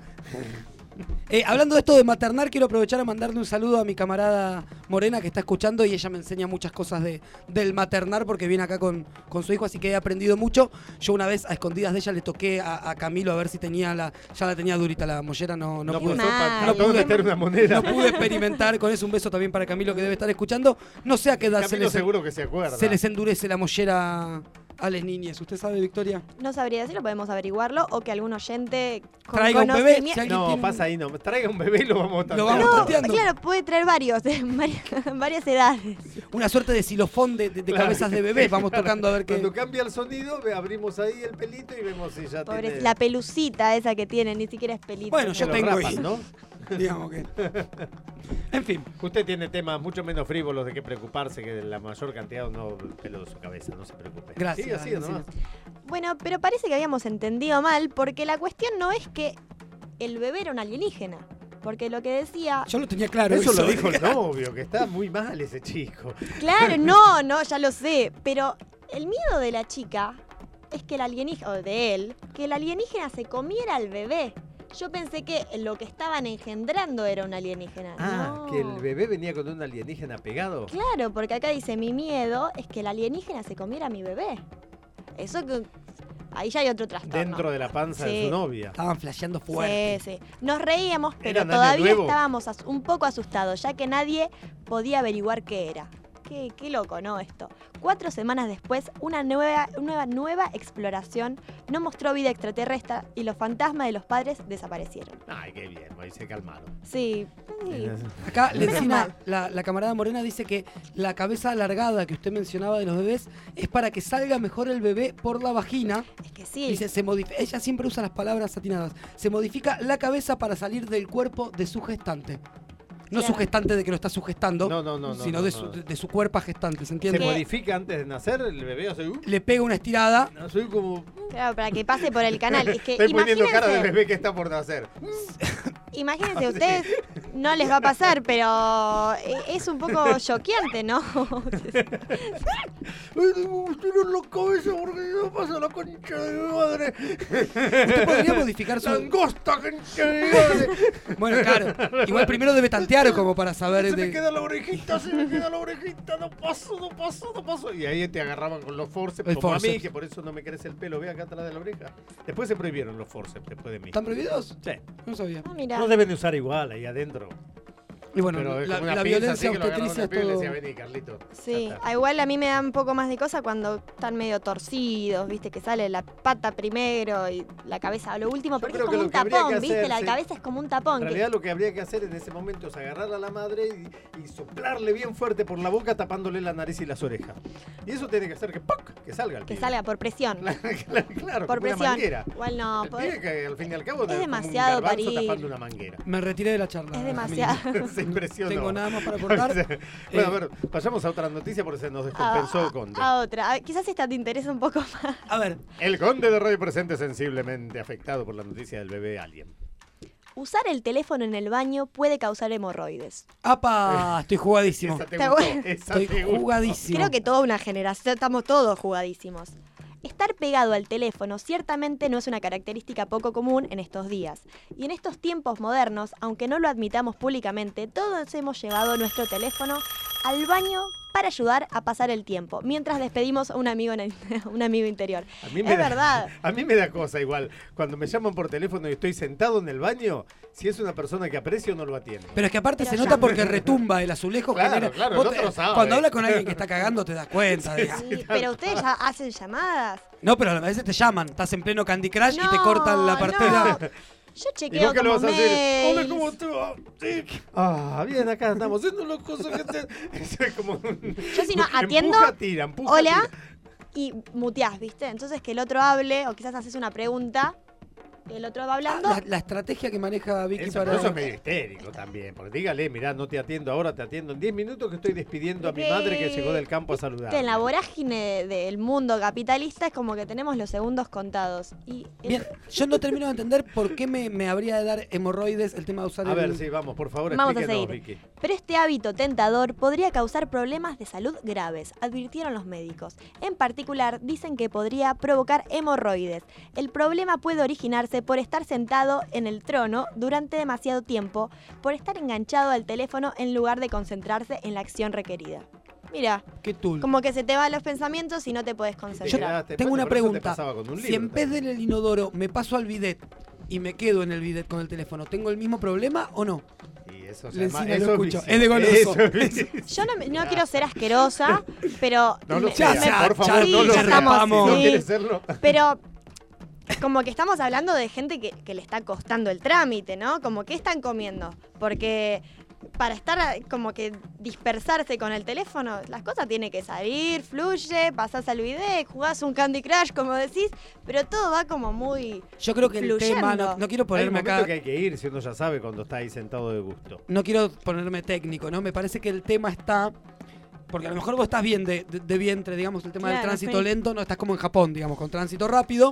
Eh, hablando de esto de maternar, quiero aprovechar a mandarle un saludo a mi camarada Morena que está escuchando y ella me enseña muchas cosas de, del maternar porque viene acá con, con su hijo, así que he aprendido mucho. Yo una vez a escondidas de ella le toqué a, a Camilo a ver si tenía la, ya la tenía durita la mollera, no, no, No pude. pasó para mal. trató de meter una moneda. No pude experimentar con eso. Un beso también para Camilo que debe estar escuchando. No sé a qué edad se Camilo les, seguro que se acuerda. se les endurece la mollera a las niñas. ¿Usted sabe, Victoria? No sabría decirlo, podemos averiguarlo o que algún oyente con Traiga un bebé, conocimiento- si alguien No, tiene- pasa ahí, no. Traiga un bebé y lo vamos a Lo vamos No, tanteando. claro, puede traer varios, de varias, varias edades. Una suerte de xilofón de, de- de Claro. cabezas de bebés. Vamos tocando a ver qué. Cuando cambia el sonido, ve- abrimos ahí el pelito y vemos si ya Pobre, tiene... la pelucita esa que tiene, ni siquiera es pelito. Bueno, Se yo lo tengo rapan, ahí. ¿no? Digamos que. En fin. Usted tiene temas mucho menos frívolos de qué preocuparse que de la mayor cantidad o no pelo de su cabeza, no se preocupe. Gracias, Sí, así Lencina. nomás. Bueno, pero parece que habíamos entendido mal, porque la cuestión no es que el bebé era un alienígena. Porque lo que decía. Yo lo tenía claro. Eso lo dijo el novio, que está muy mal ese chico. Claro, no, no, ya lo sé. Pero el miedo de la chica es que el alienígena, o de él, que el alienígena se comiera al bebé. Yo pensé que lo que estaban engendrando era un alienígena. Ah, No. que el bebé venía con un alienígena pegado. Claro, porque acá dice, mi miedo es que el alienígena se comiera a mi bebé. Eso que... Ahí ya hay otro trastorno. Dentro de la panza de Sí. su novia. Estaban flasheando fuerte. Sí, sí. Nos reíamos, pero ¿Eran año todavía nuevo? estábamos as- un poco asustados, ya que nadie podía averiguar qué era. Qué, qué loco, ¿no? Esto. Cuatro semanas después, una nueva, una nueva exploración no mostró vida extraterrestre y los fantasmas de los padres desaparecieron. Ay, qué bien, ahí se calmaron. Sí. sí. Acá Menos Lencina, mal. la, la camarada Morena dice que la cabeza alargada que usted mencionaba de los bebés es para que salga mejor el bebé por la vagina. Es que sí. Dice, se modifi- ella siempre usa las palabras atinadas. Se modifica la cabeza para salir del cuerpo de su gestante. No Claro. su gestante de que lo está sugestando, No, no, no, no, sino no, de, no. Su, de, de su cuerpo gestante, ¿se ¿Se entiende? modifica antes de nacer el bebé? O sea, uh, Le pega una estirada. soy como... Claro, para que pase por el canal. Es que Estoy poniendo cara de imagínense- bebé que está por nacer. Imagínense, a ustedes no les va a pasar, pero es un poco choqueante, ¿no? Tiro la cabeza porque no pasa la concha de mi madre. Usted podría modificar su... Langosta, concha de mi madre. Bueno, claro. Igual primero debe tantear como para saber... Se de... me queda la orejita, se me queda la orejita. No paso, no paso, no paso. Y ahí te agarraban con los forceps, El como forceps. a mí, que por eso no me crece el pelo. Ve acá atrás de la oreja. Después se prohibieron los forceps, después de mí. ¿Están prohibidos? Sí. No sabía. Ah, mira. No deben de usar igual ahí adentro. Y bueno, Pero es la, como una la pinza, violencia así que lo agarraba obstetricia es una piba y le todo... decía, vení, Carlito. Sí, Ya está. a igual a mí me da un poco más de cosa cuando están medio torcidos, viste, que sale la pata primero y la cabeza a lo último, porque es creo como que un lo que habría tapón, que viste, hacer, la sí. cabeza es como un tapón. En que- realidad lo que habría que hacer en ese momento es agarrar a la madre y, y soplarle bien fuerte por la boca tapándole la nariz y las orejas. Y eso tiene que hacer que ¡poc! Que salga el Que pibe. salga por presión. Claro, por como una presión. manguera. Igual no. El por- pibe que al fin y al cabo Es como demasiado un garbanzo parir. tapando una manguera. Me retiré de la charla. Es demasiado. Se impresionó. Tengo nada más para aportar. Bueno, a ver, vayamos a otra noticia porque se nos descompensó a, Conde. a otra. A- quizás esta te interesa un poco más. A ver. El Conde de Radio Presente sensiblemente afectado por la noticia del bebé Alien. Usar el teléfono en el baño puede causar hemorroides. ¡Apa! Estoy jugadísimo. Esa te Está gustó, bueno. esa Estoy te gustó. jugadísimo. Creo que toda una generación, estamos todos jugadísimos. Estar pegado al teléfono ciertamente no es una característica poco común en estos días. Y en estos tiempos modernos, aunque no lo admitamos públicamente, todos hemos llevado nuestro teléfono al baño para ayudar a pasar el tiempo, mientras despedimos a un amigo, en el- un amigo interior. A mí me Es da- verdad. A mí me da cosa igual. Cuando me llaman por teléfono y estoy sentado en el baño, si es una persona que aprecio, no lo atiendo. Pero es que aparte Pero se ya. nota porque retumba el azulejo. Claro, genera- claro, vos el otro sabe. Cuando hablas con alguien que está cagando te das cuenta. de- Sí, pero ustedes ya hacen llamadas. No, pero a veces te llaman. Estás en pleno Candy Crush y te No, cortan la partida. no. Yo ¿Y chequeo vos qué le como vas a decir? mails. Hola, ¿cómo te va? Sí. Ah, bien, acá estamos haciendo las cosas que te... Es como un- Yo si no Empuja, atiendo, tira, empuja, hola, tira. y muteás, ¿viste? Entonces que el otro hable, o quizás haces una pregunta, el otro va hablando. La, la estrategia que maneja Vicky Eso, para... pero eso es medio histérico también. Porque dígale, mirá, no te atiendo ahora, te atiendo en diez minutos que estoy despidiendo a mi Porque- madre que llegó del campo a saludar. En la vorágine del mundo capitalista es como que tenemos los segundos contados. Y el- Bien, yo no termino de entender por qué me, me habría de dar hemorroides el tema de usar A el... ver, sí, vamos, por favor, Vamos a explíquenos, seguir. Vicky. Pero este hábito tentador podría causar problemas de salud graves, advirtieron los médicos. En particular, dicen que podría provocar hemorroides. El problema puede originarse por estar sentado en el trono durante demasiado tiempo, por estar enganchado al teléfono en lugar de concentrarse en la acción requerida. Mira, Qué tul. como que se te van los pensamientos y no te puedes Yo concentrar. Te- tengo bueno, una por eso te pregunta. pasaba con un Si libro en vez también. del inodoro me paso al bidet y me quedo en el bidet con el teléfono, ¿tengo el mismo problema o no? Y eso se Le llama- encima eso lo es escucho. vicio. Es de goloso. Eso es vicio. Yo no, me- no quiero ser asquerosa, pero... No lo me- sea, me- por favor, sí, no lo ya sea. estamos, Si no sí. quieres serlo. Pero como que estamos hablando de gente que, que le está costando el trámite, ¿no? Como que están comiendo. Porque para estar como que dispersarse con el teléfono, las cosas tienen que salir, fluye, pasás al video, jugás un Candy Crush, como decís, pero todo va como muy Yo creo que el fluyendo. tema, no, no quiero Hay un ponerme momento acá, que hay que ir si uno ya sabe cuando está ahí sentado de gusto. no quiero ponerme técnico, ¿no? Me parece que el tema está... Porque a lo mejor vos estás bien de, de- de vientre, digamos, el tema del Claro, tránsito sí. lento, no estás como en Japón, digamos, con tránsito rápido.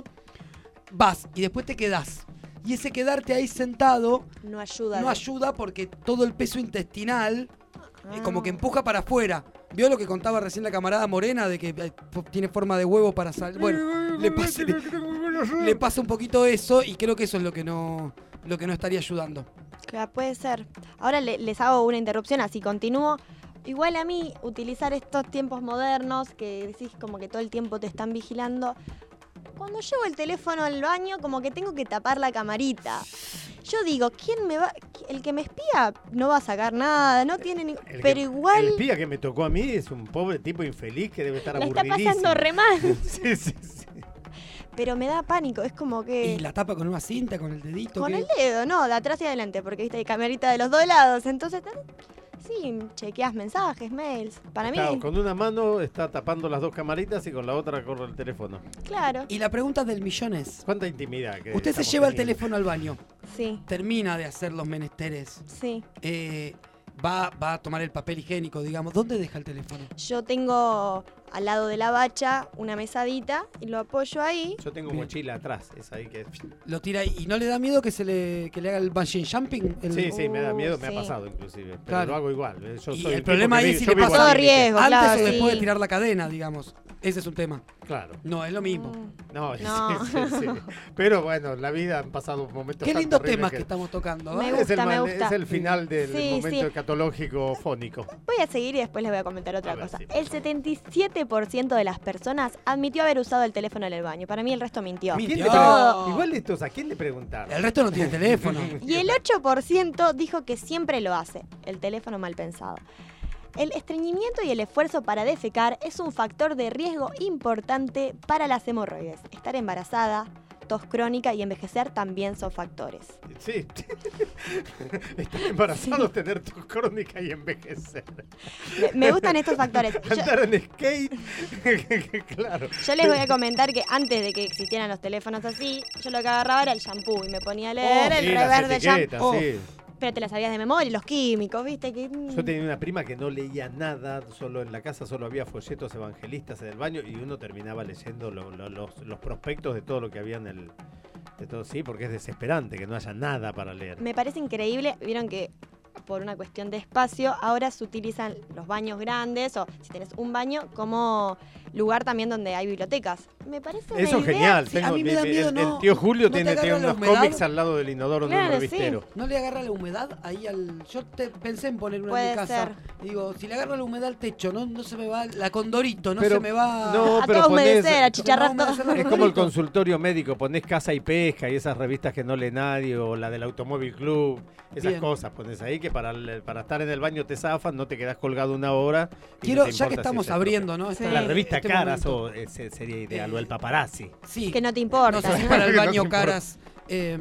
Vas y después te quedás. Y ese quedarte ahí sentado No ayuda. no ayuda porque todo el peso intestinal Ah. eh, como que empuja para afuera. ¿Vio lo que contaba recién la camarada Morena de que eh, po- tiene forma de huevo para salir? Bueno, le pasa, le, le pasa un poquito eso y creo que eso es lo que no, lo que no estaría ayudando. Claro, puede ser. Ahora le- les hago una interrupción, así continúo. Igual a mí, utilizar estos tiempos modernos, que decís como que todo el tiempo te están vigilando, cuando llevo el teléfono al baño, como que tengo que tapar la camarita. Yo digo, ¿quién me va? El que me espía no va a sacar nada, no tiene ni... El Pero que- igual El espía que me tocó a mí es un pobre tipo infeliz que debe estar la está aburridísimo. pasando re mal. Sí, sí, sí. Pero me da pánico, es como que... Y la tapa con una cinta, con el dedito. Con que- el dedo, no, de atrás y adelante, porque viste hay camarita de los dos lados. Entonces, sí, chequeas mensajes, mails. Para mí, Claro, con una mano está tapando las dos camaritas y con la otra corre el teléfono. claro. Y la pregunta del millón es, ¿Cuánta intimidad? Que usted se estamos lleva el teniendo? teléfono al baño, Sí, termina de hacer los menesteres. sí. Eh, va, va a tomar el papel higiénico, digamos, ¿dónde deja el teléfono? Yo tengo al lado de la bacha una mesadita y lo apoyo ahí. Yo tengo Bien. mochila atrás, es ahí que... Lo tira ahí. ¿Y no le da miedo que se le, que le haga el bungee jumping? El... Sí, sí, me da miedo, Uh, me sí. ha pasado inclusive. Pero Claro. lo hago igual. Yo Y soy el un problema tipo que ahí vi- es si yo le vivo pasa al todo límite. riesgo, antes claro, o después sí. de tirar la cadena, digamos. Ese es un tema. Claro. No, es lo mismo. No, No. sí, sí, sí. Pero bueno, la vida han pasado momentos Qué tan lindos terribles temas que... estamos tocando. Me ¿eh? gusta, es, el me mal- gusta. es el final del Sí, momento sí. escatológico fónico. Voy a seguir y después les voy a comentar otra A ver, cosa. sí, por El setenta y siete por ciento de las personas admitió haber usado el teléfono en el baño. Para mí el resto mintió. ¿Quién Mintió. le Todo. pre- Igual estos, ¿a quién le preguntaron? El resto no tiene teléfono. Y el ocho por ciento dijo que siempre lo hace. El teléfono mal pensado. El estreñimiento y el esfuerzo para defecar es un factor de riesgo importante para las hemorroides. Estar embarazada, tos crónica y envejecer también son factores. Sí. Estar embarazado, tener tos crónica y envejecer. Me, me gustan estos factores. Yo, Andar en skate. Claro. yo les voy a comentar que antes de que existieran los teléfonos así, yo lo que agarraba era el shampoo y me ponía a leer Oh, el sí, las rever de etiquetas, shampoo. sí. Pero te la sabías de memoria, y los químicos, ¿viste? Que, Yo tenía una prima que no leía nada, solo en la casa solo había folletos evangelistas en el baño y uno terminaba leyendo lo- lo- los, los prospectos de todo lo que había en el... De todo, sí, porque es desesperante que no haya nada para leer. Me parece increíble, vieron que por una cuestión de espacio, ahora se utilizan los baños grandes o si tenés un baño como lugar también donde hay bibliotecas. Me parece una Eso es idea- genial. Sí, a Tengo- mí me da mi- miedo, el, no- el tío Julio ¿no te tiene, tiene agarra la unos humedad? cómics al lado del inodoro de un Claro, sí. revistero. ¿No le agarra la humedad ahí al...? Yo te, pensé en poner una Puede en mi casa. ser. Digo, si le agarra la humedad al techo, no, no se me va... La condorito, no Pero- se me va... no, a pero todo humedecer, ponés- a chicharrar No, todo. humedecer la Es como el condorito. consultorio médico, ponés Casa y Pesca y esas revistas que no lee nadie, o la del Automóvil Club, esas Bien. cosas pones ahí que para, el- para estar en el baño te zafan, no te quedás colgado una hora. y Quiero, no te ya que importa si estamos se abriendo, ¿no? Sí. Esta- La revista este Caras momento. o ese sería ideal, o el paparazzi. Sí. Que no te importa. No sé, ¿no? para el Que no te baño importa. caras. Eh,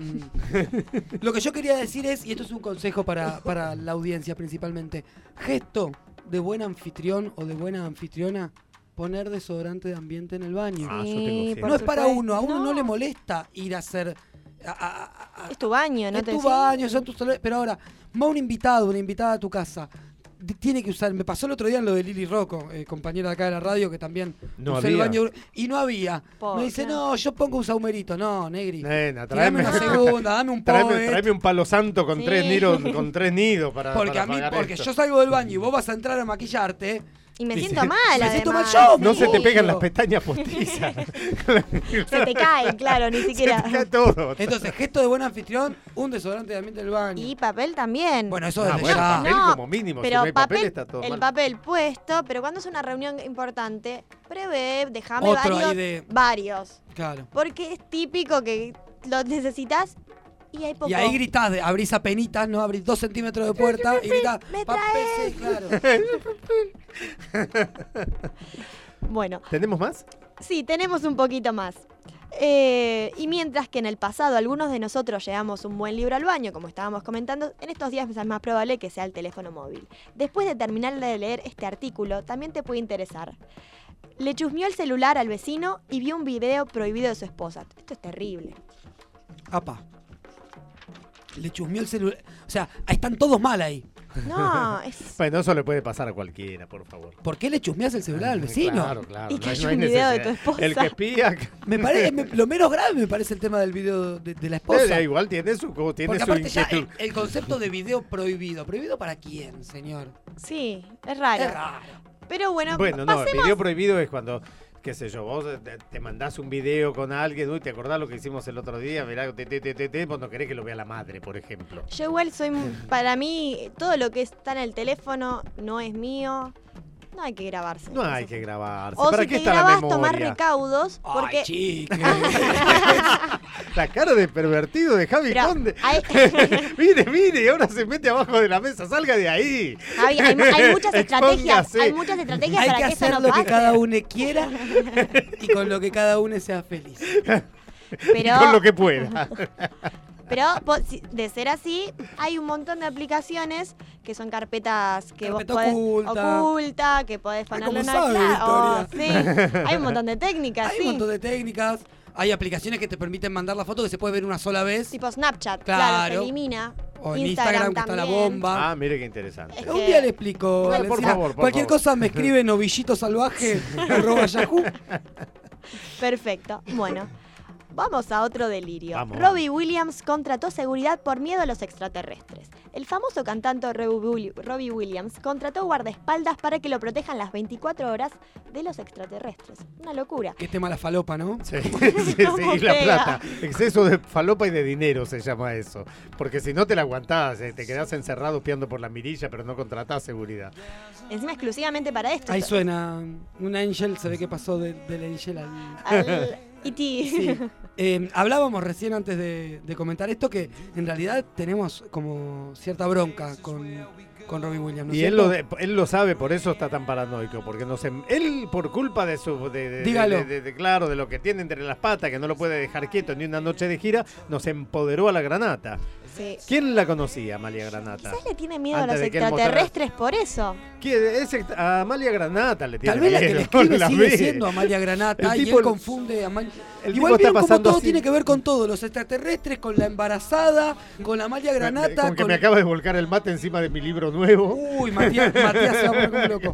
lo que yo quería decir es, y esto es un consejo para, para la audiencia principalmente, gesto de buen anfitrión o de buena anfitriona, poner desodorante de ambiente en el baño. Ah, yo Sí, tengo siempre. por No es para supuesto. uno, a uno no. No. le molesta ir a hacer... a- a- a- a- Es tu baño, ¿no? es te tu decís? baño, son tus tole- pero ahora, va un invitado, una invitada a tu casa. d- Tiene que usar, me pasó el otro día en lo de Lili Rocco, eh, compañera de acá de la radio, que también No usé el había. baño y no había. Por, Me dice, claro. no, yo pongo un saumerito. No, Negri. Nena, Tirame tráeme, una segunda, dame un tráeme, poet. tráeme un palo santo con, Sí. tres nidos, con tres nidos para Porque para a mí, pagar porque esto. yo salgo del baño y vos vas a entrar a maquillarte. Y me Sí, siento sí. mal, Me siento mal además. yo, No se te Obvio. pegan las pestañas postizas. Se te cae, claro, ni siquiera. Se te cae todo. Entonces, gesto de buen anfitrión, un desodorante de ambiente del baño. Y papel también. Bueno, eso Ah, desde bueno, ya. papel No, como mínimo. Si pero no hay papel, papel, está todo el mal. papel puesto, pero cuando es una reunión importante, prevé, déjame Otro varios, ahí de- varios. Claro. Porque es típico que lo necesitas y hay poco. Y ahí gritás, de- abrís a penitas, no abrís dos centímetros de puerta y gritás, ¿Me papel, traes? sí, claro. Bueno, ¿Tenemos más? sí, tenemos un poquito más. Eh, y mientras que en el pasado algunos de nosotros llevamos un buen libro al baño, como estábamos comentando, en estos días es más probable que sea el teléfono móvil. Después de terminar de leer este artículo, también te puede interesar. Le chusmeó el celular al vecino y vio un video prohibido de su esposa. Esto es terrible. Apa. Le chusmeó el celular. O sea, ahí están todos mal ahí. No, es... Bueno, eso le puede pasar a cualquiera, por favor. ¿Por qué le chusmeás el celular al vecino? Claro, claro. Y que no hay- haya no hay un video de tu necesidad. esposa. El que espía. Me parece, me- lo menos grave me parece el tema del video de, de la Eh, esposa. igual tiene su, tiene Porque su aparte ya inquietud. el, el concepto de video prohibido. ¿Prohibido para quién, señor? Sí, es raro. Es raro. Pero bueno, Bueno, no, el pasemos... video prohibido es cuando, qué sé yo, vos te, te mandás un video con alguien, uy, ¿te acordás lo que hicimos el otro día? Mirá, te, te, te, te, te, vos no querés que lo vea la madre, por ejemplo. Yo igual soy, para mí, todo lo que está en el teléfono no es mío. No hay que grabarse. No hay que grabarse. O ¿Para si qué te está la grabas, memoria? tomar recaudos, porque... Ay, chique. La cara de pervertido de Javi Pero Conde. hay- mire, mire, y ahora se mete abajo de la mesa, salga de ahí. Javi, hay, hay muchas estrategias, Expóngase. hay muchas estrategias Hay para que que, eso hacer no lo pase. que cada uno quiera y con lo que cada uno sea feliz. Pero, Con lo que pueda. pero po- si- de ser así, hay un montón de aplicaciones que son carpetas que Carpeta vos podés oculta. oculta, que podés ponerle ¿cómo una sabe, clave. Oh, Victoria? sí. Hay un montón de técnicas, Hay sí. un montón de técnicas. Hay aplicaciones que te permiten mandar la foto que se puede ver una sola vez. Tipo Snapchat, claro, Claro. se elimina. O en Instagram, que está la bomba. Ah, mire qué interesante. Es Un que- día le explico. Bueno, por Valentina. favor, por Cualquier favor. cosa me escribe novillito salvaje arroba yahoo. Perfecto. Bueno, vamos a otro delirio. Vamos. Robbie Williams contrató seguridad por miedo a los extraterrestres. El famoso cantante Robbie Robbie Williams contrató guardaespaldas para que lo protejan las veinticuatro horas de los extraterrestres. Una locura. Qué tema la falopa, ¿no? Sí, sí, sí, ¿Cómo y la pega? plata. Exceso de falopa y de dinero se llama eso. Porque si no te la aguantás, eh, te quedás encerrado espiando por la mirilla, pero no contratás seguridad. Encima exclusivamente para esto. Ahí suena un Angel, se ve que pasó de- del Angel al... Al E T Sí. Eh, hablábamos recién antes de, de comentar esto que en realidad tenemos como cierta bronca con, con Robbie Williams, ¿no es Y él cierto? lo, de- él lo sabe, por eso está tan paranoico, porque no sé, él por culpa de su, de, de- Dígalo. de- de- de- claro, de lo que tiene entre las patas, que no lo puede dejar quieto ni una noche de gira, nos empoderó a la Granata. Sí. ¿Quién la conocía, Amalia Granata? Quizás le tiene miedo a Antes los de que él mostrara- extraterrestres por eso. ¿Quién? Es ext- a Amalia Granata le tiene Tal vez la que miedo, le escribe la sigue ve. siendo Amalia Granata El y tipo- él confunde a Amalia. el Igual tipo está vieron cómo pasando todo así. tiene que ver con todo, los extraterrestres, con la embarazada, con la Amalia Granata, Con que con... me acaba de volcar el mate encima de mi libro nuevo. Uy, Matías, Matías se va a poner como loco.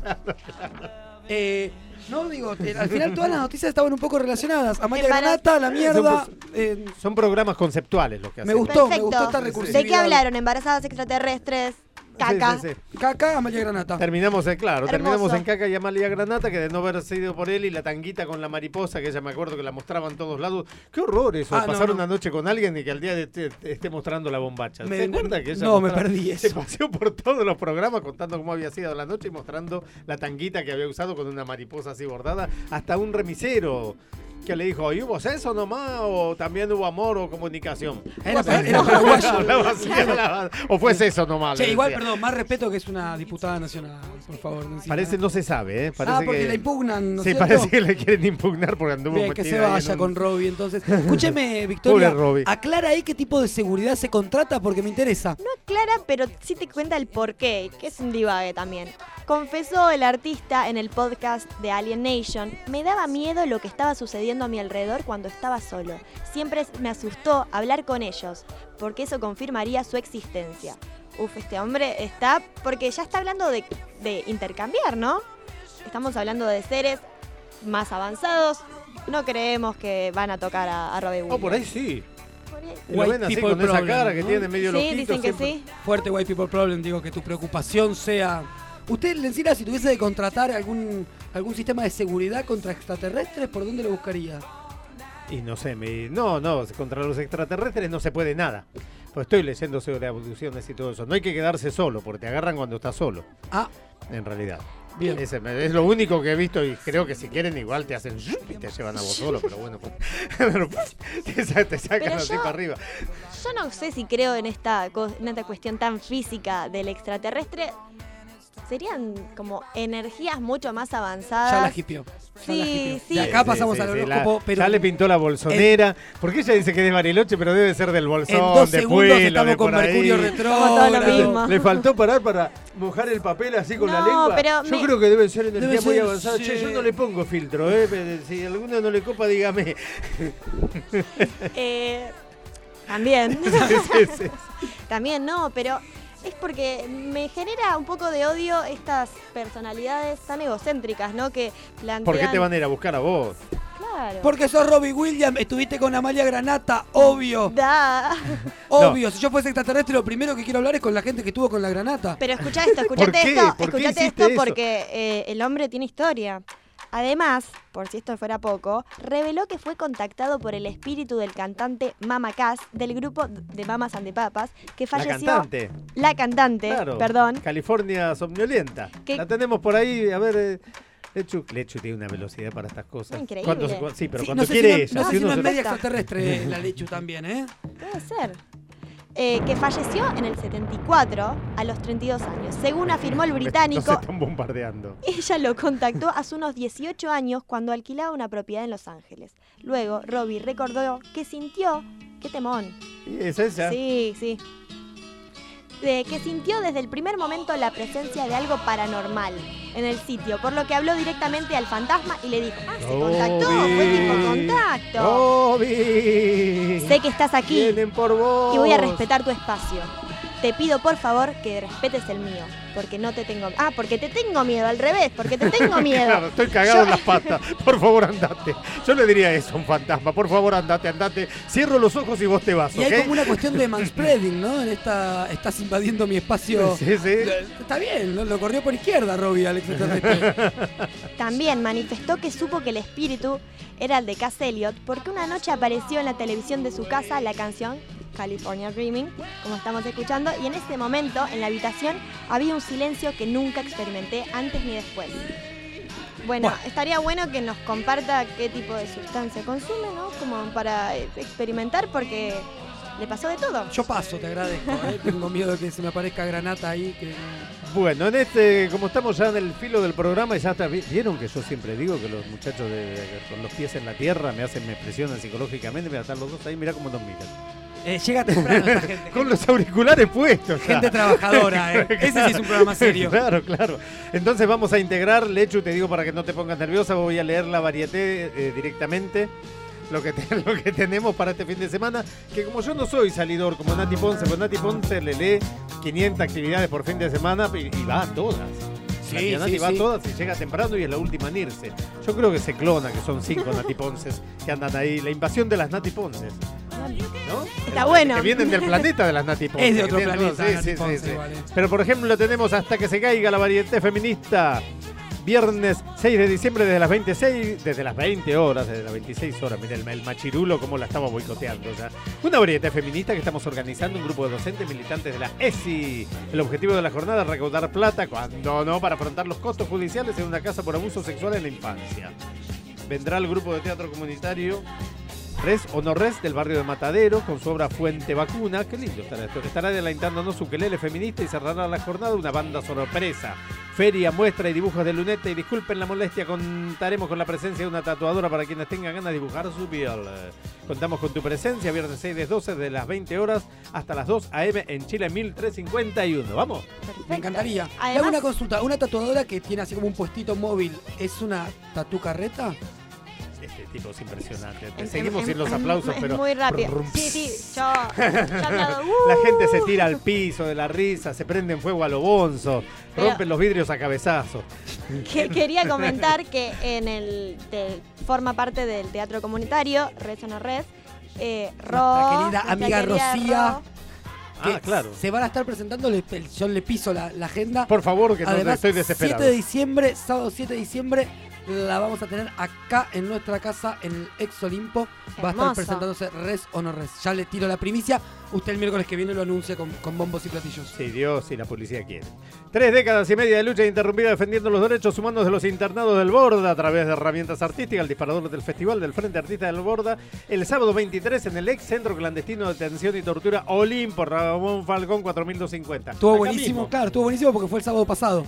Eh, no, digo, eh, al final todas las noticias estaban un poco relacionadas. Amalia Embarazo. Granata, la mierda. Son, eh, son programas conceptuales los que hacen. me gustó, me Perfecto. gustó esta ¿De recursividad. qué hablaron? ¿Embarazadas extraterrestres? Caca. Sí, sí, sí. Caca, Amalia Granata. Terminamos, en, claro, Hermoso. terminamos en Caca y Amalia Granata, que de no haber sido por él y la tanguita con la mariposa, que ella me acuerdo que la mostraba en todos lados. Qué horror eso, Ah, de no, pasar no. una noche con alguien y que al día de te, te esté mostrando la bombacha. Me- ¿Se acuerda que ella no, me mostraba- perdí Se eso. paseó por todos los programas contando cómo había sido la noche y mostrando la tanguita que había usado con una mariposa así bordada. Hasta un remisero que le dijo, ¿y hubo sexo nomás o también hubo amor o comunicación? Era, para- era paraguayo. Hablaba así, hablaba- o fue sexo nomás. Che, le igual, decía. perdón, más respeto que es una diputada nacional, por favor. no encima. Parece, no se sabe, ¿eh? Parece Ah, porque que... la impugnan, ¿no es Sí, cierto? parece que le quieren impugnar porque anduvo Bien, que se metida ahí vaya en un- con Robbie, entonces. Escúcheme, Victoria, Pobre Robbie. aclara ahí qué tipo de seguridad se contrata porque me interesa. No aclara, pero sí te cuenta el porqué, que es un divague también. Confesó el artista en el podcast de Alien Nation, me daba miedo lo que estaba sucediendo a mi alrededor cuando estaba solo. Siempre me asustó hablar con ellos, porque eso confirmaría su existencia. Uf, este hombre está, porque ya está hablando de, de intercambiar, ¿no? Estamos hablando de seres más avanzados, no creemos que van a tocar a, a Robbie Williams. Oh, por ahí sí. Por ahí. Y lo White ven así people con esa problem, cara que ¿no? tiene medio Sí, loquito. dicen que siempre. sí. Fuerte white people problem, digo que tu preocupación sea... ¿Usted, Lencina, si tuviese de contratar algún, algún sistema de seguridad contra extraterrestres, por dónde lo buscaría? Y no sé, me... no, no, contra los extraterrestres no se puede nada. Pues estoy leyendo sobre abducciones y todo eso. No hay que quedarse solo, porque te agarran cuando estás solo. Ah, En realidad. bien. Ese me- es lo único que he visto y creo que si quieren igual te hacen y te llevan a vos solo, pero bueno, pues, pero, pues, te, sa- te sacan Pero así yo- para arriba. Yo no sé si creo en esta, co- en esta cuestión tan física del extraterrestre. Serían como energías mucho más avanzadas. Ya la hipió. Ya Sí, la hipió. sí. De acá Sí, pasamos sí, al sí, horóscopo, la- pero... ya le pintó la bolsonera. Porque ella dice que es de Bariloche, pero debe ser del bolsón, En dos de segundos Pueblo, estamos de con por ahí. Mercurio Somos retrógrado. todos lo mismo. Le faltó parar para mojar el papel así con la No, lengua. pero Yo me- creo que deben ser energías Debe muy ser, avanzadas. sí. Che, yo no le pongo filtro, ¿eh? Pero si a alguno no le copa, dígame. Eh, también. Sí, sí. También no, pero es porque me genera un poco de odio estas personalidades tan egocéntricas, ¿no? Que plantean... ¿Por qué te van a ir a buscar a vos? Claro. Porque sos Robbie Williams, estuviste con Amalia Granata, obvio. Da. Obvio, si yo fuese extraterrestre, lo primero que quiero hablar es con la gente que estuvo con la Granata. Pero escucha esto, escuchate ¿Por qué? esto, ¿Por qué escuchate hiciste esto eso? porque eh, el hombre tiene historia. Además, por si esto fuera poco, reveló que fue contactado por el espíritu del cantante Mama Cass del grupo de Mamas and the Papas, que La falleció. cantante. La cantante, Claro. perdón. California somnolienta. ¿Qué? La tenemos por ahí, a ver. eh, Lechu, Lechu tiene una velocidad para estas cosas. Increíble. Cuando se- cu- sí, pero Sí, cuando no sé quiere si no, ella. no sé si si uno no es se- media extraterrestre la Lechu también, ¿eh? Puede ser. Eh, que falleció en el setenta y cuatro a los treinta y dos años. Según afirmó el No británico, se están bombardeando. ella lo contactó hace unos dieciocho años cuando alquilaba una propiedad en Los Ángeles. Luego, Robbie recordó que sintió... ¡Qué temón! Y es ella. Sí, sí. De que sintió desde el primer momento la presencia de algo paranormal en el sitio, por lo que habló directamente al fantasma y le dijo, ah, se contactó, fue tipo contacto. Robbie. Sé que estás aquí Vienen por vos. y voy a respetar tu espacio. te pido por favor que respetes el mío, porque no te tengo... Ah, porque te tengo miedo, al revés, porque te tengo miedo. Claro, estoy cagado Yo- en las patas. Por favor, andate. Yo le diría eso a un fantasma. Por favor, andate, andate. Cierro los ojos y vos te vas, Y ¿ok? hay como una cuestión de manspreading, ¿no? En esta, estás invadiendo mi espacio. Sí, sí. Está bien, ¿no? Lo corrió por izquierda, Robbie, al extraterrestre. También manifestó que supo que el espíritu era el de Cass Elliot porque una noche apareció en la televisión de su casa la canción California Dreaming, como estamos escuchando, y en ese momento en la habitación había un silencio que nunca experimenté antes ni después. Bueno, Bueno. estaría bueno que nos comparta qué tipo de sustancia consume, ¿no? Como para eh, experimentar porque le pasó de todo. Yo paso, te agradezco. ¿eh? Tengo miedo de que se me aparezca granata ahí. Que... Bueno, en este, como estamos ya en el filo del programa, ya está, vieron que yo siempre digo que los muchachos de, con los pies en la tierra me hacen, me presionan psicológicamente, me están los dos ahí, mirá cómo nos miran. Eh, llega temprano esta gente. Con los auriculares puestos. ya. Gente trabajadora, ¿eh? Ese sí es un programa serio. Claro, claro. Entonces vamos a integrar, Lechu, te digo para que no te pongas nerviosa, voy a leer la varieté eh, directamente. Lo que, te- lo que tenemos para este fin de semana, que como yo no soy salidor como Nati Ponce, pues Nati Ponce le lee quinientas actividades por fin de semana y, y va a todas. Sí, La tía Nati sí, va sí. a todas y llega temprano y es la última en irse. Yo creo que se clona, que son cinco Nati Ponces que andan ahí. La invasión de las Nati Ponces. ¿No? Está bueno. Que vienen del planeta de las Nati Ponces. Es de otro que tienen- planeta, sí, Nati sí, sí, Ponce, sí. igual, eh. Pero por ejemplo tenemos Hasta que se caiga la variedad feminista. Viernes seis de diciembre desde las veintiséis, desde las veinte horas, desde las veintiséis horas. Mira el, el machirulo cómo la estaba boicoteando. O sea, una variedad feminista que estamos organizando un grupo de docentes militantes de la E S I. El objetivo de la jornada es recaudar plata, cuando no, para afrontar los costos judiciales en una casa por abuso sexual en la infancia. Vendrá el grupo de teatro comunitario Res o no Res del barrio de Matadero con su obra Fuente Vacuna. Qué lindo estará esto. Estará adelantándonos su ukelele feminista y cerrará la jornada una banda sorpresa. Feria, muestra y dibujos de luneta. Y disculpen la molestia, contaremos con la presencia de una tatuadora para quienes tengan ganas de dibujar su piel. Contamos con tu presencia viernes seis de doce de las veinte horas hasta las dos a eme en Chile mil trescientos cincuenta y uno. ¿Vamos? Me encantaría. Le Además- hago una consulta. Una tatuadora que tiene así como un puestito móvil, ¿es una tatu carreta? Este tipo es impresionante. Es- Seguimos es- sin los es- aplausos, es pero... muy rápido. Sí, sí, yo, yo aplaudo. ¡Uh! La gente se tira al piso de la risa, se prende en fuego a lo bonzo, Pero- rompen los vidrios a cabezazos. Que quería comentar que en el de- forma parte del teatro comunitario, Res o no Res, eh, Ro, Nuestra querida nuestra amiga querida Rocía. Ro, Ah, claro. Se van a estar presentando, le- yo le piso la, la agenda. Por favor, que no Además, estoy desesperado. siete de diciembre, sábado siete de diciembre, la vamos a tener acá en nuestra casa, en el Ex Olimpo. Va a estar Hermoso. presentándose Res o no Res. Ya le tiro la primicia. Usted el miércoles que viene lo anuncia con, con bombos y platillos. Si Dios y la policía quieren. Tres décadas y media de lucha interrumpida defendiendo los derechos humanos de los internados del Borda a través de herramientas artísticas. El disparador del Festival del Frente Artista del Borda. El sábado veintitrés en el ex Centro Clandestino de Detención y Tortura Olimpo, Ramón Falcón cuatro mil doscientos cincuenta. Estuvo Acá buenísimo, mismo. claro, estuvo buenísimo porque fue el sábado pasado.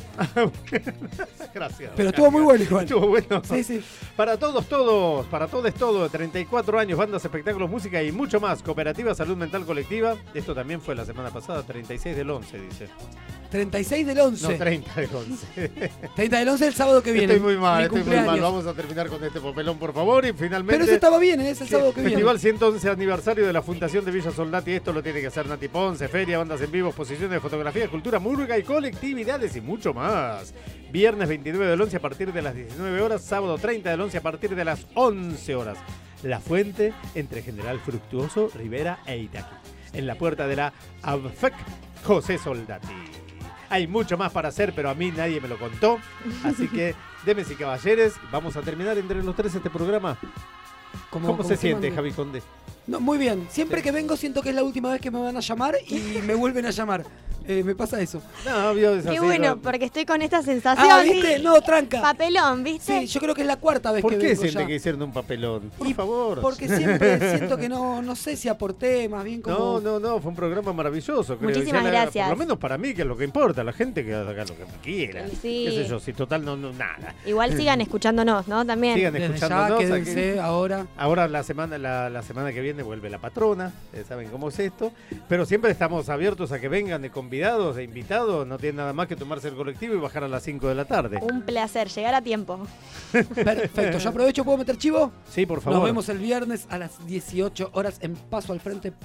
Gracias. Pero estuvo muy bueno igual. Estuvo bueno. Sí, sí. Para todos, todos, para todos, todo, treinta y cuatro años, bandas, espectáculos, música y mucho más. Cooperativa Salud Mental Colectiva. Esto también fue la semana pasada, treinta y seis del once, dice. treinta y seis del once. No, treinta del once. treinta del once el sábado que viene. Estoy muy mal, Mi estoy muy cumpleaños. mal. Vamos a terminar con este papelón, por favor. Y finalmente... Pero eso estaba bien, ¿eh? es el Sí, sábado que viene. Festival ciento once aniversario de la Fundación de Villa Soldati. Esto lo tiene que hacer Nati Ponce. Feria, bandas en vivo, exposiciones de fotografía, cultura, murga y colectividades y mucho más. Viernes veintinueve del once a partir de las diecinueve horas. Sábado treinta del once a partir de las once horas. La Fuente entre General Fructuoso, Rivera e Itaqui. En la puerta de la A B F E C José Soldati. Hay mucho más para hacer, pero a mí nadie me lo contó. Así que, demes y caballeres, vamos a terminar entre los tres este programa. Como- ¿Cómo como se se siente, mande. Javi Conde? No, muy bien. Siempre que vengo siento que es la última vez que me van a llamar y me vuelven a llamar. Eh, me pasa eso. No, obvio, es Qué así, bueno, no. porque estoy con esta sensación. Ah, ¿viste? y- No, tranca. Papelón, ¿viste? Sí, yo creo que es la cuarta vez ¿Por que qué vengo siente ya. que hicieron un papelón? Por favor. Porque siempre siento que no, no sé si aporté, más bien como... No, no, no, fue un programa maravilloso. Creo. Muchísimas Ya la- gracias. Por lo menos para mí, que es lo que importa. La gente que haga lo que quiera. Sí. Qué sé yo, si total no, no nada. Igual sigan escuchándonos, ¿no? También. Sigan Desde escuchándonos. ya, aquí. quédense ahora. Ahora la semana, la, la semana que viene vuelve la patrona, eh, saben cómo es esto, pero siempre estamos abiertos a que vengan de convidados, de invitados, no tienen nada más que tomarse el colectivo y bajar a las cinco de la tarde. Un placer, llegar a tiempo. Perfecto, yo aprovecho, ¿puedo meter chivo? Sí, por favor. Nos vemos el viernes a las dieciocho horas en Paso al Frente P A F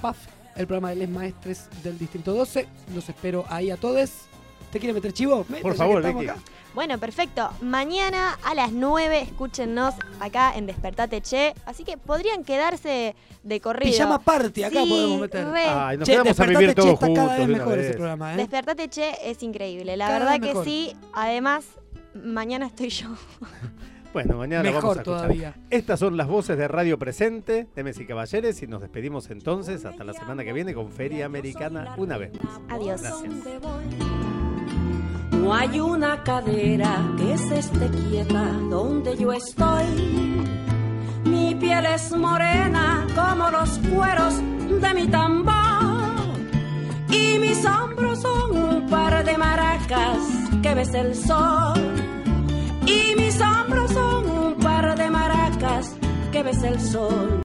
el programa de Les Maestres del Distrito doce. Los espero ahí a todos. ¿Te quiere meter chivo? Mete, Por ya favor, que estamos Vicky. acá. Bueno, perfecto. Mañana a las nueve, escúchennos acá en Despertate Che. Así que podrían quedarse de corrido. Pijama party, acá Sí, podemos meter. re. Ay, nos Che, quedamos a Despertate vivir Che todos está juntos. cada vez de una mejor ese vez. programa, ¿eh? Despertate Che es increíble. La Cada verdad vez que mejor. sí. Además, mañana estoy yo. Bueno, mañana Mejor vamos a escuchar. todavía. Estas son las voces de Radio Presente, Damas y Caballeres, y nos despedimos entonces hasta la semana que viene con Feria Americana una vez más. Adiós. Gracias. No hay una cadera que se esté quieta donde yo estoy. Mi piel es morena como los cueros de mi tambor. Y mis hombros son un par de maracas que besa el sol. Y mis hombros son un par de maracas que besa el sol.